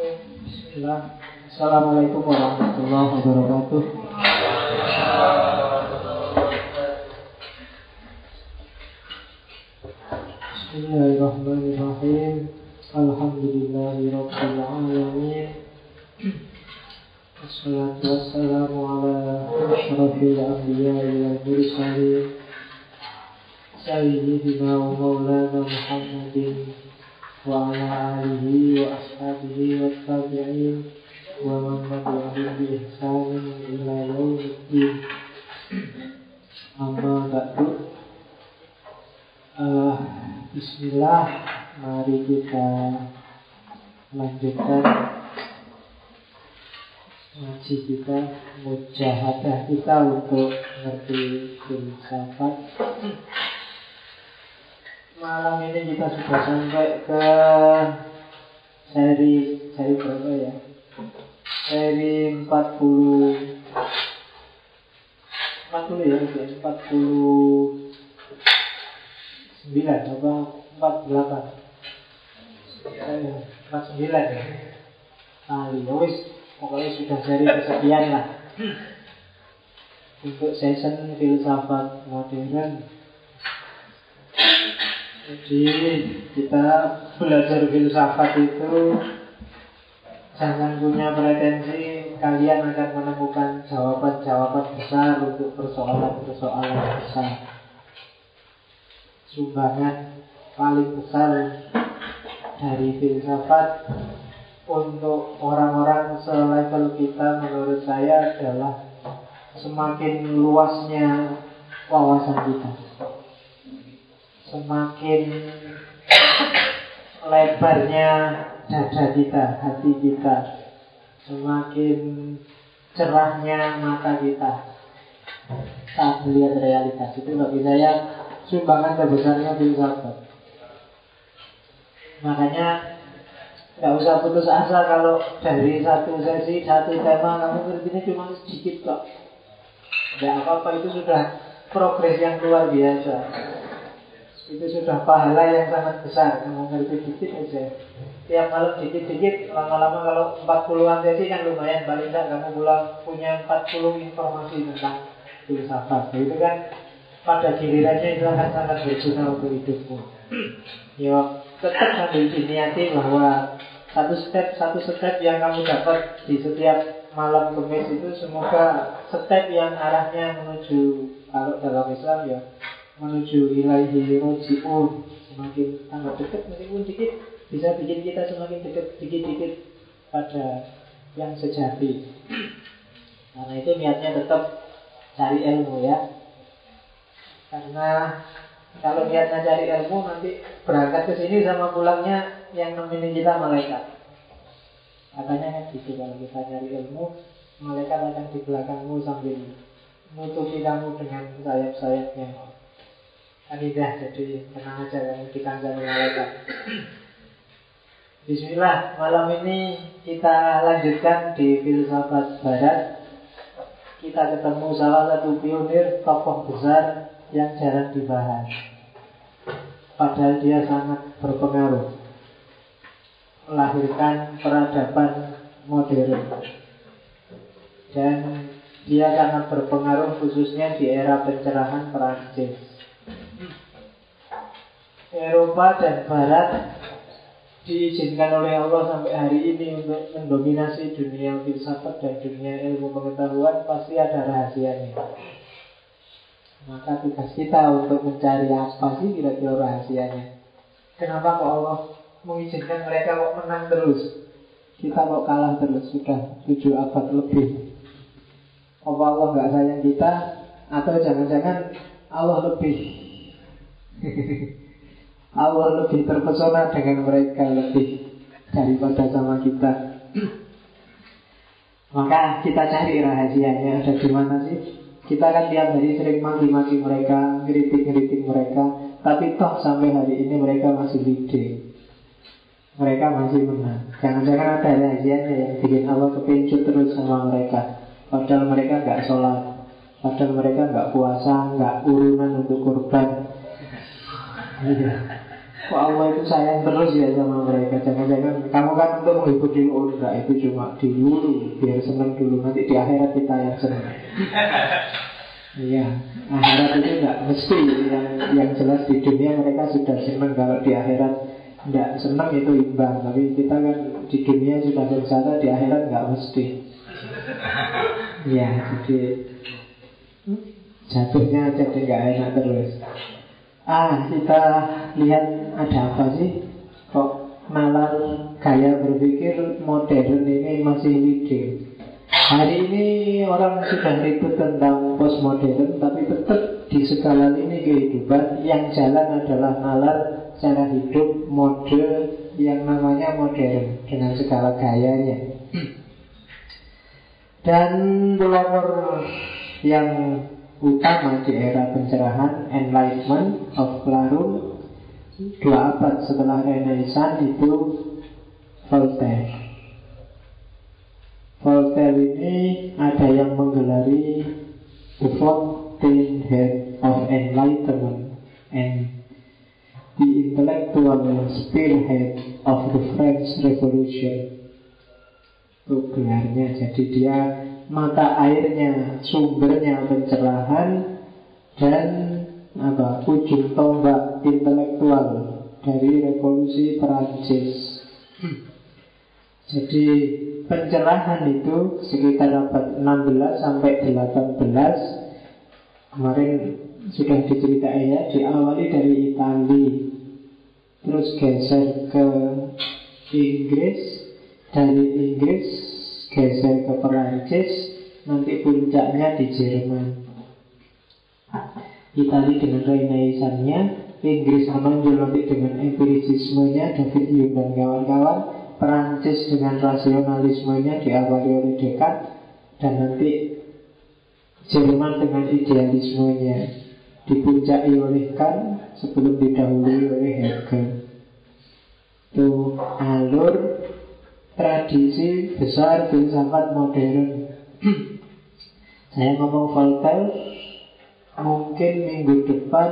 Bismillah. Assalamualaikum warahmatullahi wabarakatuh. Bismillahirrahmanirrahim. Alhamdulillahirabbil alamin. Wassalatu wassalamu ala asyrafil anbiya'i wal mursalin sayyidina wa maulana Muhammadin wa ala alihi wa ashabihi wa tabi'in wa man tabi'ahum bi ihsanin ila yaumiddin. Amma ba'du. Bismillah, mari kita lanjutkan ngaji kita, mujahadah kita untuk mengerti filsafat. Malam ini kita sudah sampai ke seri berapa ya? Seri 40 ya, 49 apa 48? 49 ya. Kali, wis pokoknya sudah seri kesekian lah untuk season filsafat modern. Jadi kita belajar filsafat itu jangan punya pretensi kalian akan menemukan jawaban-jawaban besar untuk persoalan-persoalan besar. Sumbangan paling besar dari filsafat untuk orang-orang selevel kita menurut saya adalah semakin luasnya wawasan kita, semakin lebarnya dada kita, hati kita, semakin cerahnya mata kita saat melihat realitas. Itu bagi saya sumbangan terbesarnya filsafat. Makanya gak usah putus asa kalau dari satu sesi, satu tema kamu ngertinya cuma sedikit kok. Gak apa-apa, itu sudah progres yang luar biasa. Itu sudah pahala yang sangat besar. Kamu ngerti dikit aja, tiap malam dikit-dikit, lama-lama kalau 40-an sesi kan lumayan. Paling tidak kamu punya 40 informasi tentang filsafat. Itu kan pada gilirannya itu akan sangat berguna untuk hidupmu. Ya, tetap sambil diniati bahwa satu step yang kamu dapat di setiap malam Kemis itu semoga step yang arahnya menuju, kalau dalam Islam ya, menuju ilaihi roji'un. Semakin tambah dekat, meskipun dikit, bisa bikin kita semakin dekat dikit-dikit pada yang sejati. Karena itu niatnya tetap cari ilmu ya. Karena kalau niatnya cari ilmu, nanti berangkat ke sini sama pulangnya yang nemenin kita malaikat. Katanya kan gitu, kalau kita cari ilmu, malaikat akan di belakangmu sambil menutupi kamu dengan sayap-sayapnya. Anidah, jadi tenang aja kamu dikandang malaikat. Bismillah, malam ini kita lanjutkan di filsafat barat. Kita ketemu salah satu pionir, tokoh besar yang jarang dibahas, padahal dia sangat berpengaruh, melahirkan peradaban modern. Dan dia sangat berpengaruh khususnya di era pencerahan Perancis. Eropa dan Barat diizinkan oleh Allah sampai hari ini untuk mendominasi dunia filsafat dan dunia ilmu pengetahuan. Pasti ada rahasianya. Maka tugas kita untuk mencari apa sih kira-kira rahasianya. Kenapa kok Allah mengizinkan mereka kok menang terus, kita kok kalah terus sudah 7 abad lebih? Apa Allah gak sayang kita? Atau jangan-jangan Allah lebih Allah lebih terpesona dengan mereka lebih daripada sama kita? Maka kita cari rahasianya ada di mana sih? Kita kan tiap hari sering maki-maki mereka, ngeritik-ngeritik mereka, tapi toh sampai hari ini mereka masih leading, mereka masih menang. Jangan-jangan ada rahasianya yang bikin Allah kepincut terus sama mereka. Padahal mereka gak sholat, padahal mereka gak puasa, gak urunan untuk kurban. Kok Allah itu sayang terus ya sama mereka. Jangan-jangan kamu kan untuk menghibur diri. Oh enggak, itu cuma di dulu, biar senang dulu. Nanti di akhirat kita yang senang. Iya, akhirat itu enggak mesti. Yang jelas di dunia mereka sudah senang. Kalau di akhirat enggak senang itu imbang. Tapi kita kan di dunia sudah sengsara, di akhirat enggak mesti. Iya, jadi jatuhnya jadi enggak enak terus. Kita lihat ada apa sih? Kok nalar gaya berpikir modern ini masih leading. Hari ini orang sudah ribut tentang postmodern, tapi tetap di segala lini kehidupan yang jalan adalah nalar cara hidup mode yang namanya modern dengan segala gayanya. Dan pelopor yang utama di era pencerahan Enlightenment of Clarun 2 abad setelah Renaissance itu Voltaire. Voltaire ini ada yang menggelari the fountainhead of enlightenment and the intellectual spearhead of the French Revolution. Itu gelarnya. Jadi dia mata airnya, sumbernya pencerahan dan ujung tombak intelektual dari revolusi Perancis. Jadi pencerahan itu sekitar abad 16 sampai 18. Kemarin sudah diceritain ya, diawali dari Italia, terus geser ke Inggris, dari Inggris geser ke Perancis, nanti puncaknya di Jerman. Italia dengan Renaissance-nya, Inggris menonjol nanti dengan empirisismenya David Hume dan kawan-kawan, Perancis dengan rasionalismenya diawali oleh Descartes, dan nanti Jerman dengan idealismenya dipuncaki oleh Kant sebelum didahului oleh Hegel. Itu alur tradisi besar filsafat modern. Saya ngomong Voltaire, mungkin minggu depan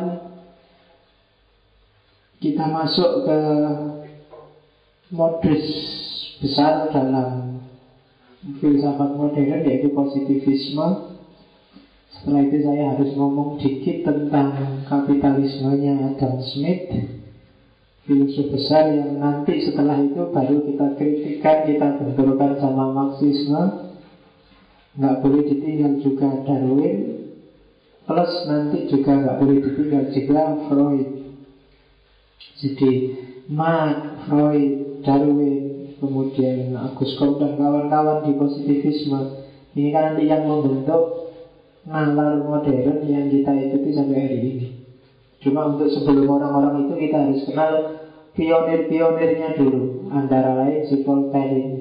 kita masuk ke modus besar dalam filsafat modern, yaitu positivisme. Setelah itu saya harus ngomong dikit tentang kapitalismenya Adam Smith, filsuf besar yang nanti setelah itu baru kita kritikan, kita benturkan sama Marxisme. Nggak boleh ditinggal juga Darwin, plus nanti juga nggak boleh ditinggal juga Freud. Jadi Marx, Freud, Darwin, kemudian Auguste Comte dan kawan-kawan di positivisme. Ini kan nanti yang membentuk nalar modern yang kita ikuti sampai hari ini. Cuma untuk sebelum orang-orang itu kita harus kenal pionir-pionirnya dulu, antara lain si Voltaire ini.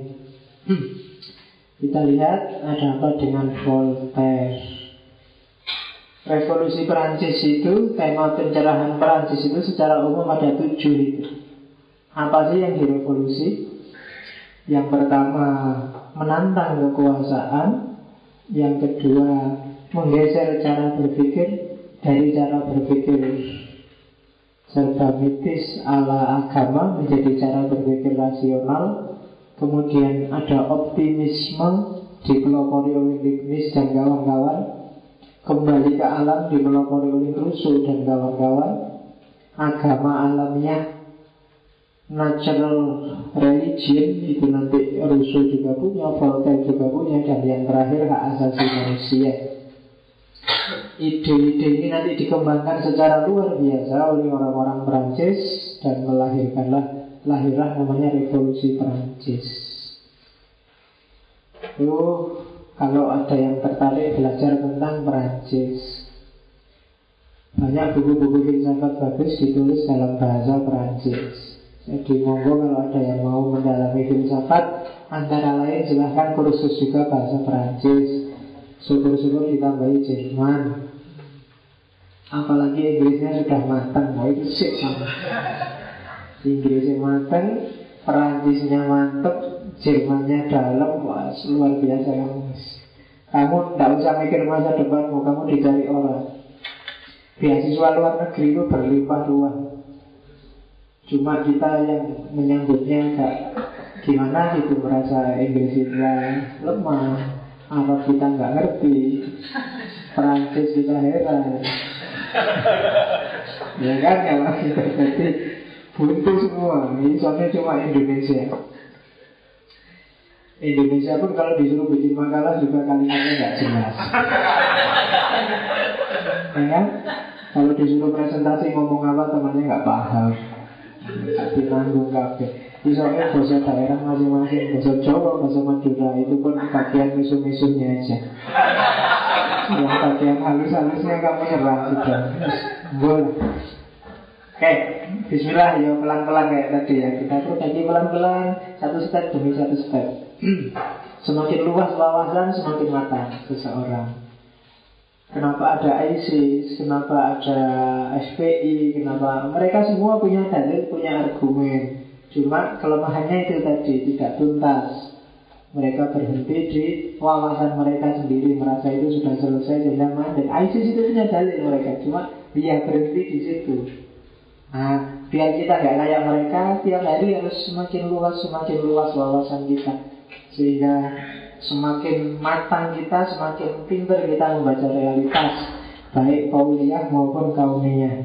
Kita lihat ada apa dengan Voltaire. Revolusi Perancis itu, tema pencerahan Perancis itu secara umum ada 7 itu. Apa sih yang direvolusi? Yang pertama, menantang kekuasaan. Yang kedua, menggeser cara berpikir dari cara berpikir serba mitis ala agama menjadi cara berpikir rasional. Kemudian ada optimisme dipelopori oleh Leibniz dan kawan-kawan. Kembali ke alam dipelopori oleh Rousseau dan kawan-kawan. Agama alamiah, natural religion, itu nanti Rousseau juga punya, Voltaire juga punya. Dan yang terakhir, hak asasi manusia. Ide-ide ini nanti dikembangkan secara luar biasa oleh orang-orang Perancis dan lahirlah namanya revolusi Perancis. Kalau ada yang tertarik belajar tentang Perancis, banyak buku-buku filsafat bagus ditulis dalam bahasa Perancis. Jadi monggo kalau ada yang mau mendalami filsafat, antara lain silahkan kursus juga bahasa Perancis. Syukur-syukur ditambahi Jerman. Apalagi Inggrisnya sudah matang, itu sip. Inggrisnya matang, Perancisnya mantep, Jermannya dalam. Wah, luar biasa kamu. Kamu tidak usah mikir masa depanmu, kamu dicari orang. Beasiswa luar negeri itu berlimpah ruah. Cuma kita yang menyambutnya agak gimana gitu, merasa Inggris kita lemah, Arab kita nggak ngerti, Perancis kita heran. Ya kan, kalau kita jadi buntu semua. Ini soalnya cuma Indonesia. Indonesia pun kalau disuruh bikin makalah juga kalimatnya nggak jelas. Ya kan? Kalau disuruh presentasi ngomong apa temannya nggak paham. Tapi nanggung kabeh. Misalnya bahasa daerah masing-masing, bahasa Jawa, bahasa Madura, itu pun bagian misu-misunya aja. Yang bagian halus-halusnya kamu nyerah sudah. Boleh. Oke, bismillah ya, pelan-pelan kayak tadi ya. Kita perbaiki pelan-pelan, satu step demi satu step. Semakin luas wawasan, semakin matang seseorang. Kenapa ada ISIS, kenapa ada FPI, kenapa mereka semua punya dalil, punya argumen. Cuma kelemahannya itu tadi, tidak tuntas. Mereka berhenti di wawasan mereka sendiri, merasa itu sudah selesai sehingga mandek. ISIS itu punya dalil mereka, cuma dia berhenti di situ. Nah, biar kita gak kayak mereka, tiap hari harus semakin luas wawasan kita, sehingga semakin matang kita, semakin pintar kita membaca realitas, baik kauliyah maupun kauniyah.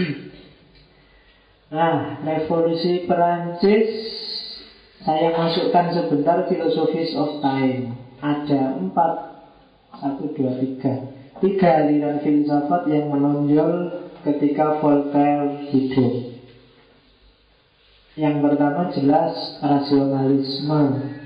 Nah, revolusi Perancis saya masukkan sebentar filosofis of time. Ada 4, 1, 2, 3 aliran filsafat yang menonjol ketika Voltaire hidup. Yang pertama jelas rasionalisme.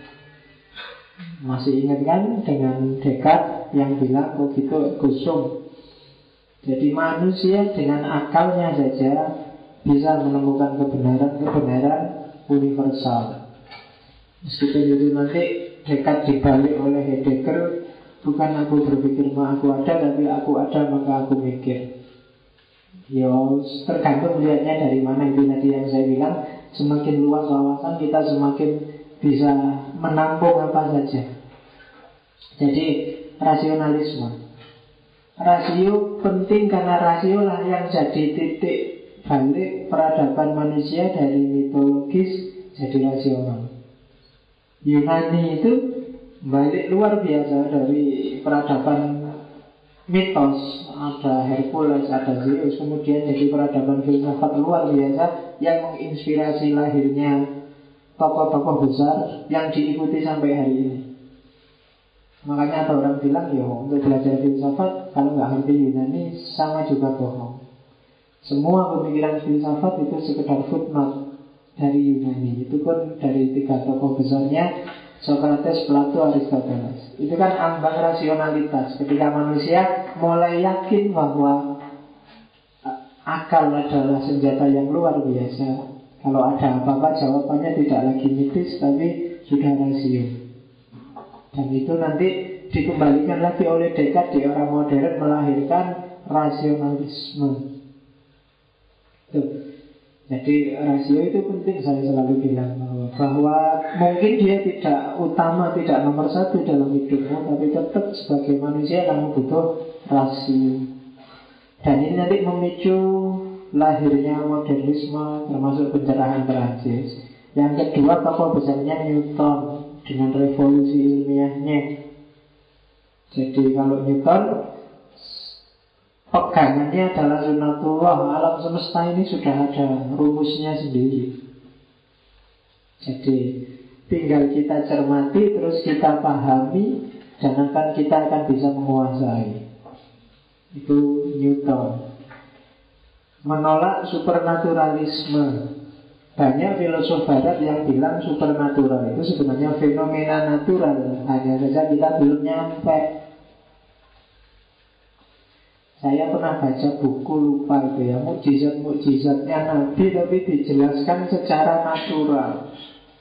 Masih ingat kan dengan Descartes yang bilang cogito ergo sum. Jadi manusia dengan akalnya saja bisa menemukan kebenaran universal. Meskipun itu nanti Descartes dibalik oleh Heidegger, bukan aku berpikir maka aku ada, tapi aku ada maka aku mikir. Ya tergantung lihatnya dari mana. Itu tadi yang saya bilang, semakin luas wawasan kita semakin bisa menampung apa saja. Jadi rasionalisme, rasio penting karena rasio lah yang jadi titik balik peradaban manusia dari mitologis jadi rasional. Yunani itu balik luar biasa dari peradaban mitos, ada Hercules, ada Zeus, kemudian jadi peradaban filsafat luar biasa yang menginspirasi lahirnya tokoh-tokoh besar yang diikuti sampai hari ini. Makanya ada orang bilang, ya untuk belajar filsafat kalau nggak ngerti Yunani sama juga bohong. Semua pemikiran filsafat itu sekedar footnote dari Yunani. Itu pun dari 3 tokoh besarnya, Socrates, Plato, Aristoteles. Itu kan ambang rasionalitas. Ketika manusia mulai yakin bahwa akal adalah senjata yang luar biasa. Kalau ada apa-apa jawabannya tidak lagi mitis, tapi sudah rasio. Dan itu nanti dikembalikan lagi oleh Descartes di era modern melahirkan rasionalisme. Tuh. Jadi rasio itu penting, saya selalu bilang bahwa mungkin dia tidak utama, tidak nomor 1 dalam hidupmu, tapi tetap sebagai manusia kamu butuh rasio. Dan ini nanti memicu lahirnya modernisme, termasuk pencerahan Perancis. Yang kedua, tokoh besarnya Newton dengan revolusi ilmiahnya. Jadi kalau Newton pegangannya adalah sunatullah, alam semesta ini sudah ada rumusnya sendiri. Jadi tinggal kita cermati, terus kita pahami, dan kita akan bisa menguasai. Itu Newton. Menolak supernaturalisme. Banyak filosof barat yang bilang supernatural itu sebenarnya fenomena natural, hanya saja kita belum nyampe. Saya pernah baca buku, lupa itu ya, mukjizat-mukjizatnya Nabi, tapi dijelaskan secara natural.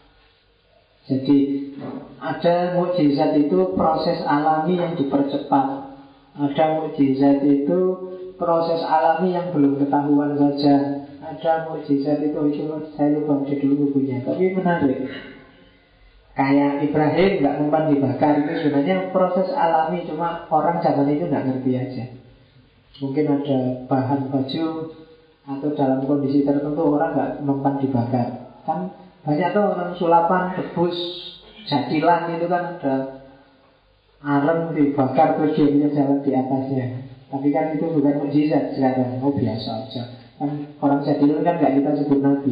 Jadi ada mukjizat itu proses alami yang dipercepat, ada mukjizat itu proses alami yang belum ketahuan saja, ada mukjizat itu saya lupa dulu bukunya, tapi menarik. Kayak Ibrahim nggak mempan dibakar, itu sebenarnya proses alami, cuma orang zaman itu nggak ngerti aja. Mungkin ada bahan baju, atau dalam kondisi tertentu orang nggak mempan dibakar. Kan banyak tuh orang sulapan, debus, jadilan itu kan ada areng dibakar terus dia punya jalan di atasnya. Tapi kan itu bukan mukjizat sekarang, biasa aja. Kan orang jadilan kan nggak kita sebut nabi.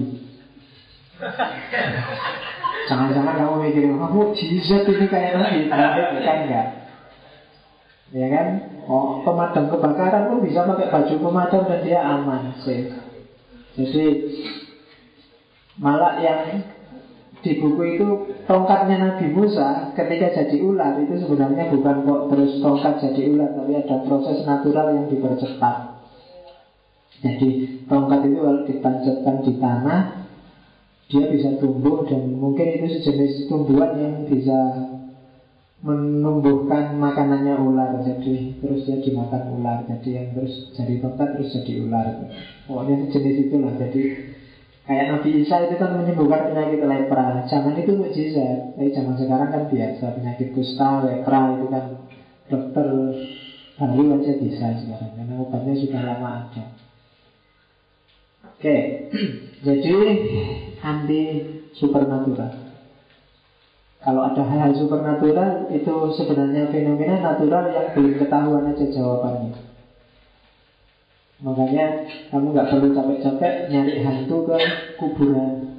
Jangan-jangan kamu mikir, mukjizat ini kayak nabi, kan enggak. Ya kan? Oh, pemadam kebakaran pun bisa pakai baju pemadam dan dia aman sih. Jadi malah yang di buku itu tongkatnya Nabi Musa ketika jadi ular itu sebenarnya bukan kok terus tongkat jadi ular, tapi ada proses natural yang dipercepat. Jadi tongkat itu kalau ditancapkan di tanah dia bisa tumbuh, dan mungkin itu sejenis tumbuhan yang bisa menumbuhkan makanannya ular. Jadi terus dia dimakan ular, jadi yang terus jadi tongkat terus jadi ular. Pokoknya sejenis itulah. Jadi kayak Nabi Isa itu kan menyembuhkan penyakit lepra. Zaman itu mukjizat. Tapi zaman sekarang kan biasa, penyakit kusta, lepra itu kan dokter baru aja bisa sekarang, karena obatnya sudah lama ada. Oke. Jadi anti supernatural. Kalau ada hal-hal supernatural itu sebenarnya fenomena natural yang belum ketahuan aja jawabannya. Makanya kamu nggak perlu capek-capek nyari hantu ke kuburan.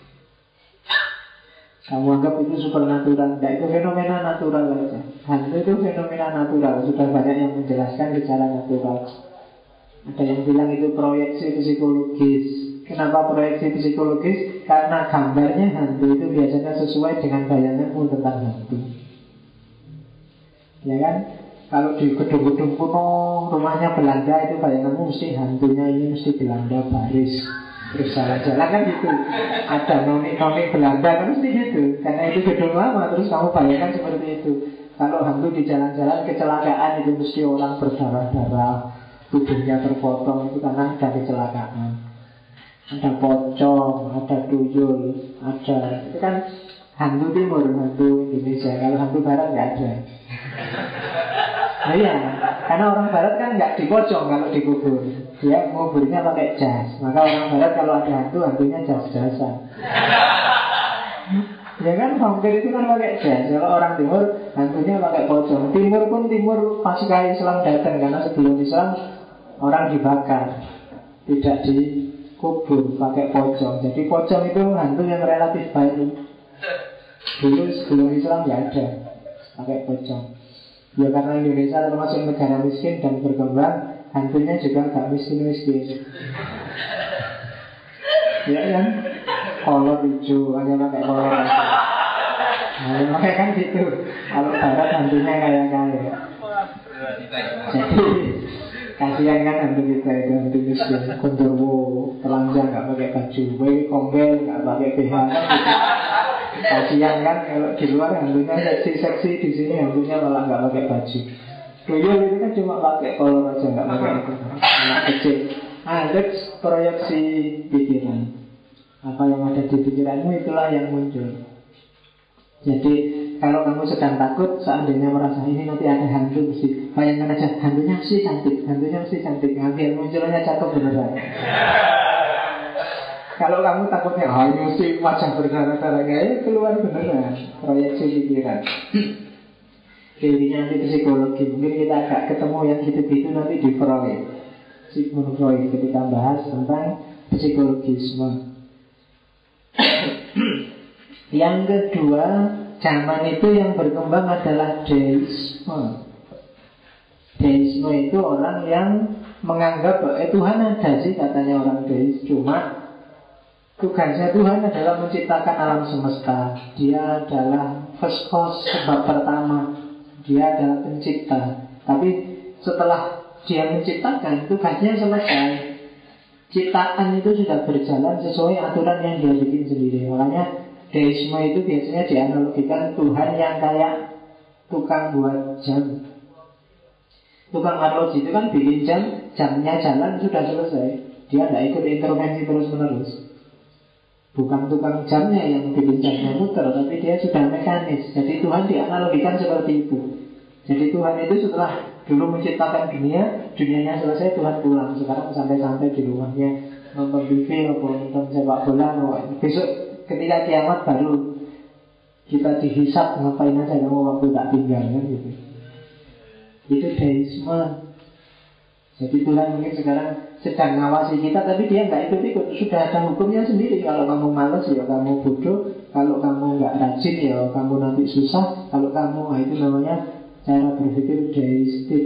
Kamu anggap itu supernatural, enggak, itu fenomena natural aja. Hantu itu fenomena natural, sudah banyak yang menjelaskan secara natural. Ada yang bilang itu proyeksi psikologis. Kenapa proyeksi psikologis? Karena gambarnya hantu itu biasanya sesuai dengan bayanganmu tentang hantu. Ya kan? Kalau di gedung-gedung kuno rumahnya Belanda itu bayanganmu mesti hantunya ini mesti Belanda baris, terus jalan-jalan kan gitu. Ada nonik-nonik Belanda kan mesti gitu, karena itu gedung lama. Terus kamu bayangkan seperti itu. Kalau hantu di jalan-jalan kecelakaan itu mesti orang berdarah-darah, tubuhnya terpotong, itu karena ada kecelakaan. Ada pocong, ada tuyul, ada, itu kan hantu timur, hantu Indonesia. Kalau hantu barat nggak ada. Nah iya, karena orang barat kan nggak dipocong kalau dikubur. Dia nguburnya pakai jas. Maka orang barat kalau ada hantu, hantunya jas-jasan. Ya kan, vampir itu kan pakai jas. Kalau orang timur, hantunya pakai pocong. Timur pun timur pasca Islam datang, karena sebelum Islam orang dibakar, tidak dikubur pakai pocong. Jadi pocong itu hantu yang relatif baru. Dulu sebelum Islam nggak ada pakai pocong. Ya karena Indonesia termasuk negara miskin dan berkembang, hantunya juga gak miskin-miskin. Ya kan? Kolor hijau, hanya pakai kolor aja. Nah, makanya kan gitu. Kalau barat hantunya kaya-kaya. Jadi kasihan kan hantu kita itu, hantu miskin. Gondorwo, telanjang gak pakai baju, kombel gak pakai BH. Kasihan kan kalau di luar hantunya seksi-seksi, di sini hantunya malah nggak pakai baju. Tuyul itu kan cuma pakai kolor aja, nggak pakai itu. Anak kecil. Itu proyeksi pikiran. Apa yang ada di pikiranmu itulah yang muncul. Jadi kalau kamu sedang takut, seandainya merasa ini nanti ada hantu, mesti bayangkan aja hantunya mesti cantik, hantunya mesti cantik. Nanti munculnya cakep beneran. Kalau kamu takutnya, ini mesti wajah berdarah-darah, ya keluar beneran. Proyeksi pikiran. Teorinya nanti psikologi. Mungkin kita agak ketemu yang gitu-gitu nanti di Freud, Sigmund Freud, ketika bahas tentang psikologisme. Yang kedua, zaman itu yang berkembang adalah deisme. Deisme itu orang yang menganggap Tuhan ada sih, katanya orang deis. Cuma tugasnya Tuhan adalah menciptakan alam semesta. Dia adalah first cause, sebab pertama. Dia adalah pencipta. Tapi setelah dia menciptakan, tugasnya selesai. Ciptaan itu sudah berjalan sesuai aturan yang dia bikin sendiri. Makanya deisme itu biasanya dianalogikan Tuhan yang kayak tukang buat jam. Tukang arloji itu kan bikin jam, jamnya jalan sudah selesai. Dia tidak ikut intervensi terus-menerus. Bukan tukang jamnya yang bikin jamnya muter, tapi dia sudah mekanis. Jadi Tuhan dianalogikan seperti itu. Jadi Tuhan itu setelah dulu menciptakan dunia, dunianya selesai, Tuhan pulang. Sekarang sampai-sampai di rumahnya nonton TV atau nonton sepak bola. Besok ketika kiamat baru kita dihisap, ngapain aja kamu waktu tak tinggal kan gitu. Itu deisme. Jadi Tuhan mungkin sekarang sedang ngawasi kita, tapi dia nggak ikut-ikut. Sudah ada hukumnya sendiri. Kalau kamu malas ya kamu bodoh. Kalau kamu nggak rajin ya kamu nanti susah. Kalau kamu, itu namanya cara berpikir deistik.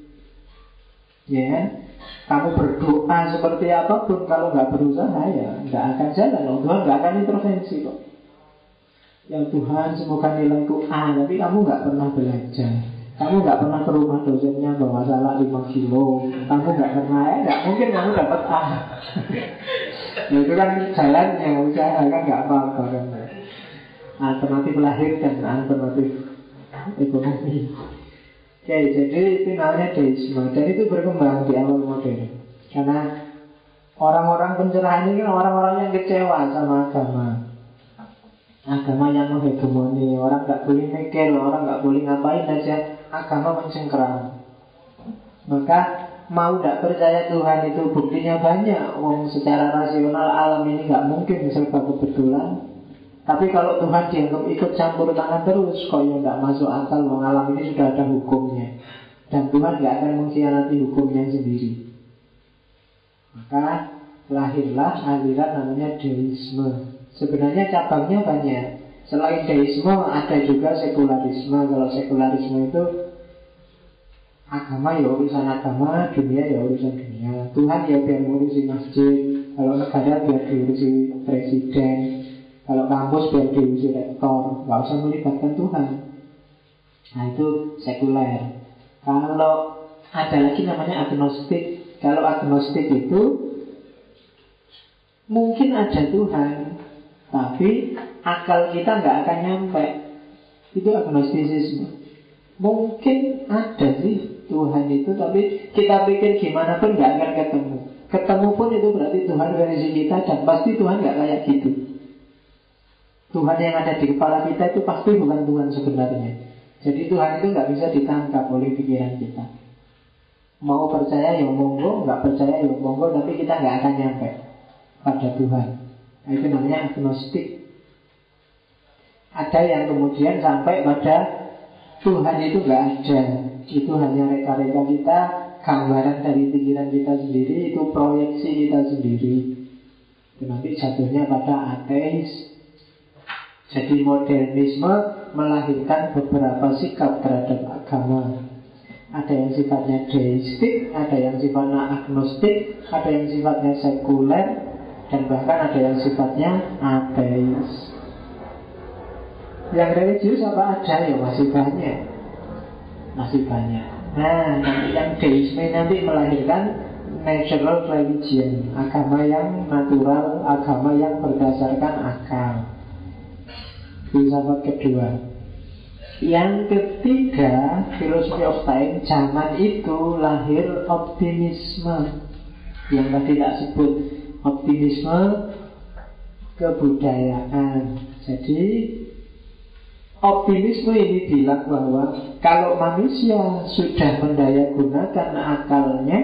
Ya kan? Kamu berdoa seperti apapun, kalau nggak berusaha ya nggak akan jalan. Tuhan nggak akan intervensi kok. Ya Tuhan, semoga nilaiku A, tapi kamu nggak pernah belajar. Kamu nggak pernah ke rumah dosennya bawa salah 5 kilo. Kamu nggak pernah, nggak mungkin kamu dapat A. Ya, itu kan jalannya, usaha kan nggak apa-apa kan. Alternatif lahir dan alternatif ekonomi. Oke, jadi itu namanya deisme. Dan itu berkembang di awal modern. Karena orang-orang pencerahan ini kan orang-orang yang kecewa sama agama. Agama yang menghegemoni. Orang gak boleh mikir, orang gak boleh ngapain aja. Agama mencengkeram. Maka mau gak percaya Tuhan itu buktinya banyak. Secara rasional alam ini gak mungkin serba kebetulan. Tapi kalau Tuhan dianggap ikut campur tangan terus, kok ya gak masuk akal. Alam ini sudah ada hukumnya. Dan Tuhan gak akan mengkhianati hukumnya sendiri. Maka lahirlah aliran namanya deisme. Sebenarnya cabangnya banyak. Selain deisme ada juga sekularisme. Kalau sekularisme itu agama ya urusan agama, dunia ya urusan dunia. Tuhan ya biar ngurusi masjid. Kalau negara biar diurusi presiden. Kalau kampus biar diurusi rektor. Gak usah melibatkan Tuhan. Nah itu sekuler. Kalau ada lagi namanya agnostik. Kalau agnostik itu mungkin ada Tuhan, tapi akal kita nggak akan nyampe. Itu agnostisisme. Mungkin ada sih Tuhan itu, tapi kita pikir gimana pun nggak akan ketemu. Ketemu pun itu berarti Tuhan versi kita, dan pasti Tuhan nggak kayak gitu. Tuhan yang ada di kepala kita itu pasti bukan Tuhan sebenarnya. Jadi Tuhan itu nggak bisa ditangkap oleh pikiran kita. Mau percaya ya monggo, nggak percaya ya monggo, tapi kita nggak akan nyampe pada Tuhan. Nah, itu namanya agnostik. Ada yang kemudian sampai pada Tuhan itu nggak ada. Itu hanya reka-reka kita, gambaran dari pikiran kita sendiri, itu proyeksi kita sendiri. Itu nanti jatuhnya pada ateis. Jadi modernisme melahirkan beberapa sikap terhadap agama. Ada yang sifatnya deistik, ada yang sifatnya agnostik, ada yang sifatnya sekuler, dan bahkan ada yang sifatnya ateis. Yang religius apa ada ya masih banyak. Masih banyak. Nah, nanti yang deisme nanti melahirkan natural religion, agama yang natural, agama yang berdasarkan akal. Filsafat kedua. Yang ketiga, filosofi of time. Zaman itu lahir optimisme. Yang tadi tak sebut, optimisme kebudayaan. Jadi optimisme ini bilang bahwa kalau manusia sudah mendaya gunakan akalnya,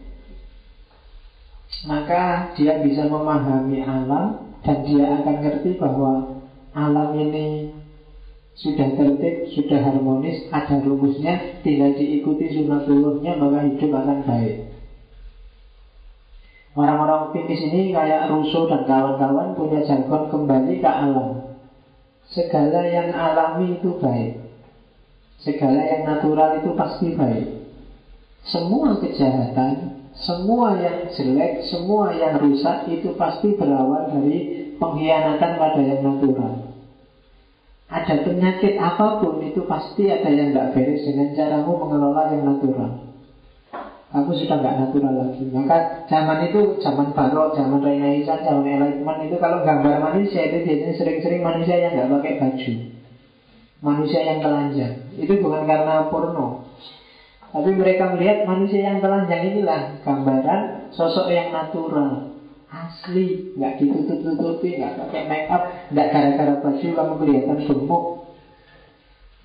maka dia bisa memahami alam, dan dia akan ngerti bahwa alam ini sudah tertib, sudah harmonis, ada rumusnya, tinggal diikuti sunatullahnya, maka hidup akan baik. Orang-orang optimis ini kayak Rousseau dan kawan-kawan punya jargon kembali ke alam. Segala yang alami itu baik. Segala yang natural itu pasti baik. Semua kejahatan, semua yang jelek, semua yang rusak itu pasti berawal dari pengkhianatan pada yang natural. Ada penyakit apapun itu pasti ada yang tidak beres dengan caramu mengelola yang natural. Kamu sudah tidak natural lagi. Maka zaman itu, zaman barok, zaman Renaissance, zaman Enlightenment itu kalau gambar manusia itu biasanya sering-sering manusia yang tidak pakai baju, manusia yang telanjang. Itu bukan karena porno, tapi mereka melihat manusia yang telanjang inilah gambaran sosok yang natural, asli, nggak ditutup-tutupi, nggak pakai make up, nggak gara-gara baju kamu kelihatan gemuk.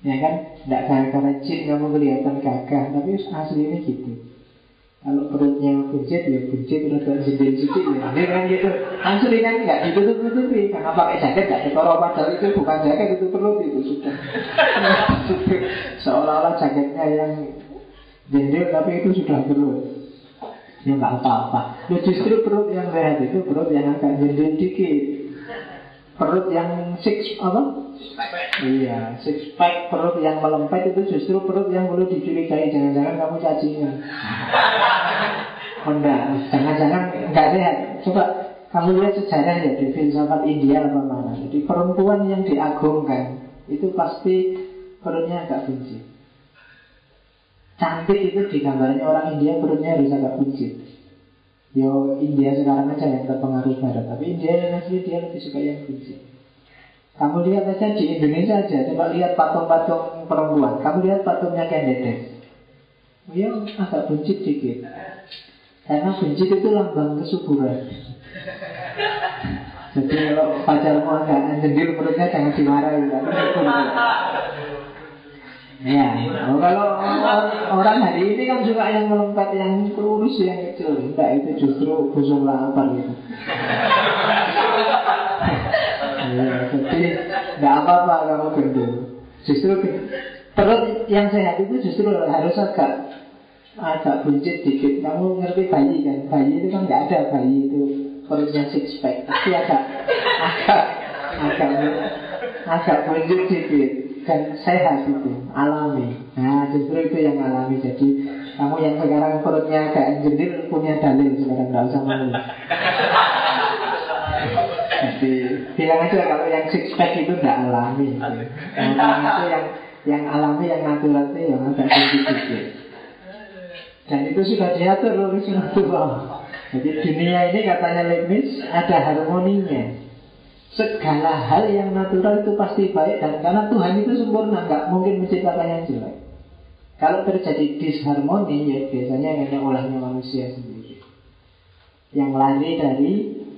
Ya kan, tidak gara-gara jin kamu kelihatan gagah, tapi aslinya gitu. Kalau perutnya buncit, ya buncit, terus jendil sedikit, ya ini kan gitu. Aslinya nggak ditutup-tutupi, karena pakai jaket nggak ketoro, padahal itu bukan jaket, itu perut itu sudah. Seolah-olah jaketnya yang jendil, tapi itu sudah perut. Ya nggak apa-apa. Ya justru perut yang sehat itu perut yang agak jendil dikit. Perut yang six Iya, six pack, perut yang melempet itu justru perut yang perlu dicurigai. Jangan-jangan kamu cacingan. Enggak, jangan-jangan enggak sehat. Coba kamu lihat sejarah ya di filsafat India apa mana. Jadi perempuan yang diagungkan itu pasti perutnya agak buncit. Cantik itu digambarnya orang India perutnya harus agak buncit. Yo India sekarang aja yang terpengaruh barat, tapi India yang asli dia lebih suka yang buncit. Kamu lihat aja di Indonesia aja, coba lihat patung-patung perempuan. Kamu lihat patungnya Kendedes, dia agak buncit dikit. Karena buncit itu lambang kesuburan. Jadi kalau pacarmu agak jendil perutnya jangan dimarahi. Ya, kalau orang hari ini kan juga yang melompat, yang kurus, yang kecil. Enggak, itu justru busuk lapar gitu. Ya, jadi nggak apa-apa kamu gendut. Justru perut yang sehat itu justru harus agak buncit dikit. Kamu ngerti bayi kan? Bayi itu kan nggak ada bayi itu perutnya six pack, tapi agak buncit dikit dan sehat itu alami. Nah justru itu yang alami. Jadi kamu yang sekarang perutnya agak jendil punya dalil sekarang, nggak usah malu. Jadi bilang aja kalau yang six pack itu tidak alami. Yang itu yang alami, yang natural itu yang agak sedikit. Dan itu sudah diatur oleh Rasulullah. Jadi dunia ini katanya Leibniz ada harmoninya. Segala hal yang natural itu pasti baik, dan karena Tuhan itu sempurna, nggak mungkin menciptakan yang jelek. Kalau terjadi disharmoni, ya biasanya hanya olahnya manusia sendiri yang lari dari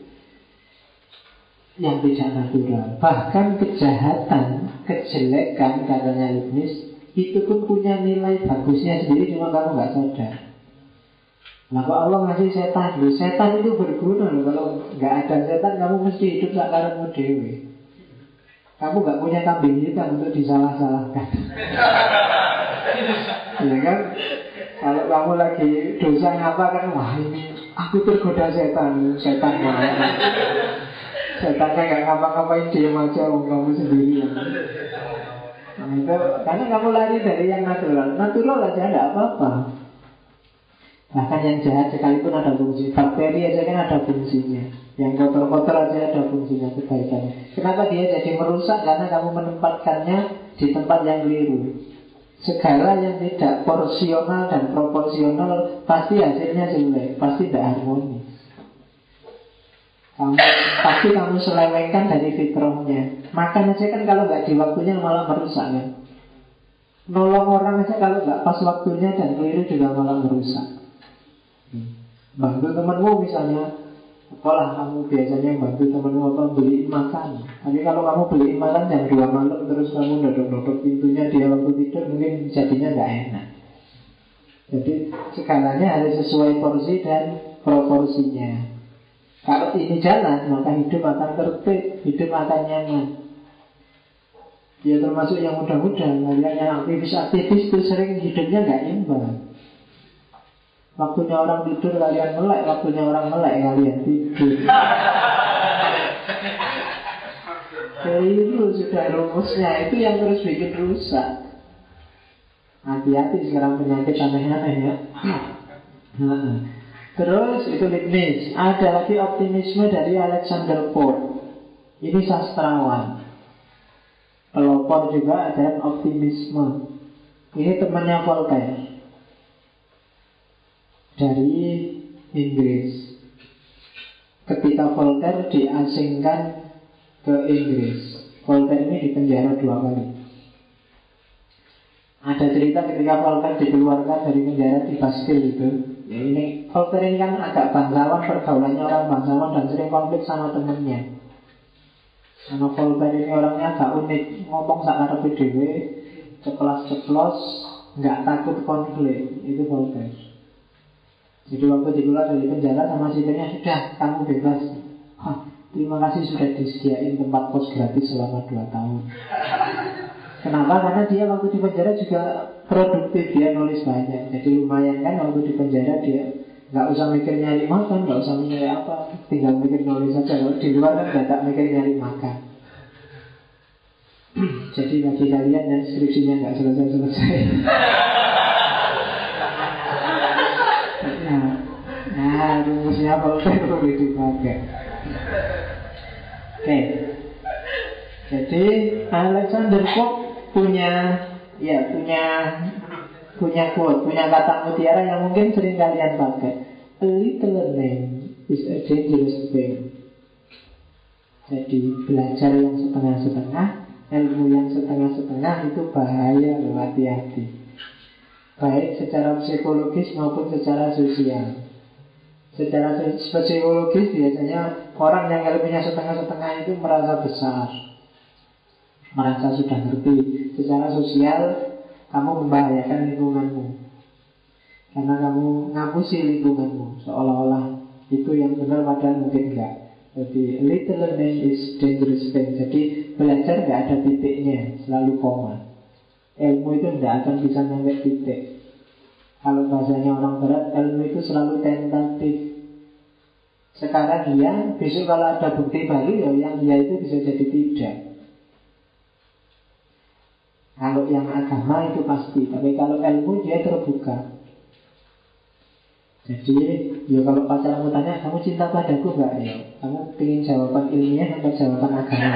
yang tidak natural. Bahkan kejahatan, kejelekan katanya Leibniz itu pun punya nilai bagusnya sendiri, cuma kamu nggak sadar. Maka Allah ngasih setan. Setan itu berguna loh. Kalau nggak ada setan, kamu mesti hidup sakaremu dewe. Kamu nggak punya kambing hitam untuk disalah-salahkan. Ya kan? Kalau kamu lagi dosa ngapa kan, wah ini aku tergoda setan. Setan mana? Setannya gak ngapa-ngapain, diam aja, kamu sendiri. Nah, itu karena kamu lari dari yang natural. Natural aja gak apa-apa. Bahkan yang jahat sekalipun ada fungsi. Bakteri aja kan ada fungsinya. Yang kotor-kotor aja ada fungsinya, kebaikannya. Kenapa dia jadi merusak? Karena kamu menempatkannya di tempat yang keliru. Segala yang tidak porsional dan proporsional pasti hasilnya jelek, pasti tidak harmonis. Pasti kamu selewengkan dari fitrahnya. Makan aja kan kalau nggak di waktunya malah merusak kan. Nolong orang aja kalau nggak pas waktunya dan keliru juga malah merusak. Bantu temanmu misalnya, apalah kamu biasanya bantu temanmu apa, beliin makan. Tapi kalau kamu beliin makan jam 2 malam terus kamu dodok-dodok pintunya dia waktu tidur, mungkin jadinya nggak enak. Jadi segalanya harus sesuai porsi dan proporsinya. Kalau ini jalan, maka hidup akan tertib, hidup akan nyaman. Dia termasuk yang muda-muda. Kalian yang aktivis-aktivis itu sering hidupnya nggak imbang. Waktunya orang tidur kalian melek, waktunya orang melek kalian tidur. Jadi itu sudah rumusnya. Itu yang terus bikin rusak. Hati-hati sekarang penyakit aneh-aneh ya. Terus itu Leibniz. Ada lagi optimisme dari Alexander Pope. Ini sastrawan. Pelopor juga ada optimisme. Ini temannya Voltaire dari Inggris. Ketika Voltaire diasingkan ke Inggris, Voltaire ini dipenjara 2 kali. Ada cerita ketika Voltaire dikeluarkan dari penjara di Bastille itu. Ya ini Voltaire ini kan agak bangsawan, pergaulannya orang bangsawan dan sering konflik sama temennya. Karena Voltaire ini orangnya agak unik, ngomong sakarepe dhewe, ceplas-ceplos, nggak takut konflik, itu Voltaire. Jadi waktu dikeluar dari penjara sama sipirnya, sudah, kamu bebas. Terima kasih sudah disediain tempat kos gratis selama 2 tahun. Kenapa? Karena dia waktu di penjara juga produktif, dia nulis banyak. Jadi lumayan kan waktu di penjara dia nggak usah mikir nyari makan, nggak usah mikir apa, tinggal mikir nulis saja. Kalau di luar kan nggak mikir nyari makan. Jadi bagi kalian yang skripsinya nggak selesai-selesai, nah rumusnya Voltaire boleh dipakai. Oke. Jadi Alexander Pope punya quote, punya kata mutiara yang mungkin sering kalian pakai. A little learning is a dangerous thing. Jadi belajar yang setengah-setengah, ilmu yang setengah-setengah itu bahaya loh, hati-hati. Baik secara psikologis maupun secara sosial. Secara psikologis biasanya orang yang ilmunya setengah-setengah itu merasa besar, merasa sudah ngerti. Secara sosial kamu membahayakan lingkunganmu, karena kamu ngapusi lingkunganmu seolah-olah itu yang benar padahal mungkin enggak. Jadi little learning is dangerous thing. Jadi belajar enggak ada titiknya, selalu koma. Ilmu itu enggak akan bisa sampai titik. Kalau bahasanya orang barat, ilmu itu selalu tentatif. Sekarang iya, besok kalau ada bukti baru ya yang iya itu bisa jadi tidak. Kalau yang agama itu pasti, tapi kalau ilmu dia terbuka. Jadi, ya kalau pacarmu tanya, kamu cinta padaku enggak? Ya, kamu ingin jawaban ilmiah atau jawaban agama?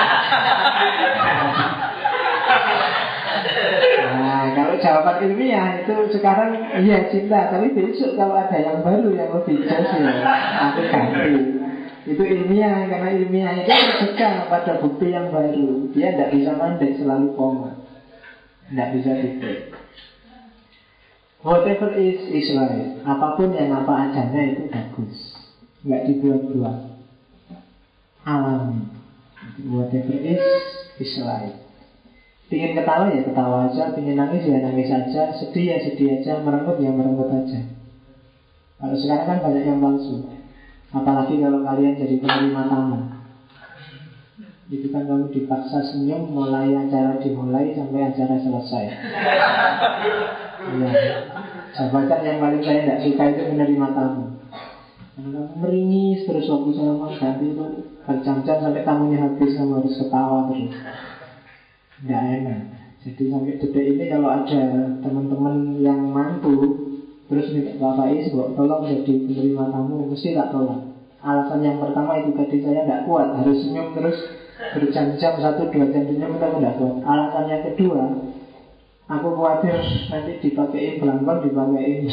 Nah, kalau jawaban ilmiah itu sekarang iya cinta, tapi besok kalau ada yang baru yang lebih jelas ya aku ganti. Itu ilmiah, karena ilmiah itu terdekat pada bukti yang baru. Dia tidak bisa mandek, selalu koma, tidak bisa titik. Whatever is right. Apapun yang apa adanya itu bagus, nggak dibuat-buat, alami. Whatever is right. Pingin ketawa ya ketawa aja, pingin nangis ya nangis aja, sedih ya sedih aja, merenggut ya merenggut aja. Kalau sekarang kan banyak yang palsu. Apalagi kalau kalian jadi penerima tamu, itu kan kamu dipaksa senyum mulai acara dimulai sampai acara selesai. Ya, jabatan yang paling saya tidak suka itu menerima tamu. Karena kamu meringis terus waktu sama ganti itu berjam-jam sampai tamunya habis, kamu harus ketawa terus. Tidak enak. Jadi sampai detik ini kalau ada teman-teman yang mantu terus minta Bapak Is, tolong jadi penerima tamu, mesti tak tolong. Alasan yang pertama itu tadi saya tidak kuat, harus senyum terus berjam-jam 1-2 jam senyum, kita tidak kuat. Alasan yang kedua, aku khawatir nanti dipakein belangkon, dipakein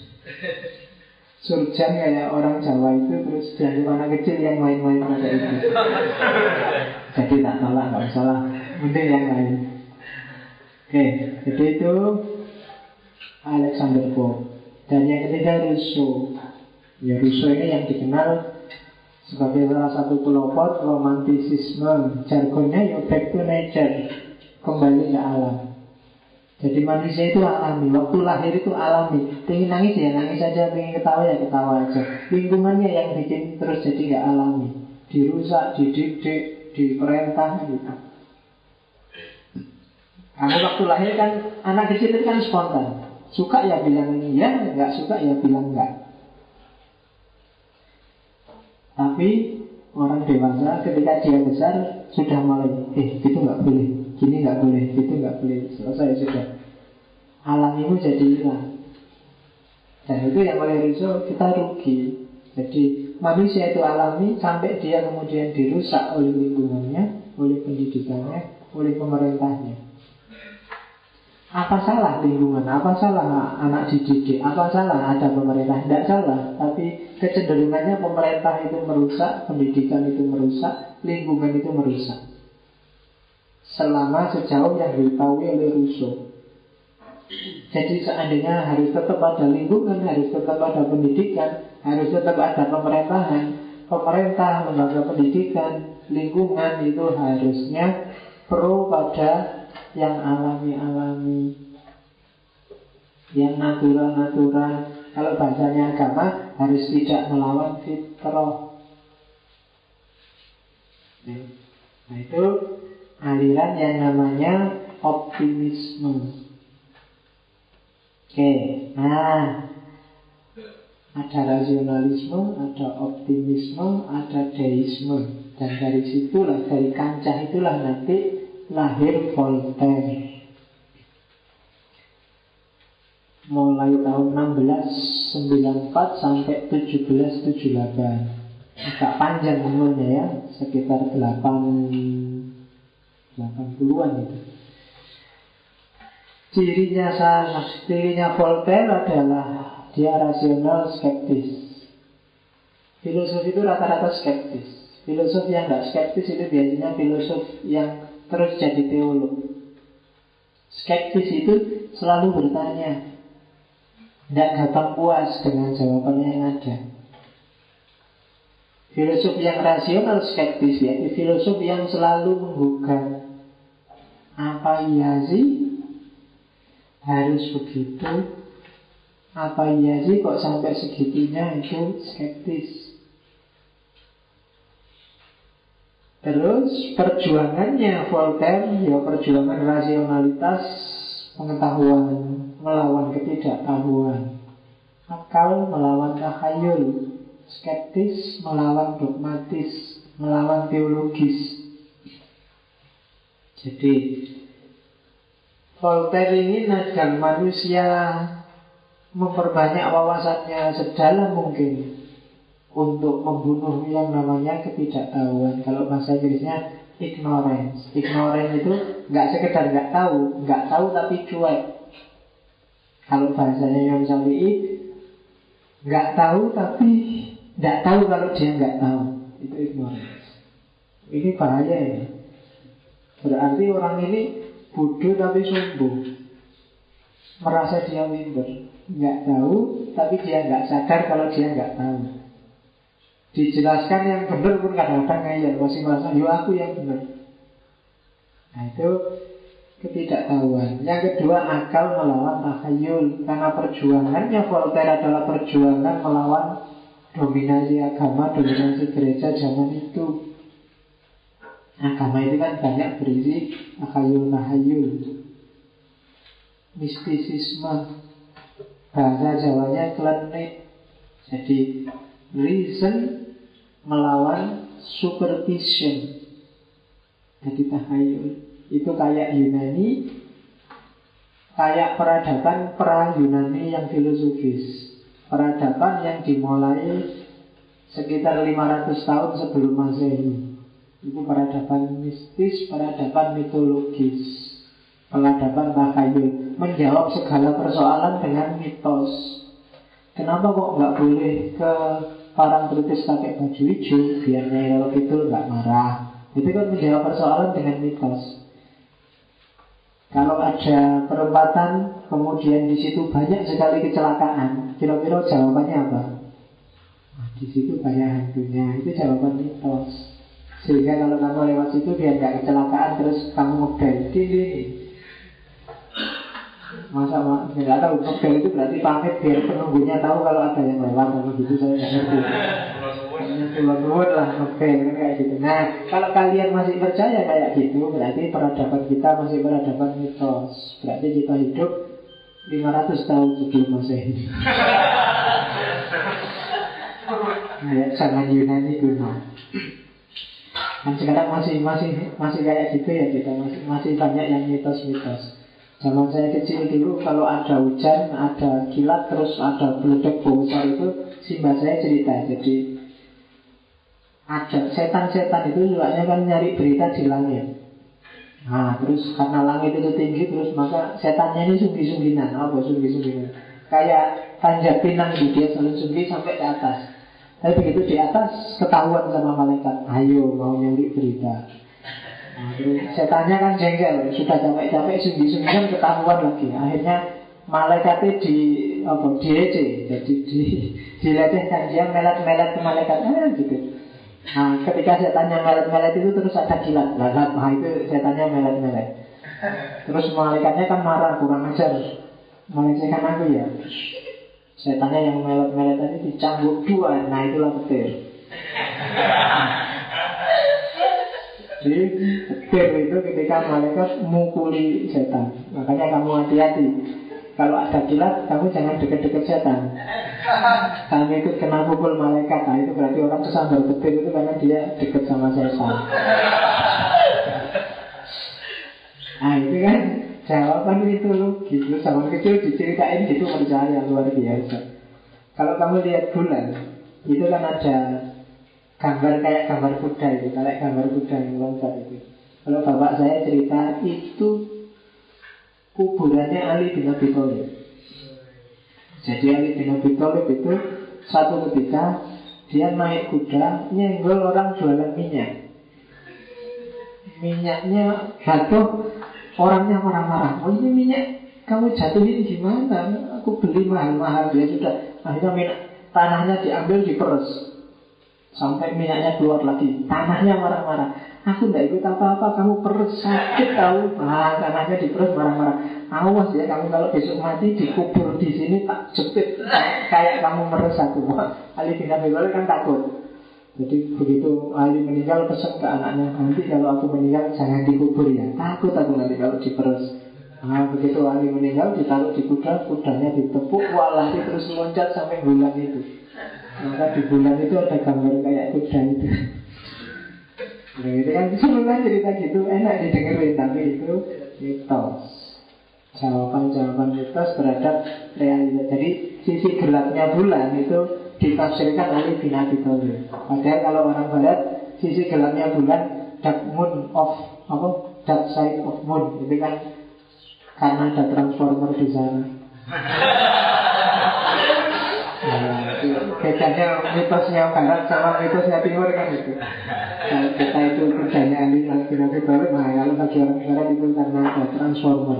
surjan kayak orang Jawa itu, terus jadi anak kecil yang main-main pakai itu. Jadi tak tolak, nggak masalah, mending yang lain. Oke, jadi itu Alexander Pope. Dan yang ketiga Rousseau. Ya, Rousseau ini yang dikenal sebagai salah satu pelopor romantisisme. Jargonnya ya back to nature, kembali ke alam. Jadi manusia itu alami, waktu lahir itu alami. Pengen nangis ya nangis aja, pengen ketawa ya ketawa aja. Lingkungannya yang bikin terus jadi gak alami, dirusak, dididik, diperintah gitu. Karena waktu lahir kan anak kecil itu kan spontan, suka ya bilang iya, nggak suka ya bilang enggak. Tapi orang dewasa ketika dia besar sudah mulai, gitu nggak boleh, gini nggak boleh, gitu nggak boleh, selesai sudah. Alamimu jadi hilang. Dan itu yang oleh Rousseau kita rugi. Jadi manusia itu alami sampai dia kemudian dirusak oleh lingkungannya, oleh pendidikannya, oleh pemerintahnya. Apa salah lingkungan? Apa salah anak dididik? Apa salah ada pemerintah? Tidak salah, tapi kecenderungannya pemerintah itu merusak, pendidikan itu merusak, lingkungan itu merusak. Selama sejauh yang diketahui oleh Rousseau. Jadi seandainya harus tetap ada lingkungan, harus tetap ada pendidikan, harus tetap ada pemerintahan, pemerintah, lembaga pendidikan, lingkungan itu harusnya pro pada yang alami-alami, yang natural-natural. Kalau bahasanya agama harus tidak melawan fitrah. Nah itu aliran yang namanya optimisme. Oke, nah ada rasionalisme, ada optimisme, ada deisme. Dan dari situlah, dari kancah itulah nanti lahir Voltaire. Mulai tahun 1694 sampai 1778. Agak panjang umurnya ya, sekitar 80-an itu. Cirinya Voltaire adalah dia rasional skeptis. Filosof itu rata-rata skeptis. Filosof yang tidak skeptis itu biasanya filosof yang terus jadi teolog. Skeptis itu selalu bertanya, tidak gampang puas dengan jawabannya yang ada. Filosof yang rasional skeptis yaitu filosof yang selalu menggugat. Apa iya sih? Harus begitu? Apa iya sih kok sampai segitunya? Itu skeptis. Terus perjuangannya Voltaire, ya perjuangan rasionalitas pengetahuan melawan ketidaktahuan, akal melawan takhayul, skeptis melawan dogmatis, melawan teologis. Jadi Voltaire ingin agar manusia memperbanyak wawasannya sedalam mungkin untuk membunuh yang namanya ketidaktahuan. Kalau bahasa Inggrisnya ignorance. Ignorance itu nggak sekedar nggak tahu tapi cuek. Kalau bahasanya Imam Syafi'i, nggak tahu tapi nggak tahu kalau dia nggak tahu. Itu ignorance. Ini bahaya ya. Berarti orang ini bodoh tapi sombong, merasa dia pintar, nggak tahu tapi dia nggak sadar kalau dia nggak tahu. Dijelaskan yang benar pun kadang-kadang ngeyel, masih merasa yo aku yang benar. Nah itu ketidaktahuan. Yang kedua akal melawan takhayul. Karena perjuangannya Voltaire adalah perjuangan melawan dominasi agama, dominasi gereja zaman itu. Agama itu kan banyak berisi takhayul-takhayul, mistisisme, bahasa Jawanya klenik. Jadi reason melawan superstition. Jadi takhayul itu kayak Yunani, kayak peradaban pra-Yunani yang filosofis. Peradaban yang dimulai sekitar 500 tahun sebelum Masehi. Itu peradaban mistis, peradaban mitologis, peradaban takhayul, menjawab segala persoalan dengan mitos. Kenapa kok nggak boleh ke Parangtritis pakai baju hijau biar Nyai Roro Kidul nggak marah? Itu kan menjawab persoalan dengan mitos. Kalau ada perempatan, kemudian di situ banyak sekali kecelakaan, kira-kira jawabannya apa? Nah, di situ banyak hantunya. Itu jawaban mitos. Sehingga kalau kamu lewat situ biar nggak kecelakaan, terus kamu ngebel ini. Masa nggak tahu ngebel itu berarti pamit biar penunggunya tahu kalau ada yang lewat. Kalau gitu saya nggak ngerti. Hanya pulang lah ngebel kan kayak gitu. Nah kalau kalian masih percaya kayak gitu, berarti peradaban kita masih peradaban mitos. Berarti kita hidup 500 tahun sebelum Masehi. Kayak zaman Yunani kuno. Dan sekarang masih kayak gitu ya, kita masih banyak yang mitos-mitos. Zaman saya kecil dulu kalau ada hujan, ada kilat, terus ada meledak besar itu, simbah saya cerita. Jadi ada setan-setan itu juga kan nyari berita di langit. Nah terus karena langit itu tinggi, terus maka setannya ini sunggi-sungginan. Apa sunggi-sungginan? Kayak panjat pinang gitu, dia selalu sunggi sampai ke atas. Tapi begitu di atas ketahuan sama malaikat, ayo mau nyuri berita. Nah, terus setannya kan jengkel, sudah capek-capek sunggi-sungginan ketahuan lagi. Akhirnya malaikatnya diece, jadi dilecehkan, dia melet-melet ke malaikat, gitu. Nah, ketika setannya melet-melet itu terus ada kilat. Nah itu setannya melet-melet. Terus malaikatnya kan marah, kurang ajar, melecehkan aku ya. Setannya yang melet-melet tadi dicambuk 2. Nah itulah petir. Jadi petir itu ketika malaikat mukuli setan. Makanya kamu hati-hati. Kalau ada kilat, kamu jangan deket-deket setan. Kamu ikut kena pukul malaikat. Nah itu berarti orang kesambar petir itu karena dia deket sama setan. Nah itu kan jawaban itu logis. Lu zaman kecil diceritain gitu percaya luar biasa. Kalau kamu lihat bulan, itu kan ada gambar kayak gambar kuda itu, kayak gambar kuda yang lompat itu. Kalau bapak saya cerita itu kuburannya Ali bin Abi Thalib. Jadi Ali bin Abi Thalib itu satu ketika dia naik kuda nyenggol orang jualan minyak. Minyaknya jatuh, orangnya marah-marah. Oh ini minyak kamu jatuhin gimana? Aku beli mahal-mahal. Dia sudah akhirnya tanahnya diambil diperes sampai minyaknya keluar lagi. Tanahnya marah-marah. Aku tidak ikut apa-apa, kamu peres sakit tahu. Nah, tanahnya diperes marah-marah. Awas ya, kamu kalau besok mati dikubur di sini tak jepit kayak kamu meres aku. Ali bin Abi Thalib kan takut. Jadi begitu Ali meninggal pesan ke anaknya, nanti kalau aku meninggal jangan dikubur ya. Takut aku nanti kalau diperes. Nah begitu Ali meninggal ditaruh di kuda, kudanya ditepuk, walah dia terus loncat sampai bulan itu. Maka di bulan itu ada gambar kayak kuda itu. Nah itu kan sebenarnya cerita gitu enak didengerin, tapi itu mitos. Jawaban-jawaban mitos terhadap realitas. Jadi sisi gelapnya bulan itu ditafsirkan Ali bin Abi Thalib. Padahal kalau orang barat sisi gelapnya bulan dark moon of dark side of moon itu kan karena ada transformer di sana. Nah, itu bedanya mitosnya barat sama mitosnya timur kan itu. Kalau kita itu kerjanya Ali bin Abi Thalib, nah kalau bagi orang barat itu karena ada transformer.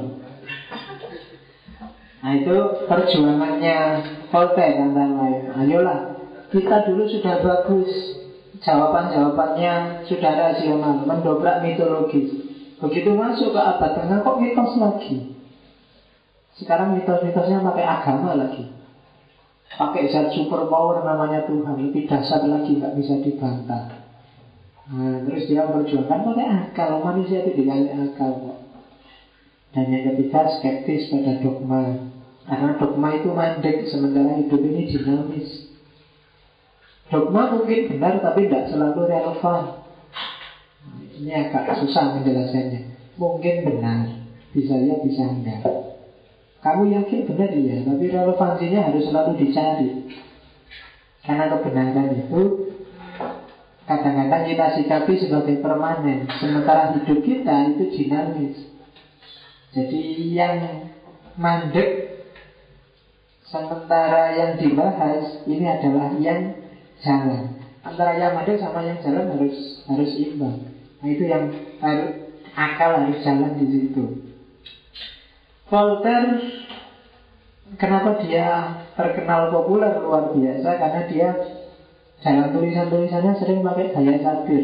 Nah itu perjuangannya Voltaire antara lain. Ayolah, kita dulu sudah bagus, jawaban-jawabannya sudah rasional, mendobrak mitologis. Begitu masuk ke abad tengah kok mitos lagi. Sekarang mitos-mitosnya pakai agama lagi, pakai zat super power namanya Tuhan. Lebih dasar lagi, gak bisa dibantah. Nah, terus dia memperjuangkan pakai akal. Manusia itu dikasih akal kok. Dan yang ketiga skeptis pada dogma. Karena dogma itu mandek, sementara hidup ini dinamis. Dogma mungkin benar tapi tidak selalu relevan. Ini agak susah menjelaskannya. Mungkin benar, bisa ya, bisa enggak. Kamu yakin benar ya, tapi relevansinya harus selalu dicari. Karena kebenaran itu kadang-kadang kita sikapi sebagai permanen, sementara hidup kita itu dinamis. Jadi yang mandek, sementara yang dibahas ini adalah yang jalan. Antara yang mandek sama yang jalan harus imbang. Nah itu yang akal harus jalan di situ. Voltaire, kenapa dia terkenal populer luar biasa? Karena dia dalam tulisan-tulisannya sering pakai gaya satir.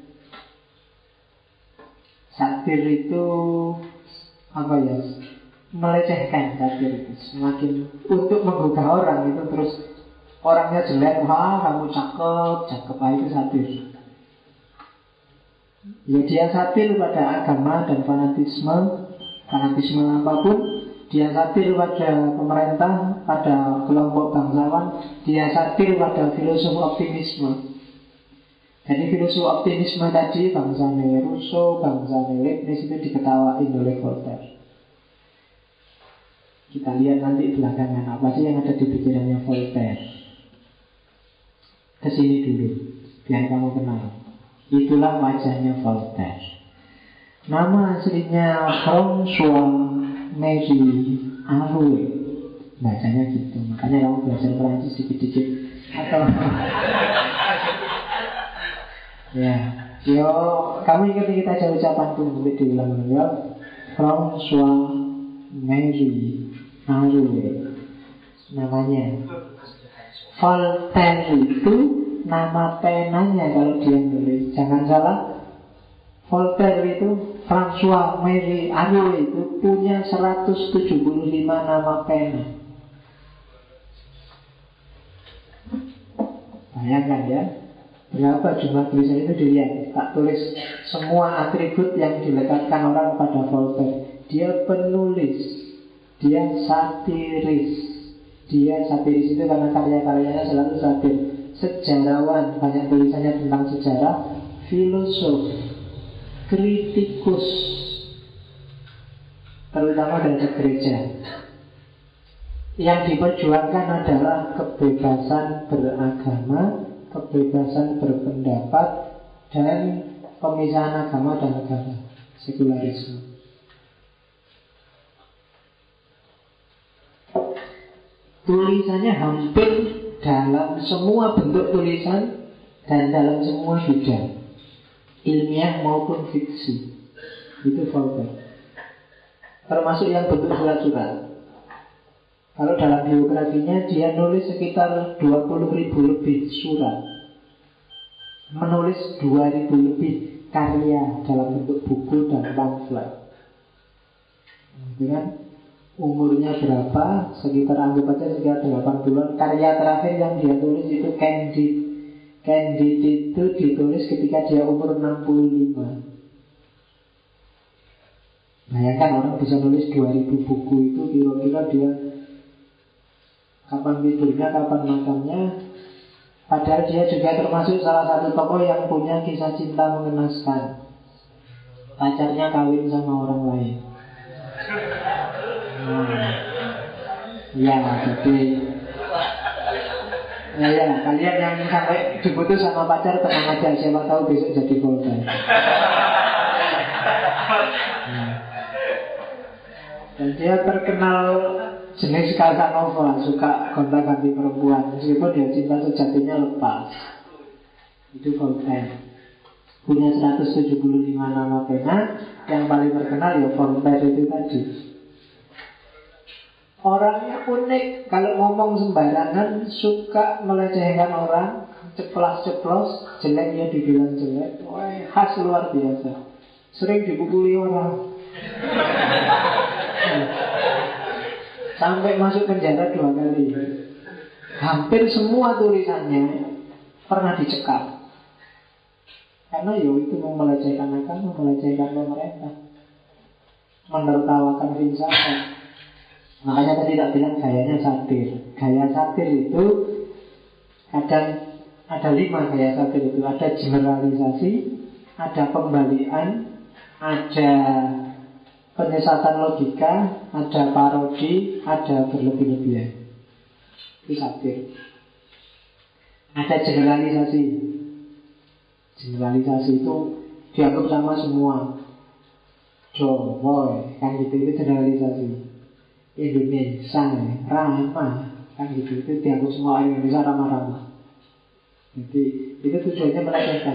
Satir itu apa ya? Melecehkan satir itu. Semakin untuk menggugah orang itu, terus orangnya jelek, wah kamu cakep, itu satir. Ya dia satir pada agama dan fanatisme apapun. Dia satir pada pemerintah, pada kelompok bangsawan. Dia satir pada filosofi optimisme. Jadi filosofi optimisme tadi, bangsanya Rousseau, bangsanya Leibniz itu diketawain oleh Voltaire. Kita lihat nanti belakangan apa sih yang ada di pikirannya Voltaire. Kesini dulu, biar kamu kenal. Itulah wajahnya Voltaire. Nama aslinya François Marie Arouet. Bacanya gitu. Makanya kamu belajar Perancis dikit-dikit. Atau ya, yo, kamu ikuti kita aja ucapan tuh, boleh diulang ya. François Marie Arouet namanya. Voltaire itu nama penanya kalau dia nulis. Jangan salah, Voltaire itu, François Marie Arouet itu punya 175 nama pena. Bayangkan ya, berapa jumlah tulisan itu dilihat. Tak tulis semua atribut yang dilekatkan orang pada Voltaire. Dia penulis, dia satiris. Dia satiris itu karena karya-karyanya selalu satir. Sejarawan, banyak tulisannya tentang sejarah. Filosof, kritikus, terutama dari gereja. Yang diperjuangkan adalah kebebasan beragama, kebebasan berpendapat, dan pemisahan agama dan negara, sekularisme. Tulisannya hampir dalam semua bentuk tulisan dan dalam semua bidang, ilmiah maupun fiksi. Itu Voltaire. Termasuk yang bentuk surat-surat. Kalau dalam biografinya dia nulis sekitar 20.000 lebih surat, menulis 2.000 lebih karya dalam bentuk buku dan pamflet. Dengan umurnya berapa, sekitar anggap aja sekitar 80-an. Karya terakhir yang dia tulis itu Candide. Candide itu ditulis ketika dia umur 65. Bayangkan orang bisa nulis 2.000 buku itu, kira-kira dia kapan tidurnya, kapan makannya. Padahal dia juga termasuk salah satu tokoh yang punya kisah cinta mengenaskan. Pacarnya kawin sama orang lain. Ya, jadi ya, kalian yang sampai diputus sama pacar tenang aja, siapa tahu besok jadi Voltaire. Dan dia terkenal jenis Casanova, suka gonta-ganti perempuan, meskipun dia cinta sejatinya lepas. Itu Voltaire. Punya 175 nama pena. Yang paling terkenal ya Voltaire itu tadi. Orangnya unik. Kalau ngomong sembarangan, suka melecehkan orang, ceplas-ceplos, jelek ya dibilang jelek. Wah, khas luar biasa. Sering dipukuli orang. Sampai masuk penjara 2 kali. Hampir semua tulisannya pernah dicekal. Karena ya itu melecehkan agama, melecehkan pemerintah, menertawakan filsafat. Makanya tadi tak bilang gayanya satir. Gaya satir itu kadang ada 5 gaya satir itu. Ada generalisasi, ada pembalian, ada penyesatan logika, ada parodi, ada berlebih-lebihan. Itu satir. Ada generalisasi. Generalisasi itu dianggap sama semua. Jowoy, kan gitu, itu generalisasi. Indonesia, ramah, kan gitu, itu dianggap semua orang Indonesia ramah-ramah. Jadi itu tujuannya melecehkan.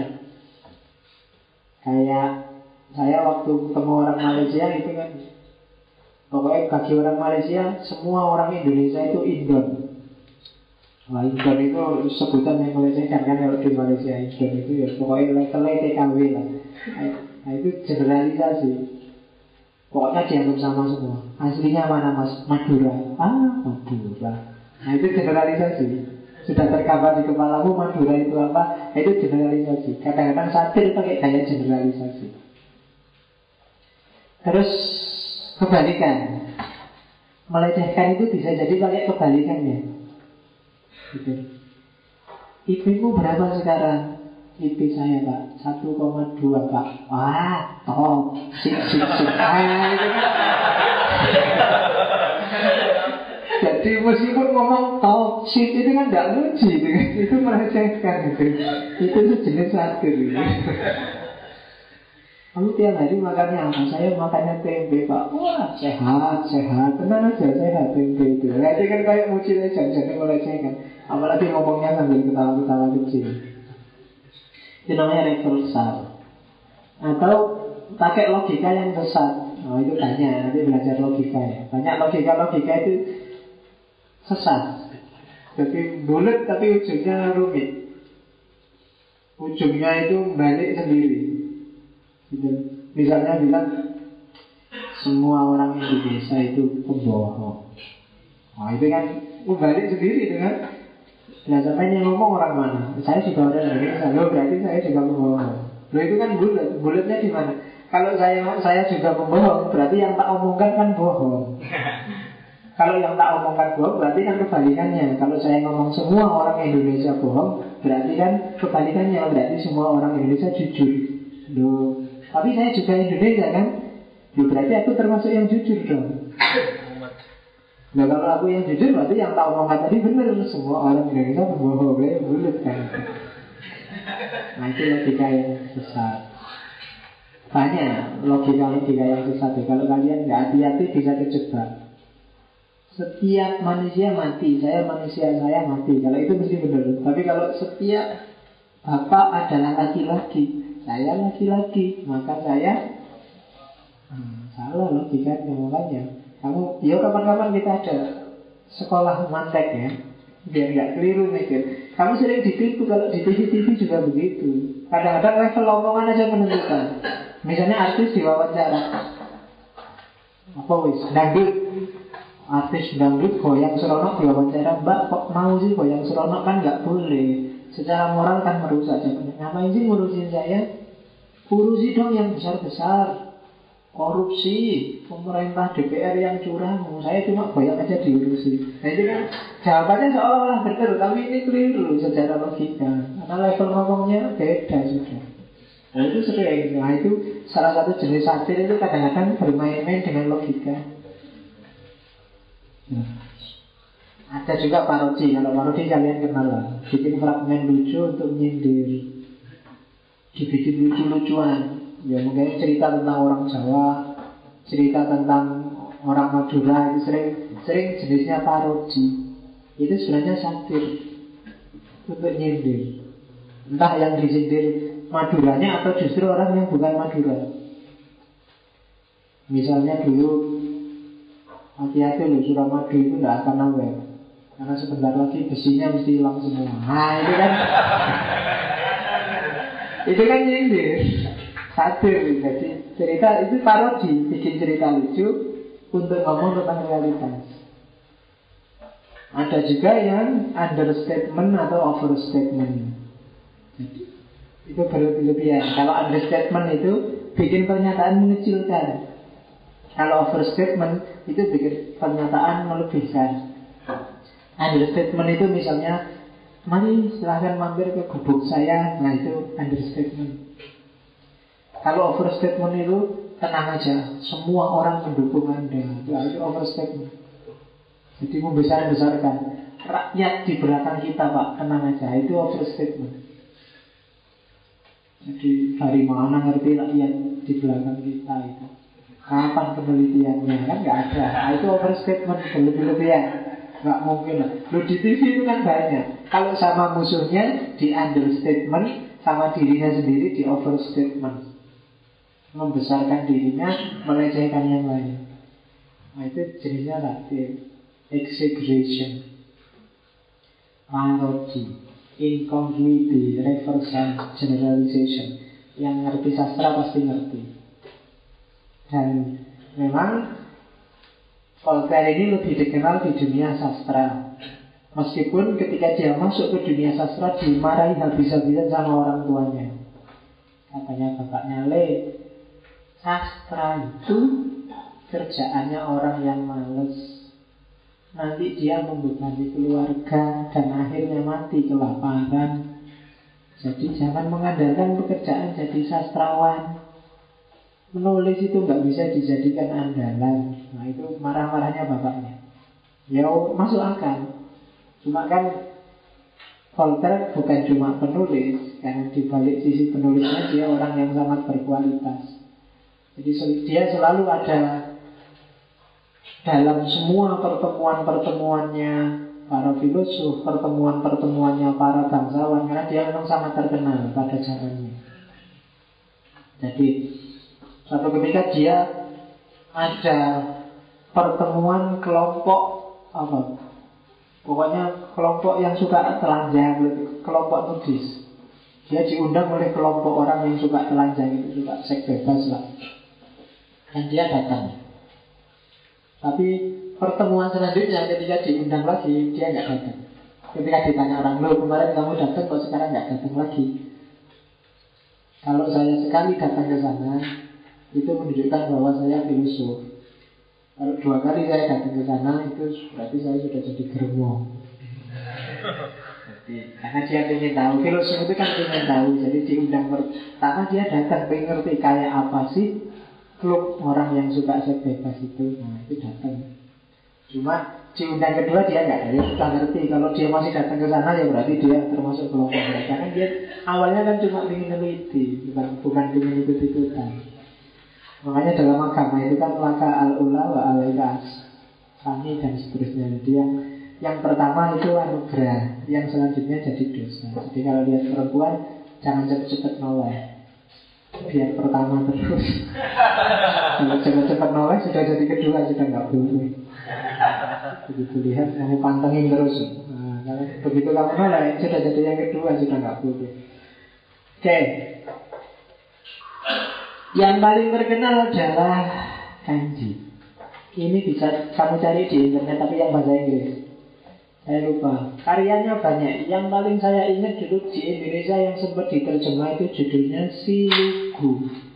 Kayak saya waktu ketemu orang Malaysia itu kan, pokoknya bagi orang Malaysia semua orang Indonesia itu Indon. Wah, Indon itu sebutan yang melecehkan kan kalau di Malaysia. Indon itu ya pokoknya levelnya TKW lah. Nah itu generalisasi. Pokoknya dianggap sama semua. Aslinya mana mas? Madura. Madura. Nah itu generalisasi. Sudah terkabar di kepalamu Madura itu apa? Nah, itu generalisasi. Kadang-kadang satir pakai gaya generalisasi. Terus kebalikan. Melecehkan itu bisa jadi pakai kebalikannya. Gitu. IP-mu berapa sekarang? IP saya pak 1,2 pak. Wah top. Sip. Itu kan. Jadi meskipun ngomong top sip itu kan tidak muji gitu. Itu melecehkan gitu. Itu jenis satir gitu. Kamu tiap hari makannya apa? Saya makannya tempe pak. Wah sehat. Tenang aja sehat tempe itu. Nah, itu kan kayak muji aja. Jadi melecehkan. Apalagi ngomongnya sambil ketawa-ketawa kecil. Itu namanya reversal. Atau pakai logika yang sesat. Oh itu banyak. Nanti belajar logika ya. Banyak logika itu sesat. Jadi bulat tapi ujungnya rumit. Ujungnya itu balik sendiri. gitu. Misalnya bilang semua orang Indonesia itu pembohong. Nah itu kan balik sendiri dengan nah sampai yang ngomong orang mana? Saya juga orang Indonesia, loh berarti saya juga pembohong. Loh itu kan bulatnya di mana? Kalau saya juga pembohong, berarti yang tak omongkan kan bohong. Kalau yang tak omongkan bohong, berarti kan kebalikannya. Kalau saya ngomong semua orang Indonesia bohong, berarti kan kebalikannya. Berarti semua orang Indonesia jujur. Loh, tapi saya juga Indonesia kan? Loh, berarti aku termasuk yang jujur dong. Nah kalau aku yang jujur, berarti yang tak omongkan tadi benar. Semua orang Indonesia berbohong, kayak bulat kan. Nah itu logika yang sesat. Banyak logika-logika yang sesat. Kalau kalian nggak hati-hati bisa kejebak. Setiap manusia mati, saya manusia, saya mati. Kalau itu mesti benar. Tapi kalau setiap bapak adalah laki-laki, saya laki-laki, maka saya salah logikanya. Makanya kamu, ya kapan-kapan kita ada sekolah mantek ya, biar nggak keliru mikir. Kamu sering ditipu kalau di TV-TV juga begitu. Kadang-kadang level omongan aja menentukan. Misalnya artis diwawancara, apa wis dangdut, artis dangdut goyang seronok diwawancara, Mbak kok mau sih goyang seronok, kan nggak boleh. Secara moral kan merusak. Ngapain sih ngurusin saya? Urusi dong yang besar-besar. Korupsi, pemerintah DPR yang curang, saya cuma goyang aja diurusi. Nah itu kan jawabannya seolah-olah benar, tapi ini keliru secara logika. Karena level ngomongnya beda sudah. Nah itu sering. Nah itu salah satu jenis satir itu kadang-kadang bermain-main dengan logika. Ada juga parodi. Kalau parodi kalian kenal lah. Bikin fragmen lucu untuk nyindir, dibikin lucu-lucuan. Ya mungkin cerita tentang orang Jawa, cerita tentang orang Madura, itu sering jenisnya parodi. Itu sebenarnya satir untuk nyindir. Entah yang disindir Maduranya atau justru orang yang bukan Madura. Misalnya dulu, hati-hati loh, Suramadu itu tidak akan awet, karena sebentar lagi besinya mesti hilang semua. Nah itu kan itu kan nyindir, satir. Jadi cerita itu parodi, bikin cerita lucu untuk ngomong tentang realitas. Ada juga yang understatement atau overstatement. Jadi itu berlebihan. Kalau understatement itu bikin pernyataan mengecilkan. Kalau overstatement itu bikin pernyataan melebihkan. Understatement itu misalnya, mari silahkan mampir ke gubuk saya. Nah itu understatement. Kalau overstatement itu tenang aja, semua orang mendukung Anda. Nah, itu overstatement. Jadi membesar-besarkan. Rakyat di belakang kita Pak, tenang aja. Itu overstatement. Jadi dari mana ngerti rakyat di belakang kita itu? Kapan penelitiannya? Kan nggak ada. Nah, itu overstatement, berlebih-lebihan. Nggak mungkin lah. Lu di TV itu kan banyak. Kalau sama musuhnya di understatement, sama dirinya sendiri di overstatement. Membesarkan dirinya, melecehkan yang lain. Nah itu jenisnya satir. Exaggeration, parody, incongruity, reversal, generalization. Yang ngerti sastra pasti ngerti. Dan memang Voltaire ini lebih dikenal di dunia sastra. Meskipun ketika dia masuk ke dunia sastra dimarahi habis-habisan sama orang tuanya. Katanya bapaknya, sastra itu kerjaannya orang yang males. Nanti dia membebani keluarga dan akhirnya mati kelaparan. Jadi jangan mengandalkan pekerjaan jadi sastrawan. Menulis itu nggak bisa dijadikan andalan. Nah itu marah-marahnya bapaknya. Ya masuk akal. Cuma kan Voltaire bukan cuma penulis, karena di balik sisi penulisnya dia orang yang sangat berkualitas. Jadi dia selalu ada dalam semua pertemuan-pertemuannya para filosof, pertemuan-pertemuannya para bangsawan, karena dia memang sangat terkenal pada zamannya. Jadi suatu ketika dia ada pertemuan kelompok pokoknya kelompok yang suka telanjang, kelompok nudis. Dia diundang oleh kelompok orang yang suka telanjang itu, suka seks bebas lah. Dan dia datang. Tapi pertemuan selanjutnya ketika diundang lagi, dia nggak datang. Ketika ditanya orang, loh kemarin kamu datang kok sekarang nggak datang lagi? Kalau saya sekali datang ke sana, itu menunjukkan bahwa saya filosof. Kalau 2 kali saya datang ke sana, itu berarti saya sudah jadi germo. Karena dia ingin tahu, filosof itu kan ingin tahu. Jadi diundang pertama dia datang, pengen ngerti kayak apa sih klub orang yang suka seks bebas itu. Nah itu datang. Cuma diundang kedua dia nggak, dia sudah ngerti. Kalau dia masih datang ke sana ya berarti dia termasuk kelompok mereka. Karena dia awalnya kan cuma ingin meneliti, bukan ingin ikut-ikutan. Makanya dalam agama itu kan laka al-ula wa al-ilas, sani dan seterusnya. Jadi yang pertama itu anugerah, yang selanjutnya jadi dosa. Jadi kalau lihat perempuan jangan cepet-cepet noleh, biar pertama terus. Kalau cepet-cepet noleh sudah jadi kedua, sudah nggak boleh. Begitu lihat kamu pantengin terus. Nah, kalau begitu kamu noleh sudah jadi yang kedua, sudah nggak boleh. Oke. Yang paling terkenal adalah kanji. Ini bisa kamu cari di internet, tapi yang bahasa Inggris. Saya lupa. Karyanya banyak. Yang paling saya ingat dulu di Indonesia yang sempat diterjemah itu judulnya Silugu.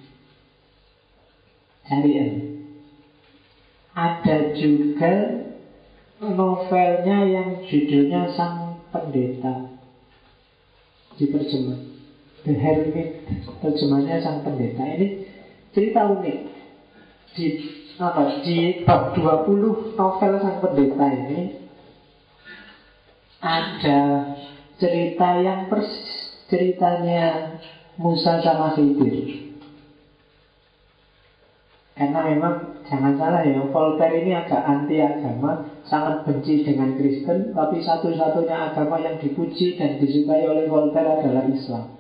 Cari ya. Ada juga novelnya yang judulnya Sang Pendeta. Diterjemah The Hermit. Terjemahnya Sang Pendeta. Ini cerita unik. Di bab 20 novel Sang Pendeta ini ada cerita yang persis ceritanya Musa sama Khidir. Karena memang jangan salah ya, Voltaire ini agak anti agama, sangat benci dengan Kristen, tapi satu-satunya agama yang dipuji dan disukai oleh Voltaire adalah Islam.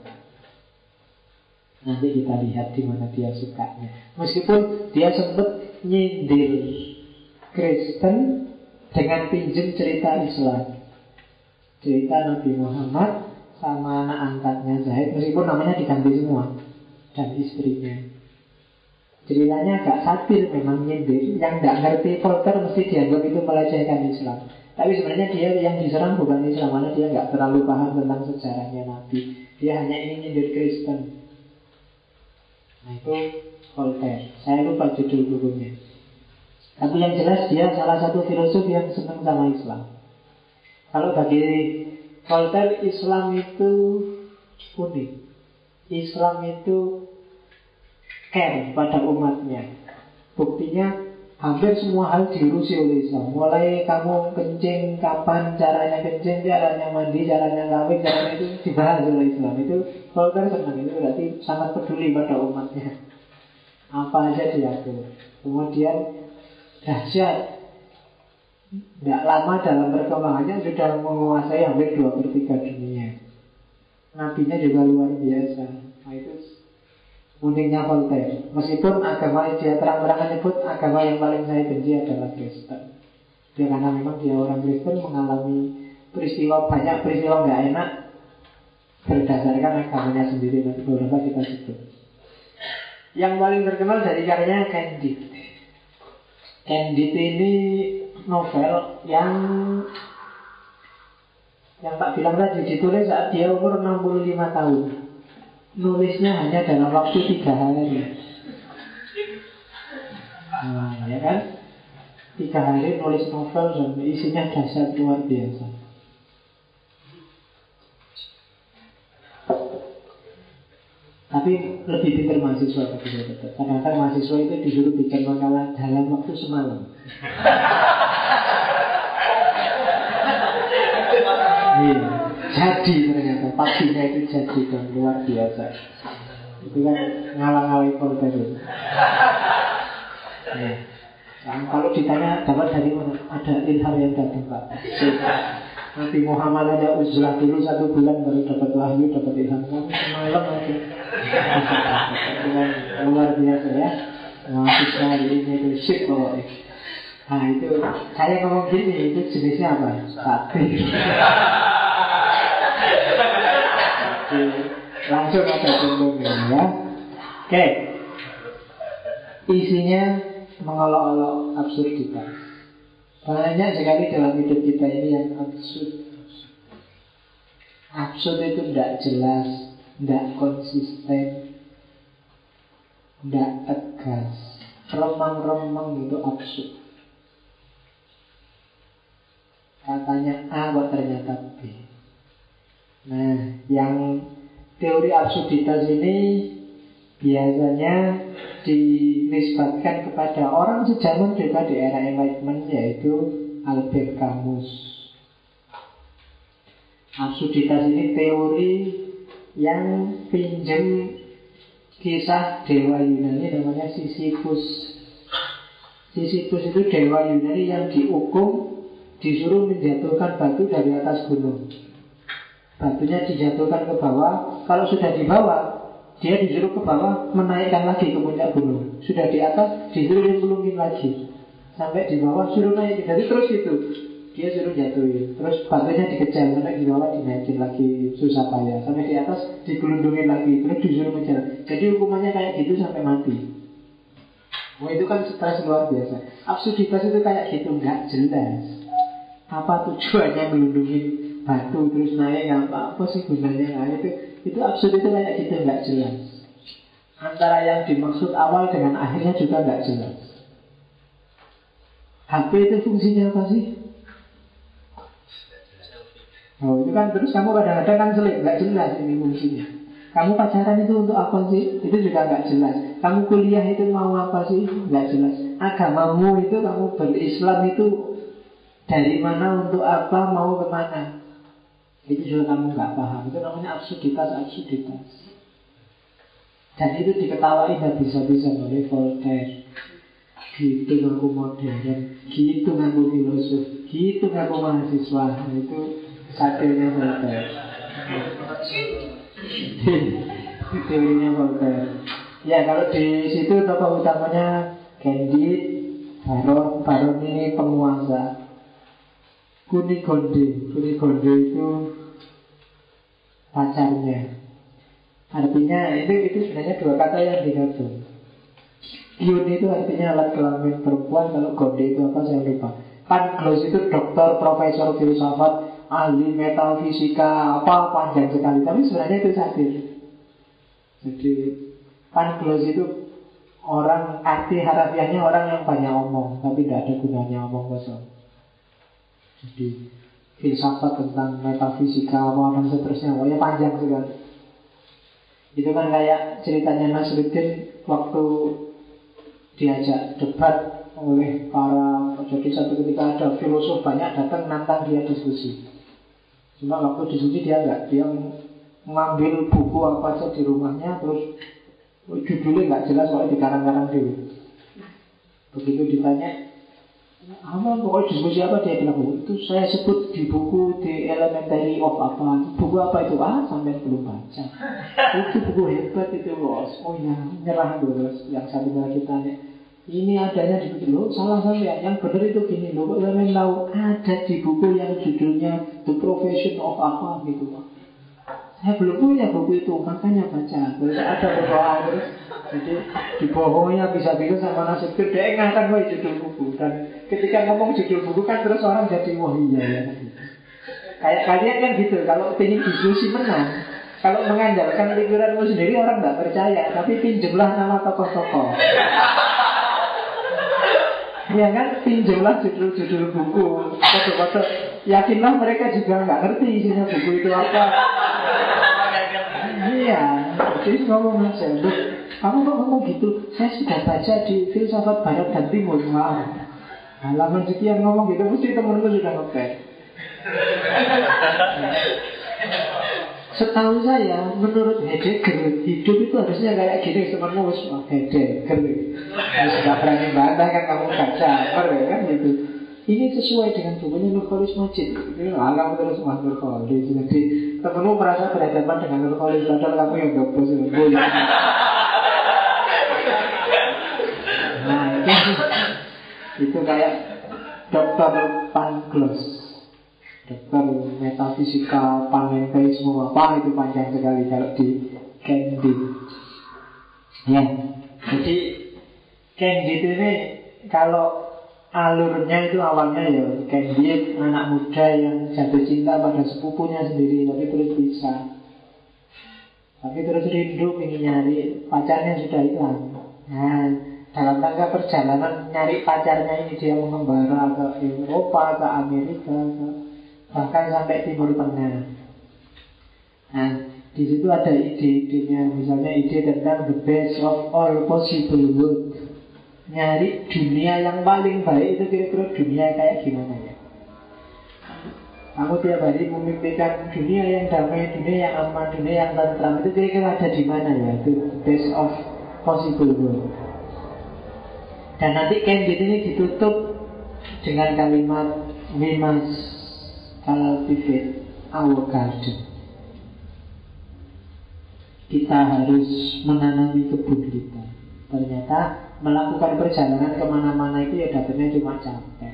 Nanti kita lihat di mana dia sukanya. Meskipun dia sempat nyindir Kristen dengan pinjem cerita Islam. Cerita Nabi Muhammad sama anak angkatnya Zaid, meskipun namanya diganti semua, dan istrinya. Ceritanya agak satir, memang nyindir. Yang tidak ngerti Voltaire mesti dianggap itu melecehkan Islam. Tapi sebenarnya dia yang diserang bukan Islam, karena dia nggak terlalu paham tentang sejarahnya Nabi. Dia hanya ingin nyindir Kristen. Nah itu Voltaire. Saya lupa judul bukunya. Tapi yang jelas dia salah satu filosof yang senang sama Islam. Kalau bagi Voltaire, Islam itu unik. Islam itu care pada umatnya. Buktinya hampir semua hal diurusi oleh Islam. Mulai kamu kencing, kapan caranya kencing, caranya mandi, caranya kawin, caranya itu dibahas oleh Islam. Itu Voltaire senang. Itu berarti sangat peduli pada umatnya. Apa aja diatur. Kemudian dahsyat, tidak lama dalam perkembangannya sudah menguasai hampir 2/3 dunia. Nabinya juga luar biasa. Nah itu uniknya Voltaire. Meskipun agama dia terang-terangan nyebut agama yang paling saya benci adalah Kristen. Dia karena memang dia orang Kristen mengalami banyak peristiwa nggak enak berdasarkan agamanya sendiri. Nanti beberapa kita sebut. Yang paling terkenal dari karyanya Candide. Candide ini novel yang tak bilang tadi ditulis saat dia umur 65 tahun. Nulisnya hanya dalam waktu 3 hari. Nah, ya kan? 3 hari nulis novel dan isinya dahsyat luar biasa. Tapi lebih pintar mahasiswa tetap. Kadang-kadang mahasiswa itu disuruh bikin makalah dalam waktu semalam. Iya, jadi ternyata paginya itu jadi dan luar biasa. Itu kan ngalang-ngalai Voltaire. Ya. Kalau ditanya dapat dari mana? Ada ilham yang datang Pak. Nabi Muhammad ada uzlah dulu 1 bulan baru dapat wahyu, dapat ilham. Kamu semalam aja. Luar biasa ya. Mahasiswa ini itu shit pokoknya. Nah itu saya ngomong gini, itu jenisnya apa? Satir. Langsung ada contohnya ya. Oke. Isinya mengolok-olok absurditas. Banyak sekali dalam hidup kita ini yang absurd. Absurd itu tidak jelas, tidak konsisten, tidak tegas. Remang-remang itu absurd. Katanya A kok ternyata B. Nah, yang teori absurditas ini biasanya dinisbatkan kepada orang sejaman juga di era Enlightenment, yaitu Albert Camus. Absurditas ini teori yang pinjam kisah dewa Yunani namanya Sisyphus. Sisyphus itu dewa Yunani yang dihukum, disuruh menjatuhkan batu dari atas gunung. Batunya dijatuhkan ke bawah. Kalau sudah di bawah, dia disuruh ke bawah, menaikkan lagi ke puncak gunung. Sudah di atas, disuruh nyemplungin lagi. Sampai di bawah, suruh naik. Jadi terus itu, dia suruh jatuhin. Terus batunya dikejar, sampai di bawah dinaikin lagi, susah payah. Sampai di atas, digelundungin lagi. Terus disuruh menjalan. Jadi hukumannya kayak gitu sampai mati. Wah, itu kan stres luar biasa. Absurditas itu kayak gitu, nggak jelas. Apa tujuannya melindungi batu terus naik, apa sih gunanya? Nah, itu absurd, itu kayak gitu, nggak jelas. Antara yang dimaksud awal dengan akhirnya juga nggak jelas. HP itu fungsinya apa sih? Oh, itu kan terus kamu kadang-kadang kan selik, nggak jelas ini fungsinya. Kamu pacaran itu untuk apa sih? Itu juga nggak jelas. Kamu kuliah itu mau apa sih? Nggak jelas. Agamamu itu, kamu berislam itu dari mana, untuk apa, mau kemana? Itu juga kamu nggak paham. Itu namanya absurditas. Dan itu diketawain habis-habisan oleh Voltaire. Gitu ngaku modern, gitu ngaku filosof, gitu ngaku mahasiswa. Itu satirnya Voltaire. Teorinya Voltaire. Ya, kalau di situ tokoh utamanya Candide, Baron ini penguasa. Kunigonde itu pacarnya. Artinya itu sebenarnya dua kata yang digabung. Yun itu artinya alat kelamin perempuan, kalau gonde itu apa saya lupa. Pangloss itu dokter, profesor filsafat, ahli metafisika, apa panjang sekali. Tapi sebenarnya itu satir. Jadi Pangloss itu orang, arti harafiahnya orang yang banyak omong, tapi tidak ada gunanya omong kosong. Jadi filsafat tentang metafisika apa dan seterusnya, pokoknya panjang sekali. Itu kan kayak ceritanya Nasruddin waktu diajak debat oleh para, jadi satu ketika ada filosof banyak datang nantang dia diskusi. Cuma waktu diskusi dia mengambil buku apa saja di rumahnya, terus judulnya nggak jelas, soalnya dikarang-karang dulu. Begitu ditanya apa pokoknya diskusi apa, dia bilang itu saya sebut di buku The Elementary of apa. Buku apa itu? Sampai belum baca. Itu buku hebat itu, bos. Oh ya, nyerah bos. Yang satunya lagi tanya, ini adanya di buku lo, salah ya. Yang benar itu gini lo, kok kalian tahu ada di buku yang judulnya The Profession of apa gitu. Saya belum punya buku itu, makanya baca. Terus ada berdoa terus. Jadi dibohongnya bisa-bisa sama Nasruddin, dia ngatakan wah judul buku. Dan ketika ngomong judul buku kan terus orang jadi wah iya ya. Kayak kalian kan gitu, kalau ingin diskusi menang, kalau mengandalkan pikiranmu sendiri orang tidak percaya, tapi pinjemlah nama tokoh-tokoh. Ya kan, pinjemlah judul-judul buku, kode-kode. Yakinlah mereka juga nggak ngerti isinya buku itu apa. Iya, jadi ngomong aja. Kamu kok ngomong gitu? Saya sudah baca di filsafat barat dan timur. Wah, halaman sekian ngomong gitu, mesti temenku sudah ngepen. Setahu saya, menurut Heidegger, hidup itu harusnya kayak gini. Temanmu Heidegger, sudah berani bantah kan, kamu baca, kan gitu. Ini sesuai dengan bukunya Nurholis Majid. Ini alam terus Mas Nurholis. Jadi temenmu merasa berhadapan dengan Nurholis, padahal kamu yang gak bos. Nah itu kayak Dr. Pangloss, dokter metafisika, panenteisme apa, itu panjang sekali. Kalau Candid. Ya, jadi Candid ini kalau alurnya itu awalnya ya Candid, anak muda yang jatuh cinta pada sepupunya sendiri, tapi terus pisah. Tapi terus rindu ingin nyari pacarnya sudah hilang. Nah, dalam rangka perjalanan nyari pacarnya ini dia mengembara ke Eropa, ke Amerika, bahkan sampai Timur Tengah. Nah, di situ ada ide-idenya, misalnya ide tentang the best of all possible world. Nyari dunia yang paling baik itu kira-kira dunia kayak gimana ya? Kamu tiap hari memimpikan dunia yang damai, dunia yang aman, dunia yang tentram, itu kira-kira ada di mana ya? Itu best of possible world. Dan nanti Candid ini ditutup dengan kalimat we must cultivate our garden. Kita harus menanami kebun kita. Ternyata melakukan perjalanan kemana-mana itu ya dapatnya cuma capek.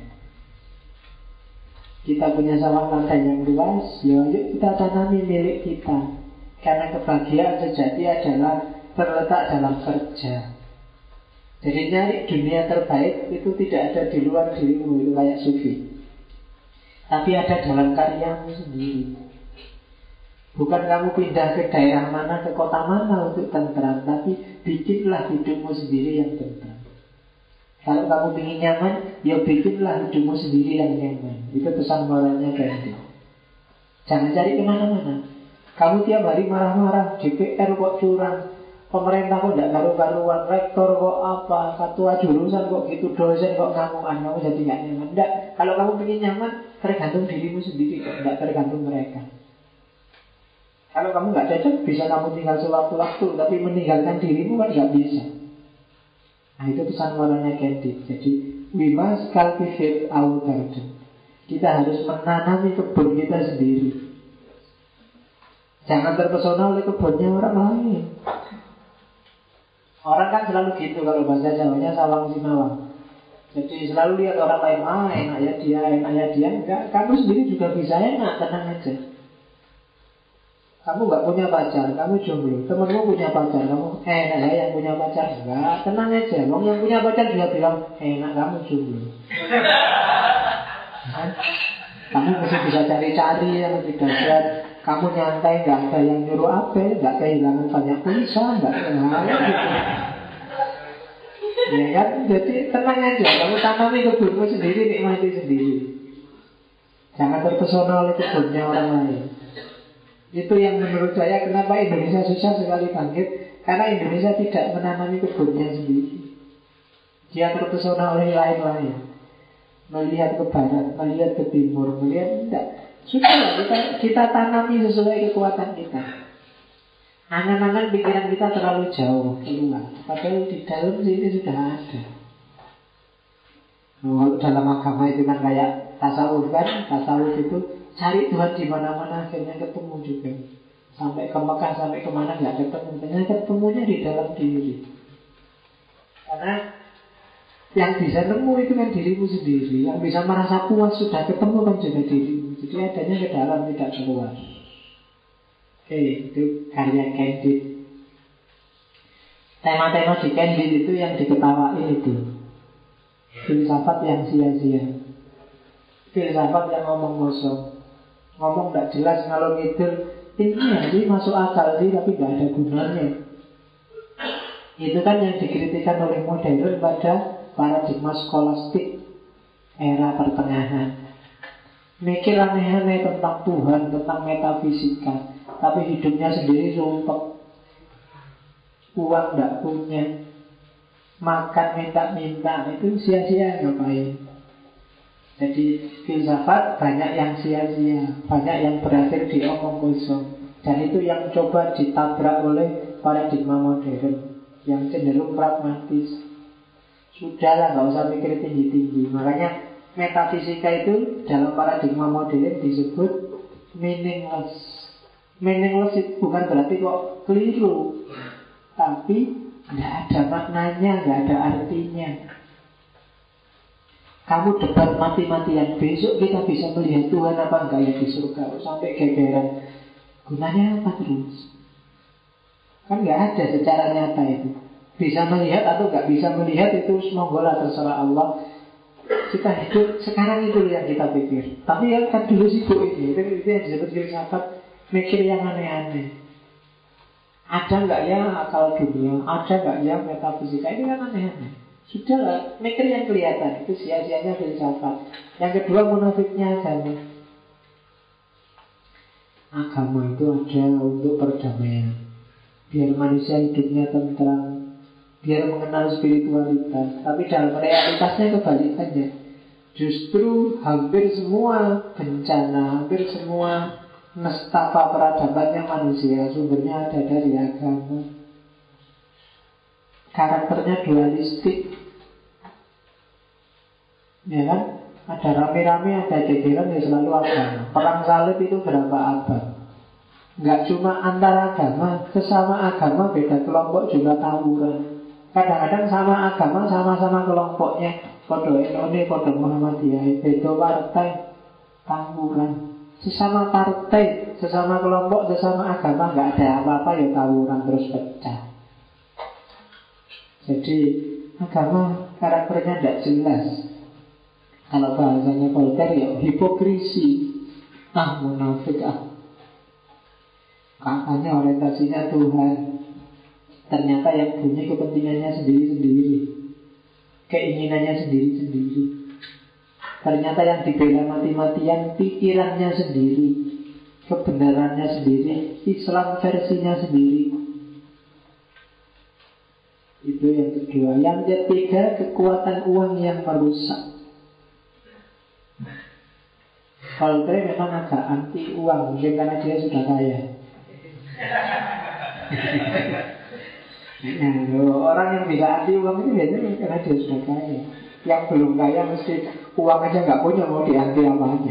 Kita punya sawah ladang yang luas, yuk kita tanami milik kita. Karena kebahagiaan sejati adalah terletak dalam kerja. Jadi nyari dunia terbaik itu tidak ada di luar dirimu, itu kayak sufi. Tapi ada dalam karyamu sendiri. Bukan kamu pindah ke daerah mana, ke kota mana untuk tentram, tapi bikinlah hidupmu sendiri yang tentram. Kalau kamu ingin nyaman, ya bikinlah hidupmu sendiri yang nyaman. Itu pesan moralnya Candid. Jangan cari kemana-mana. Kamu tiap hari marah-marah, DPR kok curang, pemerintah kok tidak karu-karuan, rektor kok apa, ketua jurusan kok gitu, dosen kok ngamuan, kamu jadi gak nyaman. Tidak, kalau kamu ingin nyaman, tergantung dirimu sendiri kok, tidak tergantung mereka. Kalau kamu gak cocok, bisa kamu tinggal sewaktu-waktu, tapi meninggalkan dirimu kan gak bisa. Nah, itu pesan moralnya Candid. Jadi we must cultivate our garden. Kita harus menanami kebun kita sendiri. Jangan terpesona oleh kebunnya orang lain. Orang kan selalu gitu, kalau bahasa Jawanya sawang sinawang. Jadi selalu lihat orang lain, enak ya dia, enak ya dia. Enggak, kamu sendiri juga bisa enak, tenang aja. Kamu gak punya pacar, kamu jomblo. Temenmu punya pacar, kamu enak ya yang punya pacar. Enggak, tenang aja. Wong yang punya pacar juga bilang enak kamu jomblo. Kamu mesti bisa cari-cari yang lebih dahsyat. Kamu nyantai, gak ada yang nyuruh apa, gak kehilangan banyak pulsa, gak kehilangan gitu. Ya kan, jadi tenang aja. Kamu tanami kebunmu sendiri, nikmati sendiri. Jangan terpesona oleh kebunnya orang lain. Itu yang menurut saya kenapa Indonesia susah sekali bangkit. Karena Indonesia tidak menanami kebunnya sendiri. Dia terpesona oleh lain-lain, melihat ke barat, melihat ke timur, melihat tidak. Sudah kita tanami sesuai kekuatan kita. Angan-angan pikiran kita terlalu jauh keluar, padahal di dalam sini sudah ada. Dalam agama itu kan kayak tasawuf kan. Tasawuf itu cari Tuhan di mana-mana, akhirnya ketemu juga. Sampai ke Mekah, sampai kemana nggak ketemu. Ternyata ketemunya di dalam diri. Karena yang bisa nemu itu kan dirimu sendiri. Yang bisa merasa puas sudah ketemu kan juga dirimu. Jadi adanya ke dalam, tidak keluar. Oke, itu karya Candid. Tema-tema di Candid itu yang diketawain itu. Filsafat yang sia-sia, filsafat yang ngomong kosong, ngomong gak jelas, ngalor ngidul. Ini sih masuk akal sih, tapi gak ada gunanya. Itu kan yang dikritikkan oleh modern pada paradigma skolastik era pertengahan. Mikir aneh-aneh tentang Tuhan, tentang metafisika, tapi hidupnya sendiri sumpek. Uang gak punya, makan minta-minta, itu sia-sia ngapain. Jadi filsafat banyak yang sia-sia, banyak yang berakhir di omong kosong. Dan itu yang coba ditabrak oleh paradigma modern yang cenderung pragmatis. Sudahlah, gak usah mikir tinggi-tinggi. Makanya metafisika itu dalam paradigma modern disebut meaningless. Meaningless itu bukan berarti kok keliru, tapi nggak ada maknanya, nggak ada artinya. Kamu debat mati-matian, besok kita bisa melihat Tuhan apa enggak ya di surga, sampai gegeran. Gunanya apa terus? Kan nggak ada secara nyata itu. Bisa melihat atau nggak bisa melihat itu monggo lah, terserah Allah. Kita hidup sekarang itu yang kita pikir. Tapi yang kan dulu sibuk ini, itu yang disebut filsafat, mikir yang aneh-aneh. Ada nggak ya akal dunia? Ada nggak ya metafisika? Ini kan aneh-aneh. Sudahlah, mikir yang kelihatan. Itu sia-sianya filsafat. Yang kedua, munafiknya agama. Agama itu ada untuk perdamaian, biar manusia hidupnya tentram, biar mengenal spiritualitas. Tapi dalam realitasnya kebalikannya. Justru hampir semua bencana, hampir semua nestapa peradabannya manusia sumbernya ada dari agama. Karakternya dualistik, ya kan? Ada rame-rame, ada gegeran, ya selalu agama. Perang salib itu berapa abad? Nggak cuma antar agama, sesama agama beda kelompok juga tawuran. Kadang-kadang sama agama, sama-sama kelompoknya, podo Indonesia, podo Muhammadiyah, beda partai, tawuran. Sesama partai, sesama kelompok, sesama agama, nggak ada apa-apa ya tawuran terus pecah. Jadi agama karakternya tidak jelas. Kalau bahasanya Voltaire ya hipokrisi, munafik katanya orientasinya Tuhan, ternyata yang punya kepentingannya sendiri-sendiri, keinginannya sendiri-sendiri. Ternyata yang dibela mati-matian pikirannya sendiri, kebenarannya sendiri, Islam versinya sendiri. Itu yang kedua. Yang ketiga, kekuatan uang yang merusak. Voltaire memang agak anti uang, mungkin karena dia sudah kaya. Orang yang bisa anti uang itu biasanya karena dia sudah kaya. Yang belum kaya mesti uang aja nggak punya, mau dianti apanya.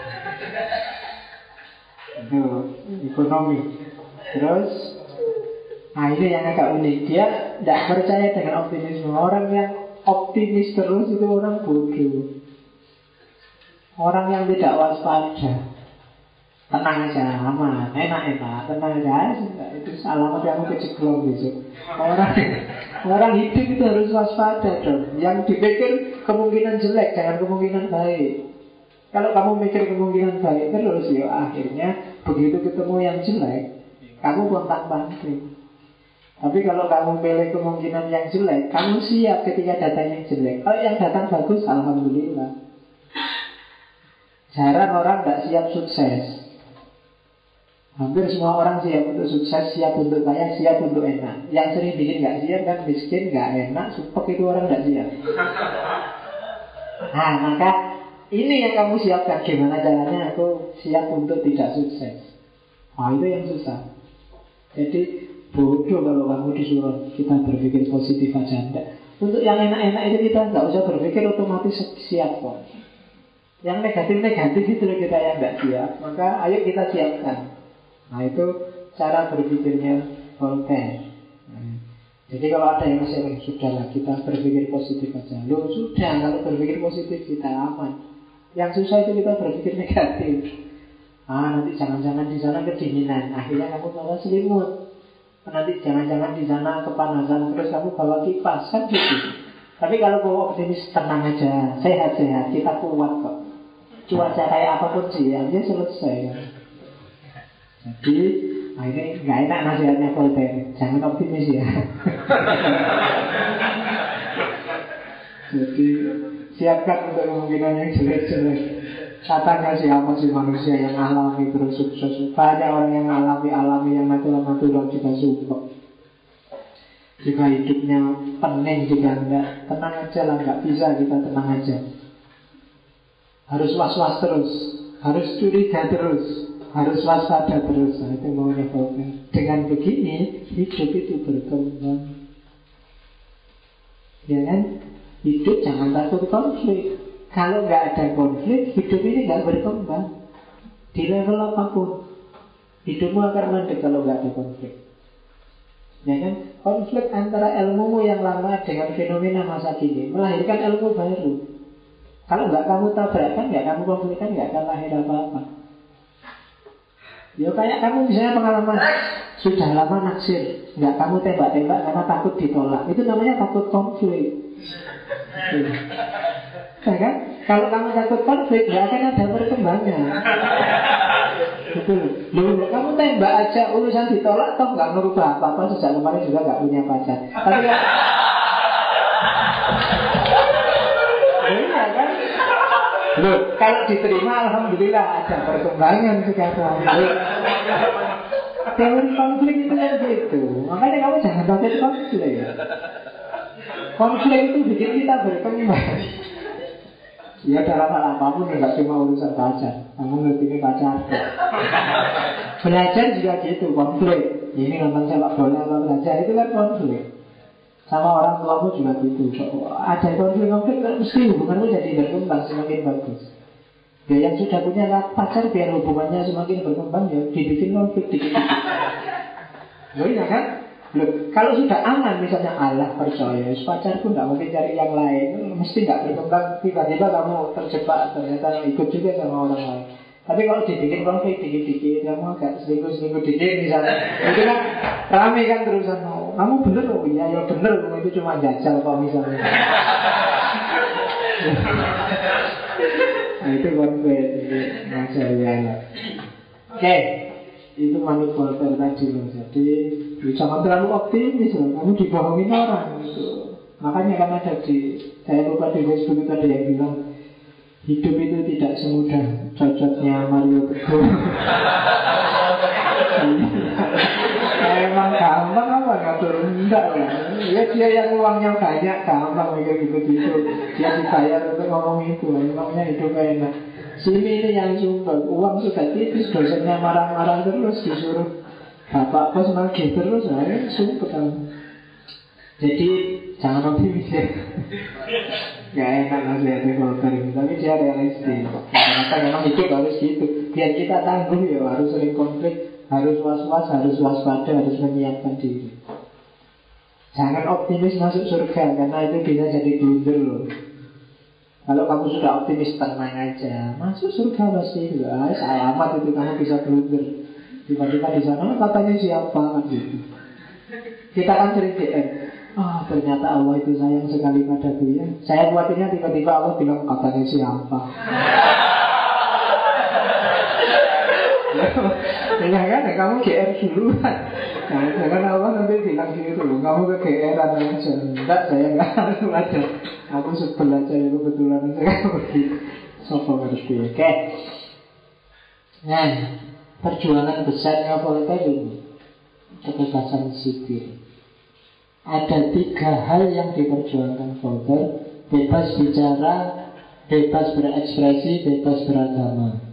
Itu ekonomi. Terus, nah ini yang agak unik. Dia tidak percaya dengan optimisme. Orang yang optimis terus itu orang bodoh. Orang yang tidak waspada. Tenang aja, aman, enak-enak, tenang aja. Itu alamat kamu keceklong besok. Orang hidup itu harus waspada dong. Yang dipikir kemungkinan jelek, jangan kemungkinan baik. Kalau kamu mikir kemungkinan baik terus, ya akhirnya begitu ketemu yang jelek, kamu kontak-panting. Tapi kalau kamu pilih kemungkinan yang jelek, kamu siap ketika datang yang jelek. Kalau yang datang bagus, alhamdulillah. Jarang orang tidak siap sukses. Hampir semua orang siap untuk sukses, siap untuk kaya, siap untuk enak. Yang sering bikin nggak siap kan miskin, nggak enak, supek itu orang nggak siap. Nah, maka ini yang kamu siapkan. Gimana caranya aku siap untuk tidak sukses? Itu yang susah. Jadi bodoh kalau kamu disuruh kita berpikir positif aja. Enggak. Untuk yang enak-enak itu kita nggak usah berpikir, otomatis siap kok. Yang negatif-negatif itu kita yang nggak siap. Maka ayo kita siapkan. Nah itu cara berpikirnya Voltaire. Jadi kalau ada yang masih sudahlah kita berpikir positif aja. Loh sudah, kalau berpikir positif kita aman. Yang susah itu kita berpikir negatif. Nanti jangan-jangan di sana kedinginan, akhirnya kamu bawa selimut. Nanti jangan-jangan di sana kepanasan, terus kamu bawa kipas, kan gitu. Tapi kalau kamu optimis, tenang aja, sehat-sehat, kita kuat kok. Cuaca kayak apapun sih, ya selesai. Jadi, ini nggak enak nasihatnya Voltaire. Jangan optimis ya. Jadi, siapkan untuk kemungkinan yang jelek-jelek. Katanya siapa sih manusia yang alami terus sukses? Banyak orang yang alami yang natural juga sumpah. Juga hidupnya pening juga enggak. Tenang aja lah, nggak bisa kita tenang aja. Harus was-was terus, harus curiga terus, harus waspada terus. Nah, itu maunya Voltaire. Dengan begini hidup itu berkembang. Ya kan? Hidup jangan takut konflik. Kalau nggak ada konflik, hidup ini nggak berkembang. Di level apapun, hidupmu akan mandek kalau nggak ada konflik. Ya kan? Konflik antara ilmumu yang lama dengan fenomena masa kini melahirkan ilmu baru. Kalau nggak kamu tabrakan, nggak kamu konflikkan, nggak akan lahir apa-apa. Ya kayak kamu misalnya pengalaman sudah lama naksir, nggak kamu tembak-tembak karena takut ditolak. Itu namanya takut konflik. Ya kan? Kalau kamu takut konflik, nggak akan ada perkembangan. Betul. Loh, kamu tembak aja urusan ditolak, toh nggak merubah apa-apa. Sejak kemarin juga nggak punya pacar. Tapi ya, iya kan? Loh, kalau diterima, alhamdulillah ada perkembangan sekarang. Loh, teori konflik itu kan gitu. Makanya kamu jangan takut konflik. Konflik itu bikin kita berkembang. Ya dalam hal apapun, nggak cuma urusan pacar. Kamu ngerti ini pacar. Belajar juga gitu, konflik. Ini nonton sepak bola atau belajar itu kan konflik. Sama orang tuamu juga gitu. Ada konflik-konflik, mesti hubunganmu jadi berkembang semakin bagus. Ya yang sudah punya pacar biar hubungannya semakin berkembang, ya dibikin konflik dikit-dikit. Loh iya kan? Loh, kalau sudah aman misalnya Allah percaya pacarku nggak mungkin cari yang lain, mesti nggak berkembang. Tiba-tiba kamu terjebak, ternyata ikut juga sama orang lain. Tapi kalau dibikin konflik dikit-dikit, kamu agak seminggu dikit misalnya, itu kan rame kan terusan. Oh, kamu bener loh, iya ya bener, itu cuma jajal kok misalnya. Nah itu konflik, itu ngajarnya. Oke. Itu manipulator tadi loh. Jadi jangan terlalu optimis loh. Kamu dibohongin orang gitu. Makanya kan ada saya lupa di Facebook itu ada yang bilang hidup itu tidak semudah cocoknya Mario Teguh. Emang gampang apa ngatur enggak lah. Ya dia yang uangnya banyak gampang mikir gitu-gitu. Dia dibayar untuk ngomong itu. Emangnya hidup enak. Sini ini yang sumpah, uang sudah tipis, dosennya marah-marah terus, disuruh bapak bos nagih terus, sumpah kan. Jadi jangan optimis ya. Gak enak nasihatnya Voltaire ini, tapi dia realistis. Karena memang hidup harus gitu. Biar kita tangguh ya, harus sering konflik, harus was-was, harus waspada, harus menyiapkan diri. Jangan optimis masuk surga, karena itu bisa jadi blunder loh. Kalau kamu sudah optimis, tenang aja, masuk surga pasti. Selamat itu kamu bisa blunder. Tiba-tiba di sana katanya siapa gitu. Kita kan sering DM. Ternyata Allah itu sayang sekali padaku ya. Saya buatinnya tiba-tiba Allah bilang katanya siapa. Ya kan, kamu GR duluan. Nah, jangan Allah nanti bilang gitu loh, kamu ke GR-an aja. Enggak, saya enggak harus ada. Aku sebel aja ya kebetulan aja begitu. Sopong harus dia. Oke. Nah, perjuangan besarnya Voltaire ini kebebasan sipil. Ada 3 hal yang diperjuangkan Voltaire: bebas bicara, bebas berekspresi, bebas beragama.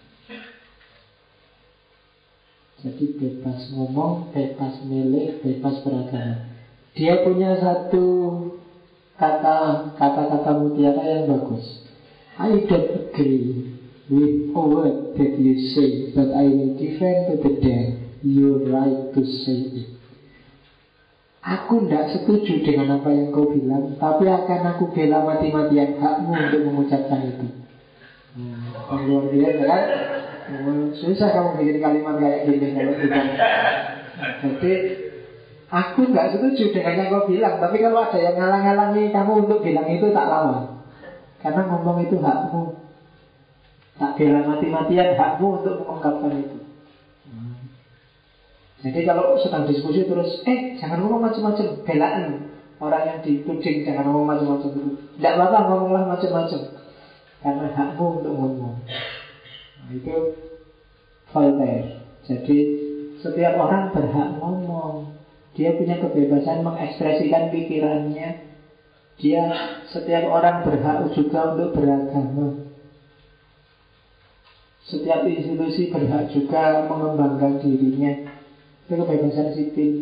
Jadi bebas ngomong, bebas milih, bebas beragama. Dia punya satu kata-kata mutiara yang bagus. I don't agree with a word that you say, but I will defend to the death your right to say it. Aku tidak setuju dengan apa yang kau bilang, tapi akan aku bela mati-matian hakmu untuk mengucapkan itu. Luar biasa kan? Susah kamu bikin kalimat kayak gini kalau bukan. Jadi aku nggak setuju dengan yang kau bilang, tapi kalau ada yang ngalang-ngalangi kamu untuk bilang itu, tak lawan. Karena ngomong itu hakmu. Tak bela mati-matian hakmu untuk mengungkapkan itu. Jadi kalau sedang diskusi terus, jangan ngomong macam-macam, belaan orang yang dituding, jangan ngomong macam-macam itu. Tidak apa-apa, ngomonglah macam-macam, karena hakmu untuk ngomong. Itu Voltaire. Jadi setiap orang berhak ngomong. Dia punya kebebasan mengekspresikan pikirannya. Setiap orang berhak juga untuk beragama. Setiap institusi berhak juga mengembangkan dirinya. Itu kebebasan sipil.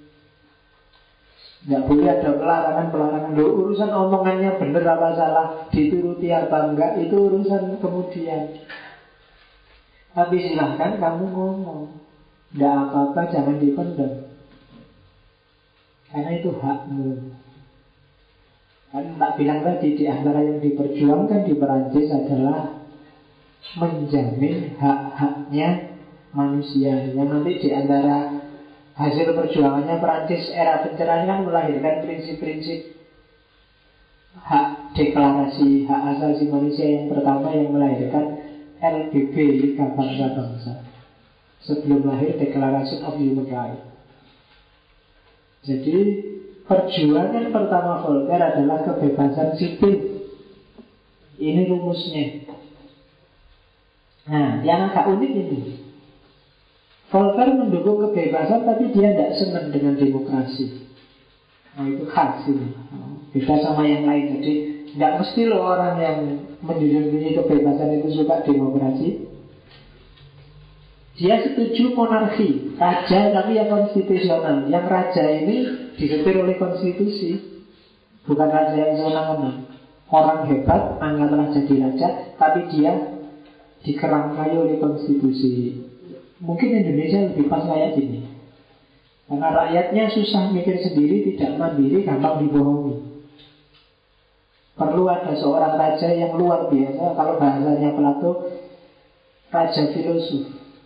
Nggak boleh ada pelarangan. Urusan omongannya benar apa salah, dituruti apa enggak, itu urusan kemudian. Tapi silahkan kamu ngomong. Tidak apa-apa, jangan dipendam. Karena itu hakmu. Kan tak bilang tadi, di antara yang diperjuangkan di Perancis adalah menjamin hak-haknya manusia. Yang nanti di antara hasil perjuangannya Perancis era pencerahan kan melahirkan prinsip-prinsip hak deklarasi hak asasi manusia yang pertama, yang melahirkan LBB, Liga Bangsa-Bangsa, sebelum lahir Declaration of Human Rights. Jadi perjuangan pertama Voltaire adalah kebebasan sipil. Ini rumusnya. Nah, yang agak unik ini, Voltaire mendukung kebebasan tapi dia tidak senang dengan demokrasi. Nah, itu khas ini. Beda sama yang lain. Jadi tidak mesti loh orang yang menjunjung tinggi kebebasan itu suka demokrasi. Dia setuju monarki, raja tapi yang konstitusional. Yang raja ini disetir oleh konstitusi, bukan raja yang senang-senang. Orang hebat, angkatlah jadi raja, tapi dia dikerangkai oleh konstitusi. Mungkin Indonesia lebih pas kayak gini, karena rakyatnya susah mikir sendiri, tidak mandiri, gampang dibohongi. Perlu ada seorang raja yang luar biasa. Kalau bahasanya Plato, raja filosof,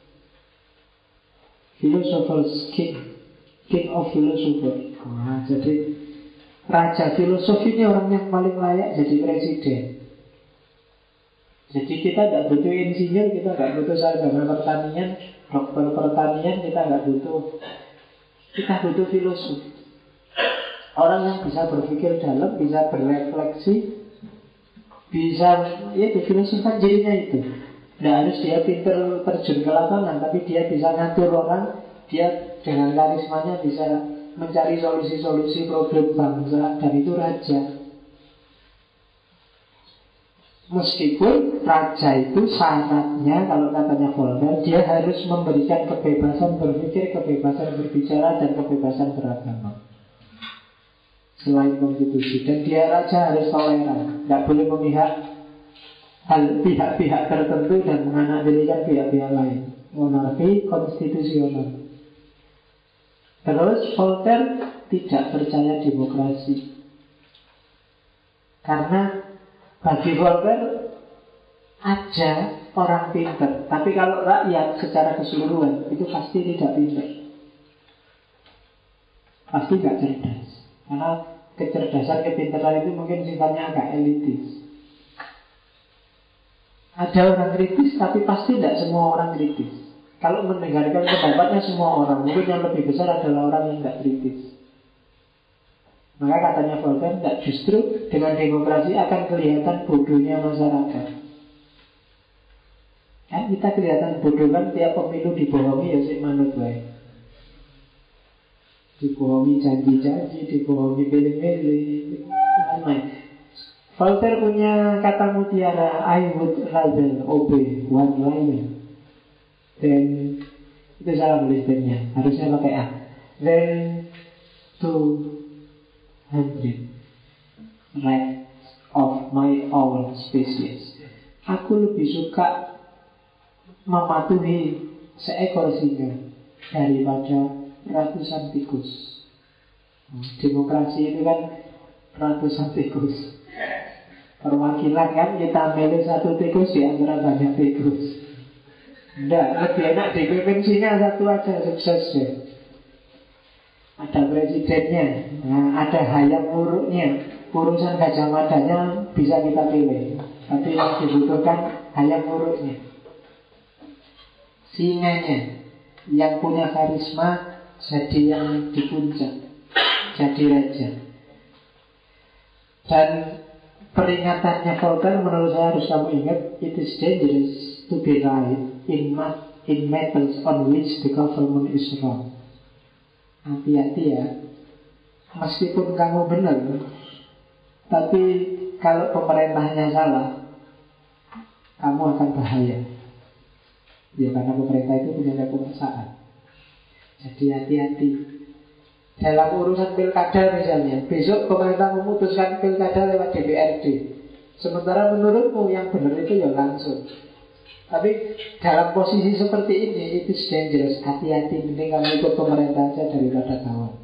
philosopher's king, king of philosopher. Nah, jadi raja filosof ini orang yang paling layak jadi presiden. Jadi kita tidak butuh insinyur, kita tidak butuh sarjana pertanian, dokter pertanian, kita tidak butuh. Kita butuh filosof. Orang yang bisa berpikir dalam, bisa berefleksi, bisa, ya filosof kan jadinya itu. Tidak harus dia pintar terjun ke lapangan, tapi dia bisa ngatur orang. Dia dengan karismanya bisa mencari solusi-solusi problem bangsa, dan itu raja. Meskipun raja itu syaratnya, kalau katanya Voltaire, dia harus memberikan kebebasan berpikir, kebebasan berbicara, dan kebebasan beragama selain konstitusi. Dan dia raja harus toleran, tidak boleh memihak pihak-pihak tertentu dan menganaktirikan pihak-pihak lain. Monarki konstitusional. Terus Voltaire tidak percaya demokrasi, karena bagi Voltaire ada orang pintar, tapi kalau rakyat secara keseluruhan itu pasti tidak pintar, pasti tidak cerdas. Karena kecerdasan, kepintaran itu mungkin sifatnya agak elitis. Ada orang kritis, tapi pasti tidak semua orang kritis. Kalau mendengarkan pendapatnya semua orang, mungkin yang lebih besar adalah orang yang tidak kritis. Maka katanya Voltaire, tidak, justru dengan demokrasi akan kelihatan bodohnya masyarakat. Kan kita kelihatan bodoh kan tiap pemilu dibohongi, ya sih manut baik. Dibohongi janji-janji, dibohongi pilih-pilih. Voltaire punya kata mutiara, I would rather obey one line then, itu salah tulisnya, harusnya pakai A, then 200 rights of my own species. Aku lebih suka mematuhi seekor singa daripada ratusan tikus. Demokrasi itu kan ratusan tikus. Perwakilan kan kita milih satu tikus di antara banyak tikus. Tidak, lebih enak dipimpin singa satu aja, sukses deh. Ada presidennya, nah, ada hayam muruknya. Urusan Gajah Madanya bisa kita pilih, tapi yang dibutuhkan hayam muruknya, singanya yang punya karisma, jadi yang di puncak, jadi raja. Dan peringatannya Voltaire menurut saya harus kamu ingat, it is dangerous to be right in matters on which the government is wrong. Hati-hati ya, meskipun kamu benar, tapi kalau pemerintahnya salah, kamu akan bahaya. Ya karena pemerintah itu punya kekuasaan. Jadi hati-hati. Dalam urusan pilkada misalnya, besok pemerintah memutuskan pilkada lewat DPRD, sementara menurutmu yang benar itu ya langsung. Tapi dalam posisi seperti ini, itu dangerous. Hati-hati, mending kamu ikut pemerintah saja daripada kawan.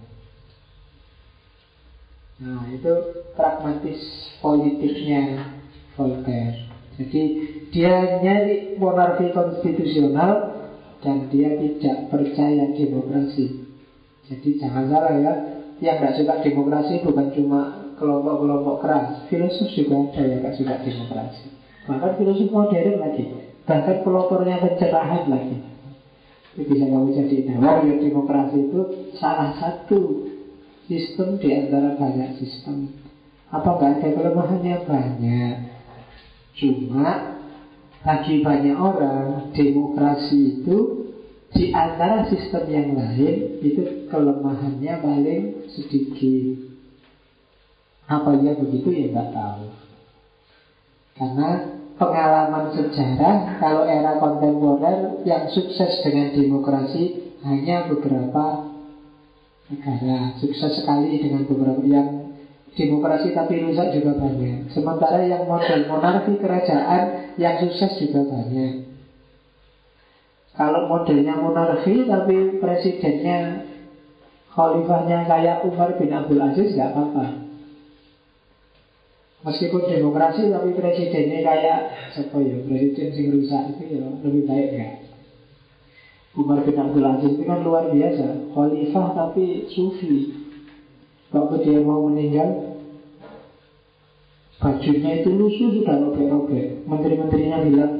Nah, itu pragmatis politiknya Voltaire. Jadi dia nyari monarki konstitusional, dan dia tidak percaya demokrasi. Jadi jangan salah ya, yang gak suka demokrasi bukan cuma kelompok-kelompok keras, filosof juga ada yang gak suka demokrasi. Bahkan filosof modern lagi, bahkan pelopornya pencerahan lagi. Itu bisa kamu jadiin. Nah, demokrasi itu salah satu sistem di antara banyak sistem. Apa nggak ada kelemahannya? Banyak. Cuma bagi banyak orang, demokrasi itu di antara sistem yang lain itu kelemahannya paling sedikit. Apa ya begitu ya nggak tahu. Karena pengalaman sejarah, kalau era kontemporer yang sukses dengan demokrasi hanya beberapa negara. Sukses sekali dengan beberapa. Yang demokrasi tapi rusak juga banyak. Sementara yang model monarki kerajaan yang sukses juga banyak. Kalau modelnya monarki tapi presidennya, khalifahnya kayak Umar bin Abdul Aziz, gak apa-apa. Meskipun demokrasi tapi presidennya kayak siapa ya, presiden sing rusak itu ya lebih baik ya. Umar bin Abdul Aziz itu kan luar biasa, khalifah tapi sufi. Waktu dia mau meninggal, bajunya itu lusuh sudah robek-robek. Menteri-menterinya bilang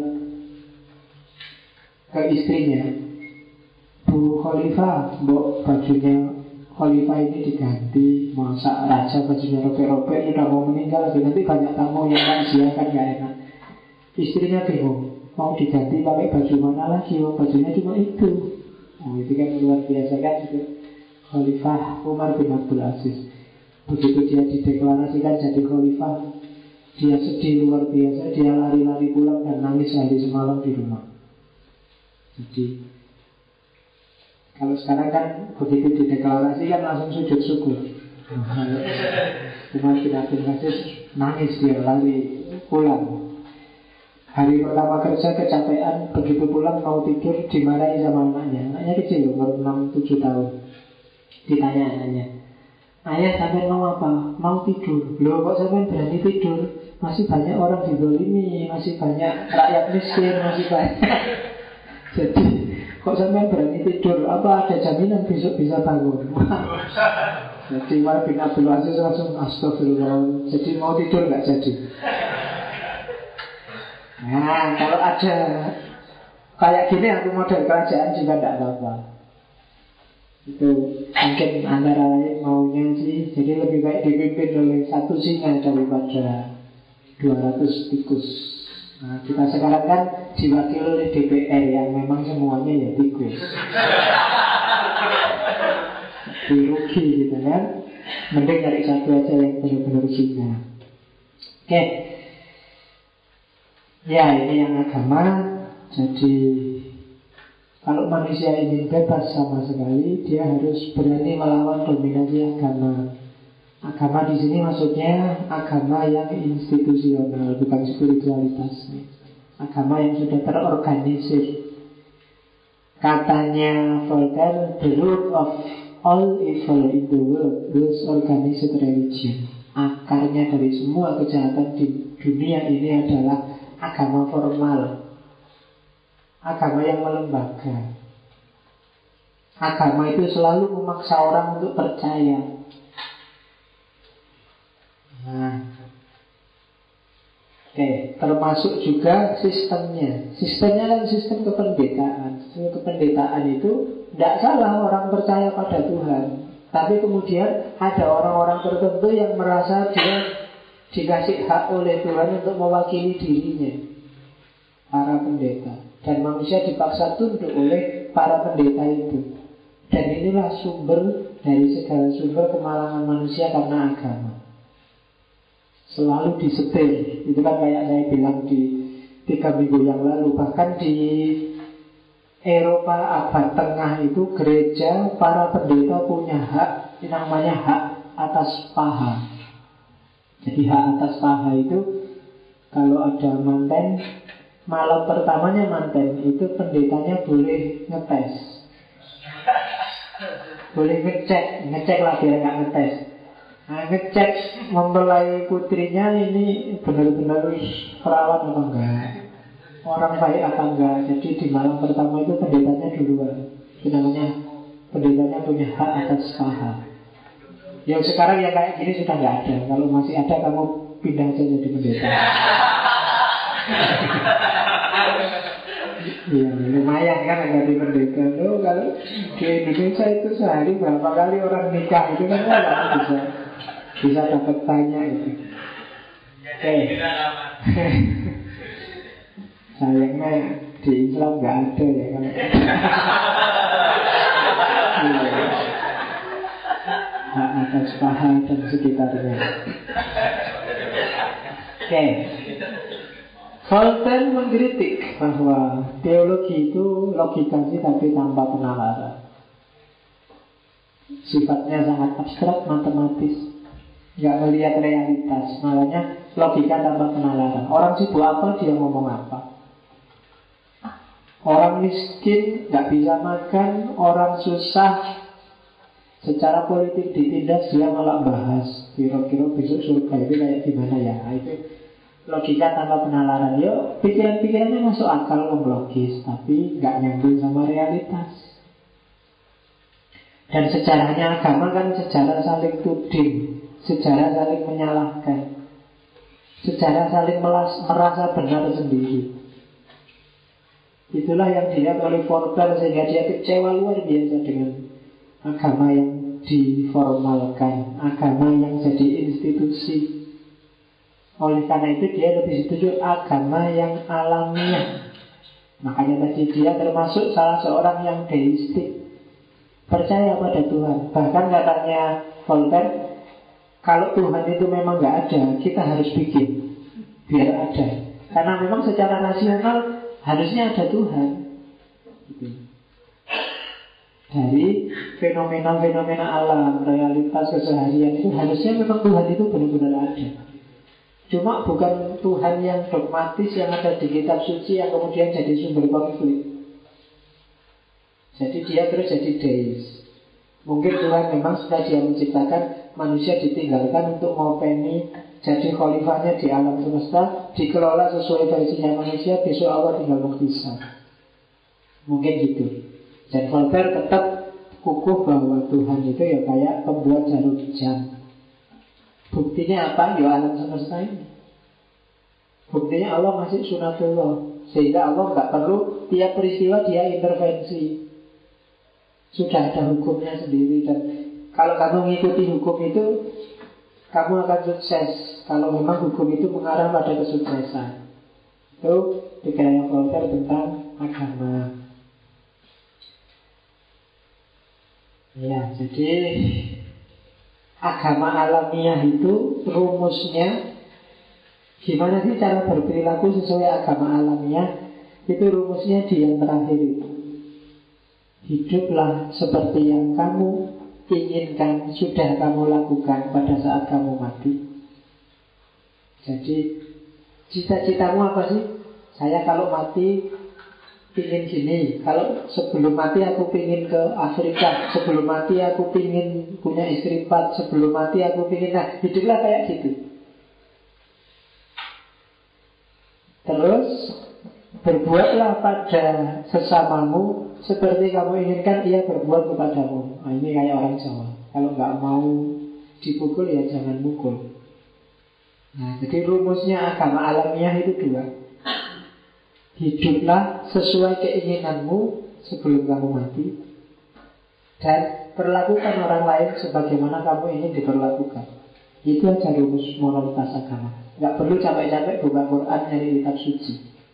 ke istrinya, Bu Khalifah, mbok bajunya Khalifah ini diganti. Masa raja bajunya robek-robek, sudah mau meninggal lagi, nanti banyak tamu yang takziah kan gak enak. Istrinya bingung, mau diganti pakai baju mana lagi, bajunya cuma itu. Oh, itu kan luar biasa kan itu. Khalifah Umar bin Abdul Aziz. Begitu dia dideklarasikan jadi khalifah, dia sedih luar biasa. Dia lari-lari pulang dan nangis sehari semalam di rumah. Jadi kalau sekarang kan begitu dideklarasikan langsung sujud syukur. Umar bin Abdul Aziz nangis, dia lari pulang. Hari pertama kerja kecapean, begitu pulang mau tidur dimarahi sama anaknya. Anaknya kecil, umur 6-7 tahun. Ditanya anaknya, ayah sampai mau apa? Mau tidur. Loh kok sampai berani tidur? Masih banyak orang dizalimi, masih banyak rakyat miskin, masih banyak. Jadi kok sampai berani tidur? Apa ada jaminan besok bisa bangun? Jadi Umar bin Abdul Aziz langsung astagfirullah. Jadi mau tidur nggak jadi. Nah kalau ada kayak gini aku model kerajaan juga tidak apa-apa. Itu mungkin antara lain maunya sih. Jadi lebih baik dipimpin oleh satu singa daripada 200 tikus. Nah kita sekarang kan diwakili oleh DPR yang memang semuanya ya tikus. Rugi gitu kan. Mending cari satu aja yang benar-benar singa. Oke. Ya ini yang agama. Jadi kalau manusia ingin bebas sama sekali, dia harus berani melawan dominasi agama. Agama di sini maksudnya agama yang institusional, bukan spiritualitas. Agama yang sudah terorganisir. Katanya Voltaire, the root of all evil in the world is organized religion. Akarnya dari semua kejahatan di dunia ini adalah agama formal, agama yang melembaga. Agama itu selalu memaksa orang untuk percaya. Nah, termasuk juga sistemnya. Sistemnya kan sistem kependetaan. Sistem kependetaan itu tidak salah orang percaya pada Tuhan. Tapi kemudian ada orang-orang tertentu yang merasa dia dikasih hak oleh Tuhan untuk mewakili dirinya, para pendeta. Dan manusia dipaksa tunduk oleh para pendeta itu. Dan inilah sumber dari segala sumber kemalangan manusia karena agama. Selalu disetir. Itu kan kayak saya bilang di 3 minggu yang lalu. Bahkan di Eropa abad tengah itu gereja, para pendeta punya hak, namanya hak atas paha. Jadi hak atas paha itu kalau ada manten, malam pertamanya manten itu pendetanya boleh ngetes, boleh ngecek lah biar nggak ngetes. Nah, ngecek mempelai putrinya ini benar-benar perawan apa enggak. orang baik apa enggak. Jadi di malam pertama itu pendetanya duluan. Itu namanya pendetanya punya hak atas paham. Yang sekarang yang kayak gini sudah nggak ada. Kalau masih ada kamu pindah aja jadi pendeta. Ya lumayan kan jadi pendeta. Loh, kalau di Indonesia itu sehari berapa kali orang nikah itu kan bisa dapat banyak itu. Oke. Sayangnya di Islam nggak ada ya kalau hak atas paham dan sekitarnya. Oke. Voltaire mengkritik bahwa teologi itu logika sih tapi tanpa penalaran. Sifatnya sangat abstrak, matematis, nggak melihat realitas. Makanya logika tanpa penalaran. Orang sibuk apa dia ngomong apa. Orang miskin nggak bisa makan, orang susah secara politik ditindas dia malah bahas kira-kira besok surga itu kayak gimana ya. Nah, itu logika tanpa penalaran. Yo, pikiran-pikirannya masuk akal, logis, tapi nggak nyambung sama realitas. Dan sejarahnya agama kan sejarah saling tuding, sejarah saling menyalahkan, sejarah saling merasa benar sendiri. Itulah yang dilihat oleh Voltaire sehingga dia kecewa luar biasa dengan agama yang diformalkan, agama yang jadi institusi. Oleh karena itu dia lebih setuju agama yang alamiah. Makanya tadi dia termasuk salah seorang yang deistik, percaya pada Tuhan. Bahkan katanya Voltaire, kalau Tuhan itu memang nggak ada, kita harus bikin biar ada. Karena memang secara rasional harusnya ada Tuhan. Dari fenomena-fenomena alam, realitas keseharian itu harusnya memang Tuhan itu benar-benar ada. Cuma bukan Tuhan yang dogmatis yang ada di kitab suci yang kemudian jadi sumber konflik. Jadi dia terus jadi deis. Mungkin Tuhan memang sudah dia menciptakan manusia ditinggalkan untuk ngopeni jadi khalifahnya di alam semesta, dikelola sesuai versinya manusia, besok Allah tinggal menghisab. Mungkin gitu. Dan Voltaire tetap kukuh bahwa Tuhan itu ya kayak pembuat jarum jam. Buktinya apa? Ya alam semesta ini. Buktinya Allah masih sunatullah, sehingga Allah nggak perlu tiap peristiwa dia intervensi. Sudah ada hukumnya sendiri. Dan kalau kamu mengikuti hukum itu, kamu akan sukses. Kalau memang hukum itu mengarah pada kesuksesan. Itu pikirannya Voltaire tentang agama. Ya, jadi agama alamiah itu rumusnya gimana sih cara berperilaku sesuai agama alamiah. Itu rumusnya di yang terakhir itu. Hiduplah seperti yang kamu inginkan, sudah kamu lakukan pada saat kamu mati. Jadi cita-citamu apa sih? Saya kalau mati ingin gini. Kalau sebelum mati aku ingin ke Afrika, sebelum mati aku ingin punya istri 4, sebelum mati aku ingin. Nah, hiduplah kayak gitu. Terus berbuatlah pada sesamamu seperti kamu inginkan ia berbuat kepadamu. Nah, ini kayak orang Jawa. Kalau nggak mau dipukul ya jangan mukul. Nah, jadi rumusnya agama alamiah itu 2. Hiduplah sesuai keinginanmu sebelum kamu mati, dan perlakukan orang lain sebagaimana kamu ingin diperlakukan. Itu aja rumus moralitas agama. Nggak perlu capek-capek buka Quran nyari kitab suci.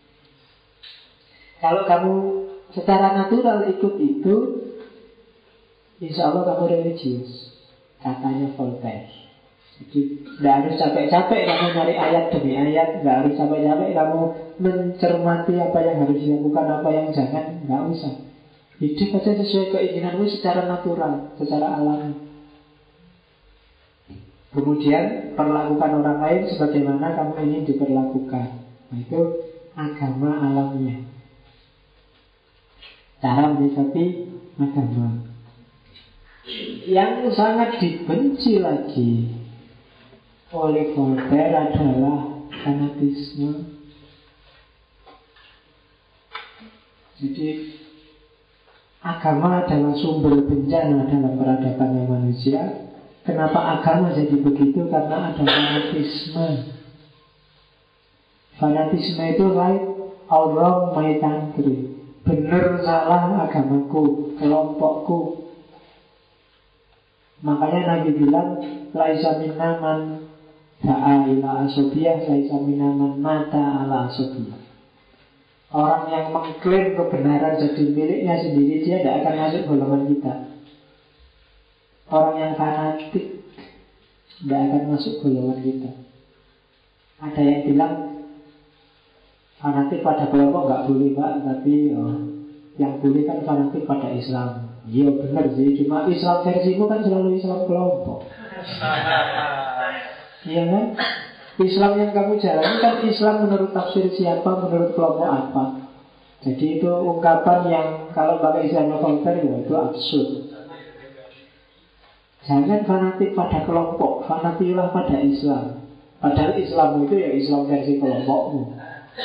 Kalau kamu secara natural ikut itu, insya Allah kamu religius, katanya Voltaire. Jadi tidak harus capek-capek kamu nyari ayat demi ayat, tidak harus capek-capek kamu mencermati apa yang harus dilakukan, apa yang jangan, nggak usah. Hidup aja sesuai keinginanmu secara natural, secara alami. Kemudian perlakukan orang lain sebagaimana kamu ingin diperlakukan. Nah, itu agama alamiah. Cara menyikapi agama. Yang sangat dibenci lagi oleh Voltaire adalah fanatisme. Jadi agama adalah sumber bencana dalam peradabannya manusia. Kenapa agama jadi begitu? Karena ada fanatisme. Fanatisme itu right or wrong my country. Benar salah agamaku, kelompokku. Makanya Nabi bilang, laisa minna man da'a ila asobiyah, laisa minna man mata ala asobiyah. Orang yang mengklaim kebenaran jadi miliknya sendiri, dia tidak akan masuk golongan kita. Orang yang fanatik tidak akan masuk golongan kita. Ada yang bilang fanatik pada kelompok nggak boleh Pak, tapi yang boleh kan fanatik pada Islam. Iya benar sih, cuma Islam versimu kan selalu Islam kelompok. Iya kan? Islam yang kamu jalani kan Islam menurut tafsir siapa, menurut kelompok apa. Jadi itu ungkapan yang kalau pakai istilah Voltaire ya itu absurd. Jangan fanatik pada kelompok, fanatiklah pada Islam. Padahal Islam itu ya Islam versi kelompokmu.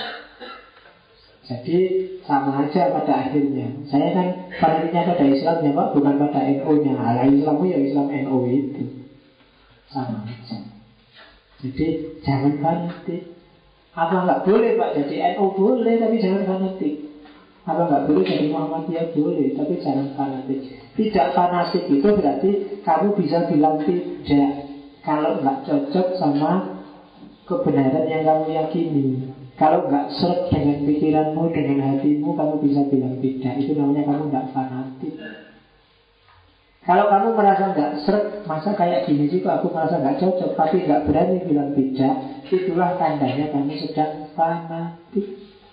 Jadi sama aja pada akhirnya. Saya kan fanatiknya pada Islam ya Pak, bukan pada NU-nya. Ala Islammu ya Islam NU itu. Sama aja. Jadi jangan fanatik. Apa nggak boleh Pak jadi NU boleh, tapi jangan fanatik. Apa nggak boleh jadi Muhammadiyah boleh, tapi jangan fanatik. Tidak fanatik itu berarti kamu bisa bilang tidak kalau nggak cocok sama kebenaran yang kamu yakini. Kalau nggak seret dengan pikiranmu, dengan hatimu, kamu bisa bilang tidak. Itu namanya kamu nggak fanatik. Kalau kamu merasa nggak seret, masa kayak gini sih kok aku merasa nggak cocok, tapi nggak berani bilang tidak, itulah tandanya kamu sedang fanatik.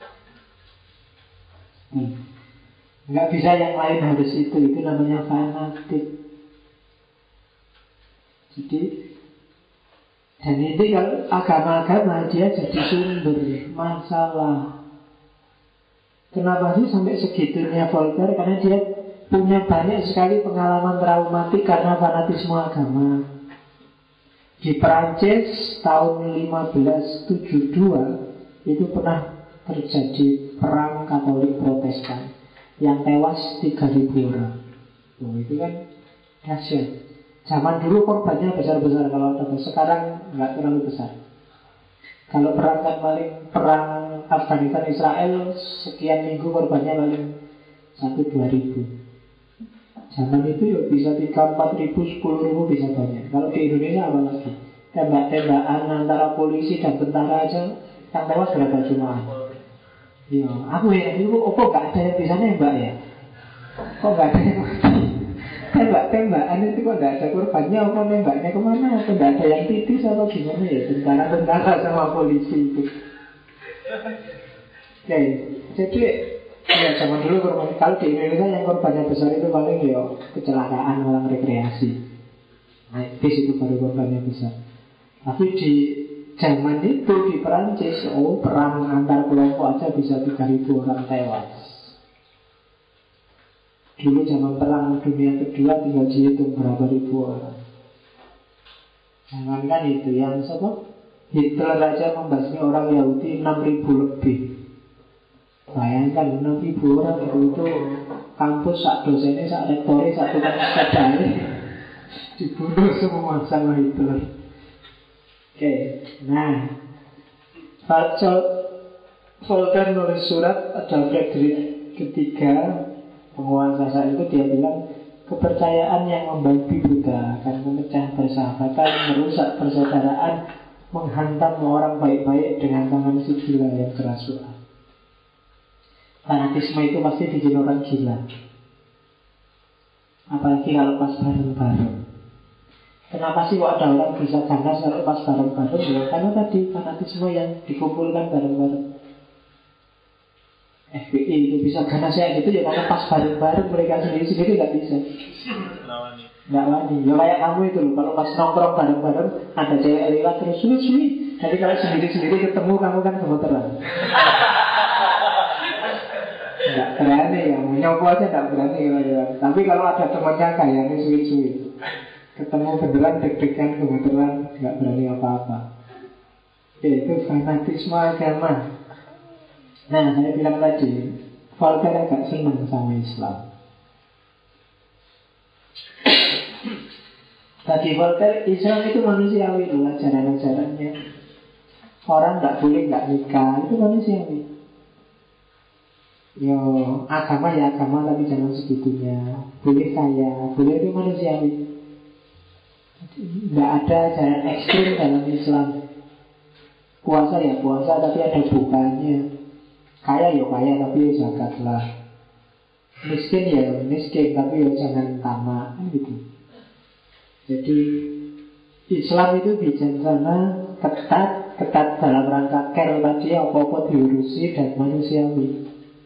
Nggak bisa yang lain, harus itu namanya fanatik. Jadi dan ini kalau agama-agama dia jadi sumber masalah. Kenapa sih sampai segitunya Voltaire? Karena dia punya banyak sekali pengalaman traumatik karena fanatisme agama. Di Perancis tahun 1572 itu pernah terjadi perang Katolik Protestan yang tewas 3.000 orang. Itu kan dahsyat. Zaman dulu korbannya besar-besar, kalau sekarang nggak terlalu besar. Kalau perang kan paling perang Afghanistan Israel sekian minggu korbannya paling 1-2 ribu. Zaman itu ya bisa 3-4 ribu, 10 ribu bisa banyak. Kalau di Indonesia apa lagi? Tembak-tembakan antara polisi dan tentara aja yang tewas berapa jumlah? Ya, aku ya dulu kok nggak ada yang bisa nembak ya? Kok nggak ada yang tembak-tembakan itu kok nggak ada korbannya? Apa nembaknya kemana? Apa nggak ada yang titis atau gimana ya? Tentara sama polisi itu. Oke, jadi ya zaman dulu korban. Kalau di Indonesia yang korbannya besar itu paling ya kecelakaan orang rekreasi. Naik bis itu baru korbannya besar. Tapi di zaman itu di Perancis, perang antar kelompok aja bisa 3.000 orang tewas. Dulu zaman perang dunia kedua tinggal dihitung berapa ribu orang. Jangankan itu, yang siapa? Hitler aja membasmi orang Yahudi 6.000 lebih. Bayangkan 6.000 orang itu kampus, sak dosennya, sak rektornya, sak tukang sepedanya dibunuh semua sama Hitler. Oke, nah Voltaire nulis surat ada Frederick ketiga, penguasa saat itu. Dia bilang kepercayaan yang membabi buta akan memecah persahabatan, merusak persaudaraan, menghantam orang baik-baik dengan tangan si gila yang kerasukan. Fanatisme itu pasti bikin orang gila, apalagi kalau pas bareng-bareng. Kenapa sih kok ada orang bisa ganas kalau pas bareng-bareng? Ya, karena tadi fanatisme yang dikumpulkan bareng-bareng. FPI itu bisa ganas ya gitu ya karena pas bareng-bareng, mereka sendiri-sendiri nggak bisa. Nggak wani. Ya kayak kamu itu loh, kalau pas nongkrong bareng-bareng ada cewek lewat terus suwi. Jadi kalau sendiri-sendiri ketemu kamu kan gemeteran. Nggak berani ya, nyopo aja nggak berani kalau. Tapi kalau ada temannya kayaknya suwi-suwi, ketemu beneran deg-degan gemeteran, nggak berani apa-apa. Itu fanatisme agama. Nah, saya bilang tadi Voltaire agak senang sama Islam. Bagi Voltaire, Islam itu manusiawi loh, ajaran-ajarannya. Orang nggak boleh nggak nikah, itu manusiawi. Yo, agama ya agama, tapi jangan segitunya. Boleh kaya, boleh, itu manusiawi. Nggak ada ajaran ekstrim dalam Islam. Puasa ya puasa, tapi ada bukanya. Kaya ya kaya, tapi ya zakatlah. Miskin ya miskin, tapi ya jangan tamak, gitu. Jadi Islam itu bijaksana, ketat dalam rangka care tadi, apa-apa diurusi dan manusiawi.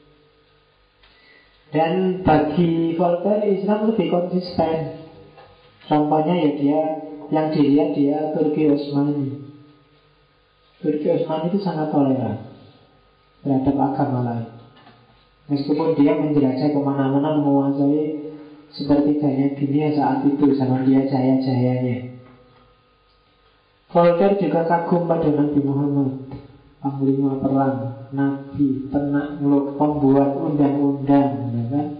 Dan bagi Voltaire, Islam lebih konsisten. Contohnya ya dia, yang dilihat dia Turki Utsmani. Turki Utsmani itu sangat toleran terhadap agama lain. Meskipun dia menjelajah kemana-mana, menguasai sepertiganya dunia saat itu, sama dia jaya-jayanya. Voltaire juga kagum pada Nabi Muhammad, panglima perang, nabi, penakluk, pembuat undang-undang, ya kan?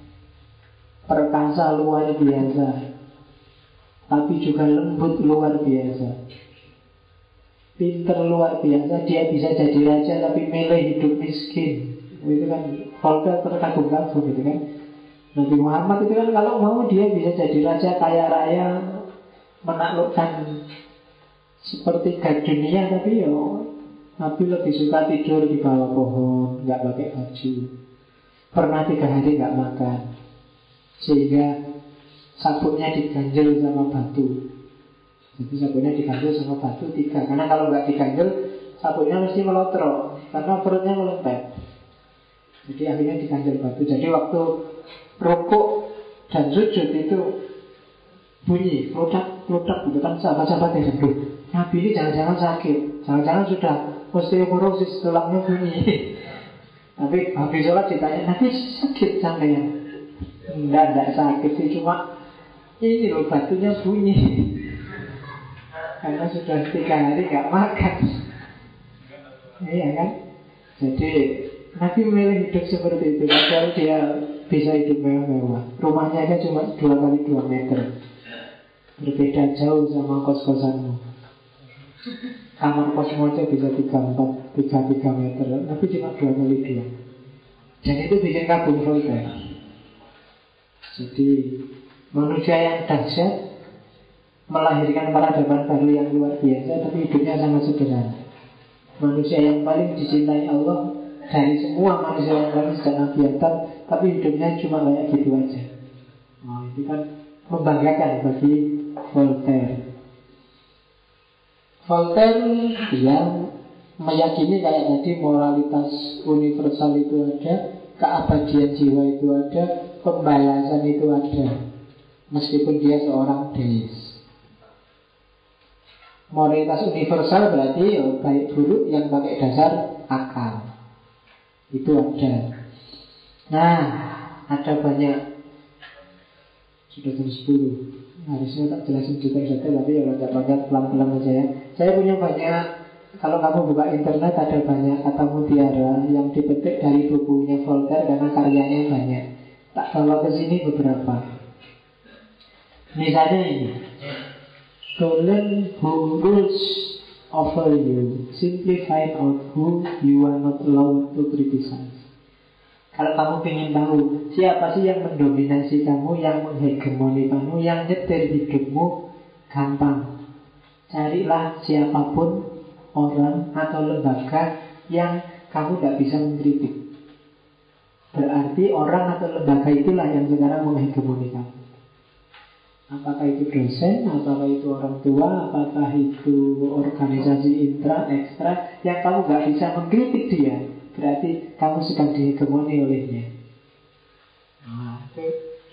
Perkasa luar biasa, tapi juga lembut luar biasa, pinter luar biasa. Dia bisa jadi raja tapi milih hidup miskin. Itu kan Voltaire terkagum-kagum gitu kan. Nabi Muhammad itu kan kalau mau dia bisa jadi raja kaya raya, menaklukkan sepertiga dunia, tapi yo Nabi lebih suka tidur di bawah pohon, nggak pakai baju. Pernah 3 hari nggak makan, sehingga sabuknya diganjel sama batu. Jadi sabuknya diganjel sama batu 3, karena kalau nggak diganjel sabuknya mesti melotrok, karena perutnya melempet. Jadi akhirnya diganjel batu. Jadi waktu rukuk dan sujud itu bunyi produk gitu kan, sahabat-sahabat yang sembuh. Nabi ini jangan-jangan sakit, jangan-jangan sudah osteoporosis, tulangnya bunyi. Tapi habis sholat ditanya, Nabi sakit sampean? Enggak sakit sih, cuma ini loh batunya bunyi. Karena sudah 3 hari gak makan. Iya kan? Jadi Nabi memilih hidup seperti itu. Padahal dia bisa hidup mewah-mewah. Rumahnya aja cuma 2x2 meter. Berbeda jauh sama kos-kosanmu. Kamar kosmu aja bisa 3 meter. Tapi cuma 2x2. Dan itu bikin kagum Voltaire. Jadi manusia yang dahsyat melahirkan peradaban baru yang luar biasa, tapi hidupnya sangat sederhana. Manusia yang paling dicintai Allah dari semua manusia yang lain sejak Nabi Adam, tapi hidupnya cuma kayak gitu aja. Nah, itu kan membanggakan bagi Voltaire. Voltaire yang meyakini kayak tadi moralitas universal itu ada, keabadian jiwa itu ada, pembalasan itu ada, meskipun dia seorang deis. Moralitas universal berarti ya, baik buruk yang pakai dasar akal. Itu ada. Nah, ada banyak. Sudah jam 10. Harusnya tak jelasin detail-detail, tapi ya loncat-loncat pelan-pelan aja ya. Saya punya banyak. Kalau kamu buka internet ada banyak kata mutiara yang dipetik dari bukunya Voltaire, karena karyanya banyak. Tak bawa ke sini beberapa. Misalnya ini, to learn who rules over you, simply find out who you are not allowed to criticize. Kalau kamu ingin tahu siapa sih yang mendominasi kamu, yang menghegemoni kamu, yang nyetir hidupmu, gampang. Carilah siapapun orang atau lembaga yang kamu tidak bisa mengkritik. Berarti orang atau lembaga itulah yang sekarang menghegemoni kamu. Apakah itu dosen, apakah itu orang tua, apakah itu organisasi intra, ekstra, yang kamu gak bisa mengkritik dia, berarti kamu sedang dihegemoni olehnya. Nah, itu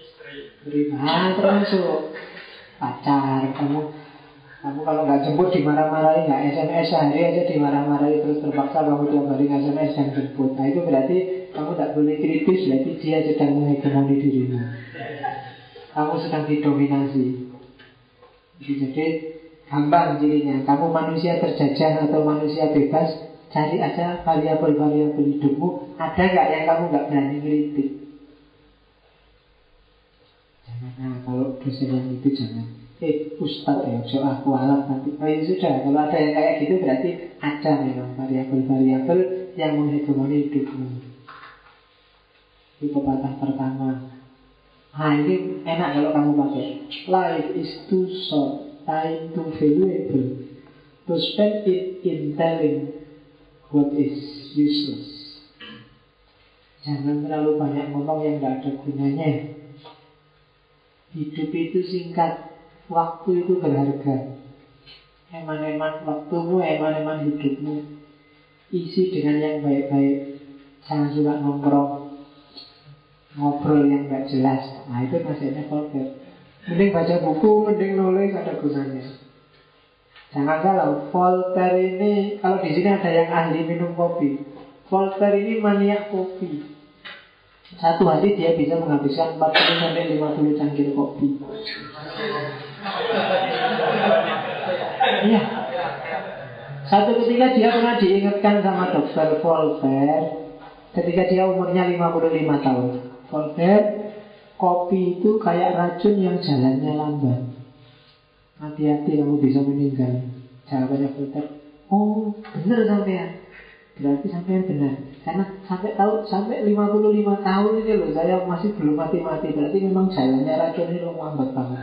termasuk pacar. Kamu kalau gak jemput dimarah-marahi, gak SMS sehari aja dimarah-marahi, terus terpaksa kamu tiap hari SMS dan jemput. Nah, itu berarti kamu gak boleh kritis, berarti dia sedang menghegemoni dirimu. Kamu sedang didominasi. Jadi gampang cirinya. Kamu manusia terjajah atau manusia bebas, cari aja variabel-variabel hidupmu. Ada nggak yang kamu nggak berani kritik? Jangan, nah, kalau dosen yang itu jangan. Ustadz ya, so aku alat nanti. Oh ya sudah, kalau ada yang kayak gitu berarti ada memang variabel-variabel yang menghegemoni hidupmu. Itu pepatah pertama. Nah ini enak kalau kamu pakai. Life is too short, time too valuable to spend it in telling what is useless. Jangan terlalu banyak ngomong yang tidak ada gunanya. Hidup itu singkat, waktu itu berharga. Eman-eman waktumu, eman-eman hidupmu, isi dengan yang baik-baik. Jangan suka nongkrong, ngobrol yang gak jelas. Nah itu nasihatnya Voltaire. Mending baca buku, mending nulis, ada gunanya. Jangan salah, Voltaire ini, kalau di sini ada yang ahli minum kopi, Voltaire ini maniak kopi. Satu hari dia bisa menghabiskan 40-50 cangkir kopi. Iya. Satu ketika dia pernah diingatkan sama dokter Voltaire, ketika dia umurnya 55 tahun. Voltaire, kopi itu kayak racun yang jalannya lambat. Hati-hati kamu bisa meninggal. Jawabannya Voltaire, oh benar sampean. Berarti sampean benar. Karena sampai 55 tahun ini loh saya masih belum mati-mati. Berarti memang jalannya racun ini lambat banget.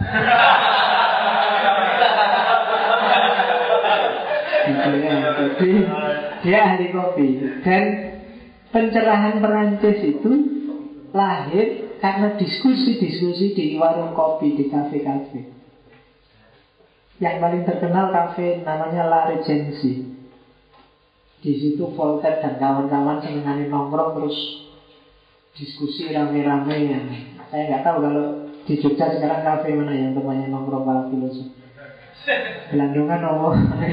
Gitu ya. Jadi dia ahli kopi. Dan pencerahan Perancis itu lahir karena diskusi-diskusi di warung kopi, di kafe-kafe. Yang paling terkenal kafe namanya La Regency. Di situ Voltaire dan kawan-kawan senengannya nongkrong terus diskusi rame-rame ya. Saya nggak tahu kalau di Jogja sekarang kafe mana yang temannya nongkrong para filosof. Belandungan oh.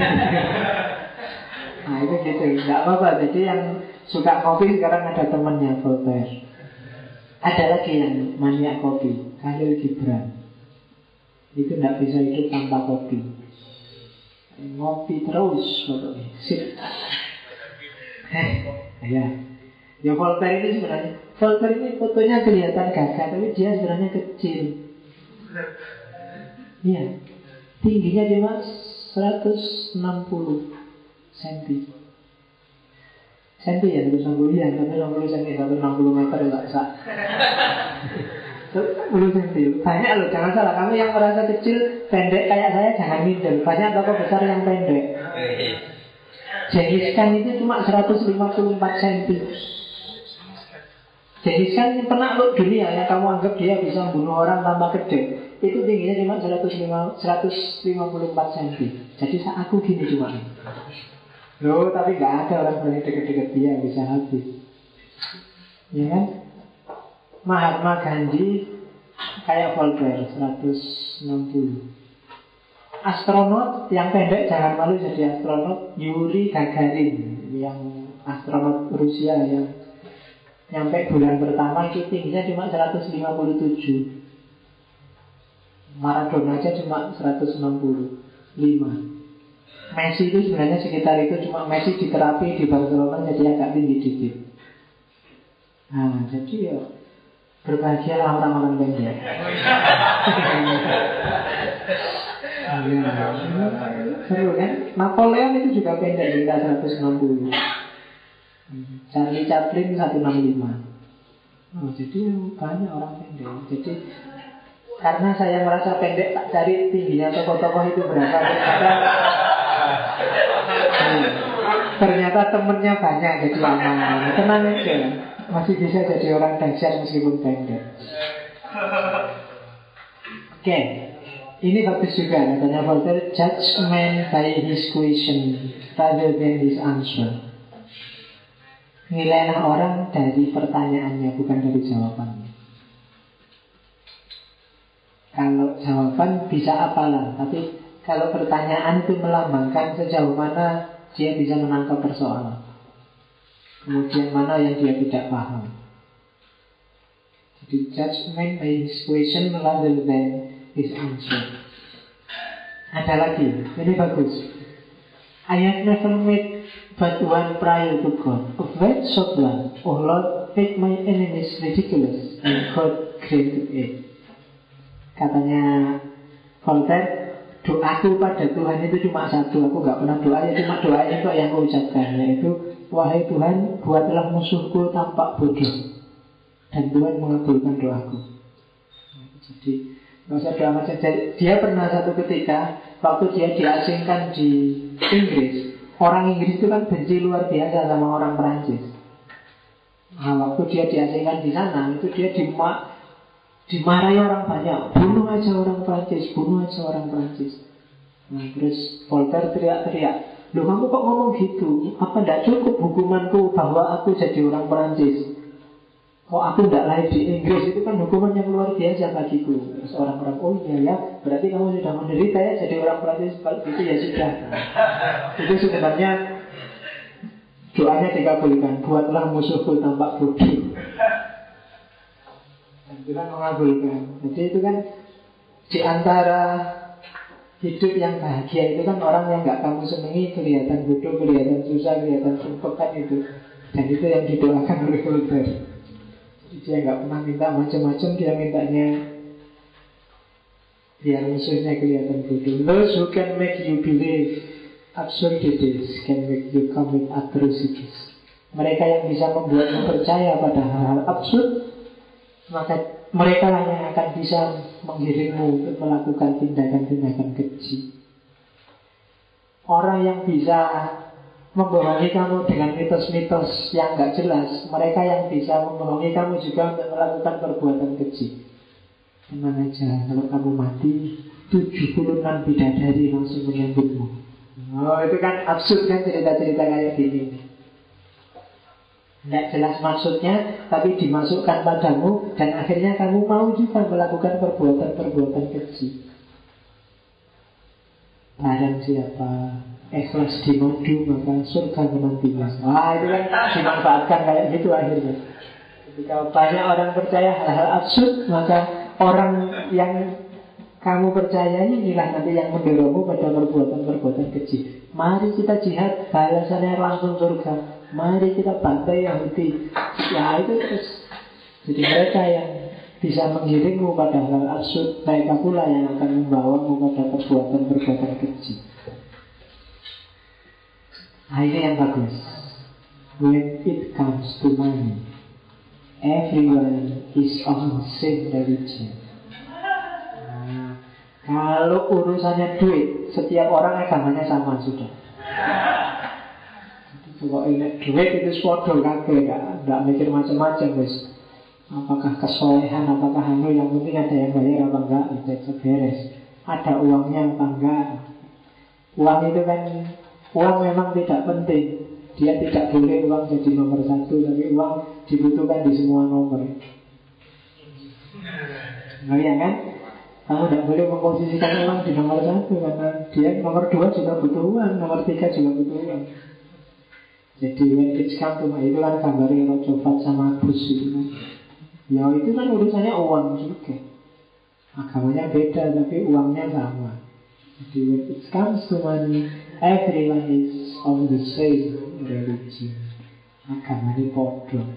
Nah itu gitu, nggak apa-apa. Jadi yang suka kopi sekarang ada temannya Voltaire. Ada lagi yang maniak kopi, Khalil Gibran. Itu nggak bisa hidup tanpa kopi. Ngopi terus pokoknya. Sip. Ya Voltaire ini sebenarnya, Voltaire ini fotonya kelihatan gagah, tapi dia sebenarnya kecil. Iya, tingginya cuma 160 cm. Cm ya, 160 ya, 160 cm, 160 meter ya tak sah. 10 cm, banyak loh, jangan salah. Kamu yang merasa kecil, pendek kayak saya, jangan minder. Banyak tokoh besar yang pendek. Genghis Khan itu cuma 154 cm. Genghis Khan ini penakluk dunia yang kamu anggap dia bisa membunuh orang tanpa gede. Itu tingginya cuma 154 cm. Jadi aku gini cuma. Loh, tapi gak ada orang berani deket-deket dia bisa habis. Ya kan? Mahatma Gandhi kayak Voltaire 160. Astronot yang pendek jangan malu jadi astronot. Yuri Gagarin yang astronot Rusia yang nyampe bulan pertama itu tingginya cuma 157. Maradona aja cuma 165. Messi itu sebenarnya sekitar itu, cuma Messi di terapi di Barcelona jadi agak tinggi dikit. Nah jadi ya berbahagialah orang-orang pendek. Seru kan? Napoleon itu juga pendek, sekitar 160. Charlie Chaplin 165. Oh, jadi banyak orang pendek. Jadi karena saya merasa pendek, tak cari tingginya tokoh-tokoh itu berapa. Ternyata temennya banyak, jadi lama. Tenang aja, masih bisa jadi orang dahsyat meskipun pendek. Oke. Ini bagus juga, katanya Voltaire, judge man by his question rather than his answer. Nilailah orang dari pertanyaannya, bukan dari jawabannya. Kalau jawaban bisa apalah, tapi kalau pertanyaan itu melambangkan sejauh mana dia bisa menangkap persoalan, kemudian mana yang dia tidak paham. Jadi judge man by his question rather than his answer. Ada lagi, ini bagus. I have never met but one prior to God. A great sovereign, oh Lord, make my enemies ridiculous, and God granted it. Katanya Voltaire, doaku pada Tuhan itu cuma satu. Aku gak pernah doa, ya cuma doa itu yang aku ucapkan, yaitu wahai Tuhan, buatlah musuhku tampak bodoh, dan Tuhan mengabulkan doaku. Jadi nggak usah doa macam. Dia pernah satu ketika waktu dia diasingkan di Inggris, orang Inggris itu kan benci luar biasa sama orang Perancis. Nah, waktu dia diasingkan di sana, itu dia dimarahi orang banyak. Bunuh aja orang Perancis, bunuh aja orang Perancis. Nah, terus Voltaire teriak-teriak, loh kamu kok ngomong gitu? Apa tidak cukup hukumanku bahwa aku jadi orang Perancis? Kok aku tidak lahir di Inggris? Itu kan hukuman yang luar biasa bagiku. Terus orang-orang, oh iya ya, berarti kamu sudah menderita ya jadi orang Perancis. Kalau gitu ya sudah. Itu sebenarnya doanya dikabulkan. Buatlah musuhku tampak bodoh, dan Tuhan mengabulkan. Jadi itu kan di antara hidup yang bahagia itu kan orang yang gak kamu senangi kelihatan bodoh, kelihatan susah, kelihatan sumpah kan itu. Dan itu yang didoakan oleh Voltaire. Dia nggak pernah minta macam-macam, dia mintanya biar musuhnya kelihatan bodoh. Those who can make you believe absurdities can make you commit atrocities. Mereka yang bisa membuatmu percaya pada hal-hal absurd, maka mereka lah yang akan bisa menggiringmu untuk melakukan tindakan-tindakan keji. Orang yang bisa membohongi kamu dengan mitos-mitos yang gak jelas, mereka yang bisa membohongi kamu juga untuk melakukan perbuatan keji. Tenang aja, kalau kamu mati 76 bidadari langsung menyambutmu. Oh, itu kan absurd kan cerita-cerita kayak gini. Tidak jelas maksudnya, tapi dimasukkan padamu, dan akhirnya kamu mau juga melakukan perbuatan-perbuatan keji. Barang siapa ikhlas dimadu, maka surga menantinya. Wah, itu kan dimanfaatkan kayak gitu akhirnya. Ketika banyak orang percaya hal-hal absurd, maka orang yang kamu percayai inilah nanti yang mendorongmu pada perbuatan-perbuatan keji. Mari kita jihad, balasannya langsung surga. Mari kita bantai Yahudi. Ya itu terus. Jadi mereka yang bisa menggiringmu pada hal absurd, mereka pula yang akan membawamu pada perbuatan-perbuatan keji. Nah, ini yang bagus. When it comes to money, everyone is on the same religion. Nah, kalau urusannya duit, setiap orang agamanya sama sudah. Kalau ini duit itu sepodo kabeh, enggak mikir macam-macam wis. Apakah kesolehan, apakah anu, yang penting ada yang bayar apa enggak, itu beres. Ada uangnya apa enggak. Uang itu kan, uang memang tidak penting. Dia tidak boleh uang jadi nomor satu, tapi uang dibutuhkan di semua nomor. Nah ya kan? Kamu tidak boleh memposisikan uang di nomor satu, karena dia nomor 2 juga butuh uang, nomor 3 juga butuh uang. Jadi when it's come to itu kan gambarnya Rojofat sama Gus itu kan. Ya itu kan urusannya uang juga. Agamanya beda tapi uangnya sama. Jadi when it comes to money, everyone is on the same religion. Agamanya bodoh.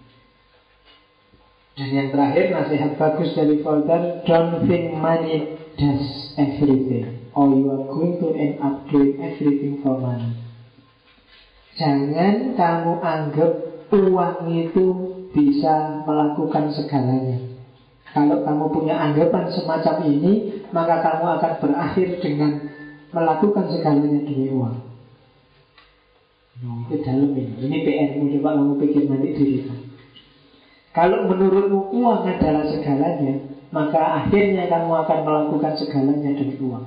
Dan yang terakhir, nasihat bagus dari Voltaire, don't think money does everything, or you are going to end up doing everything for money. Jangan kamu anggap uang itu bisa melakukan segalanya. Kalau kamu punya anggapan semacam ini, maka kamu akan berakhir dengan melakukan segalanya demi uang. Itu dalam ini. Ini PR-mu, coba kamu pikir nanti dirimu. Kalau menurutmu uang adalah segalanya, maka akhirnya kamu akan melakukan segalanya demi uang.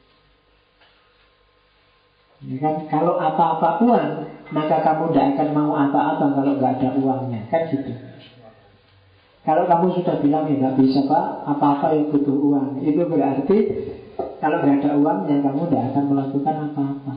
Ya kan? Kalau apa-apa uang, maka kamu tidak akan mau apa-apa kalau nggak ada uangnya. Kan gitu. Kalau kamu sudah bilang ya nggak bisa pak, apa-apa yang butuh uang, itu berarti kalau nggak ada uangnya kamu tidak akan melakukan apa-apa.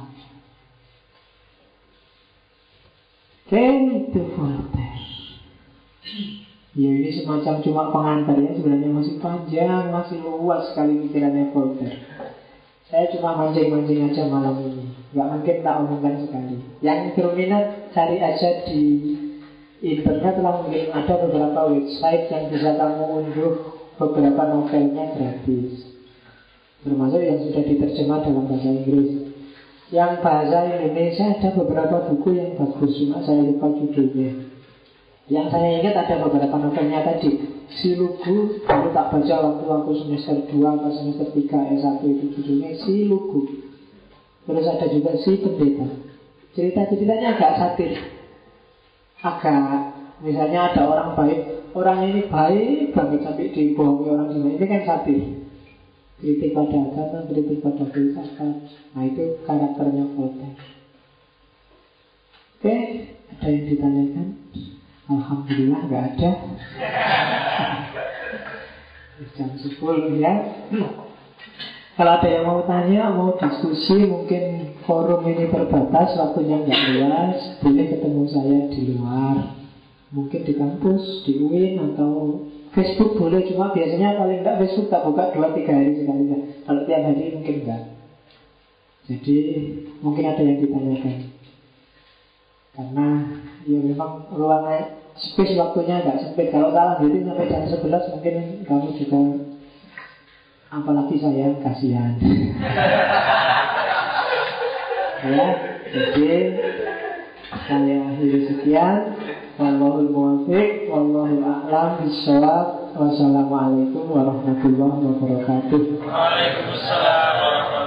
Itu Voltaire. Ya ini semacam cuma pengantarnya, sebenarnya masih panjang, masih luas sekali pikirannya Voltaire. Saya cuma mancing-mancing aja malam ini. Nggak mungkin tak omongkan sekali. Yang berminat cari aja di internet lah, mungkin ada beberapa website yang bisa kamu unduh beberapa novelnya gratis, termasuk yang sudah diterjemah dalam bahasa Inggris. Yang bahasa Indonesia ada beberapa buku yang bagus, cuma saya lupa judulnya. Yang saya ingat ada beberapa novelnya tadi. Si Lugu, dulu tak baca waktu aku semester 2 atau semester 3 S1, itu judulnya Si Lugu. Terus ada juga Si Pendeta. Cerita-ceritanya agak satir. Agak, misalnya ada orang baik, orang ini baik banget sampai dibohongi orang lain. Ini kan satir. Kritik pada agama, kritik pada filsafat. Nah itu karakternya Voltaire. Oke, ada yang ditanyakan? Alhamdulillah nggak ada. Jam 10 ya. Kalau ada yang mau tanya, mau diskusi, mungkin forum ini terbatas, waktunya nggak luas, boleh ketemu saya di luar, mungkin di kampus, di UIN atau Facebook boleh. Cuma biasanya paling nggak Facebook tak buka 2-3 hari sekali ya. Kalau tiap hari mungkin enggak. Jadi mungkin ada yang ditanyakan. Karena ya memang ruangan space waktunya agak sempit. Kalau salah jadi sampai jam 11 mungkin kamu juga, apalagi saya, kasihan. Ya, jadi saya akhiri sekian. Wallahul muwaffiq, wallahu a'lam bishawab. Wassalamualaikum warahmatullahi wabarakatuh. Waalaikumsalam warahmatullahi wabarakatuh.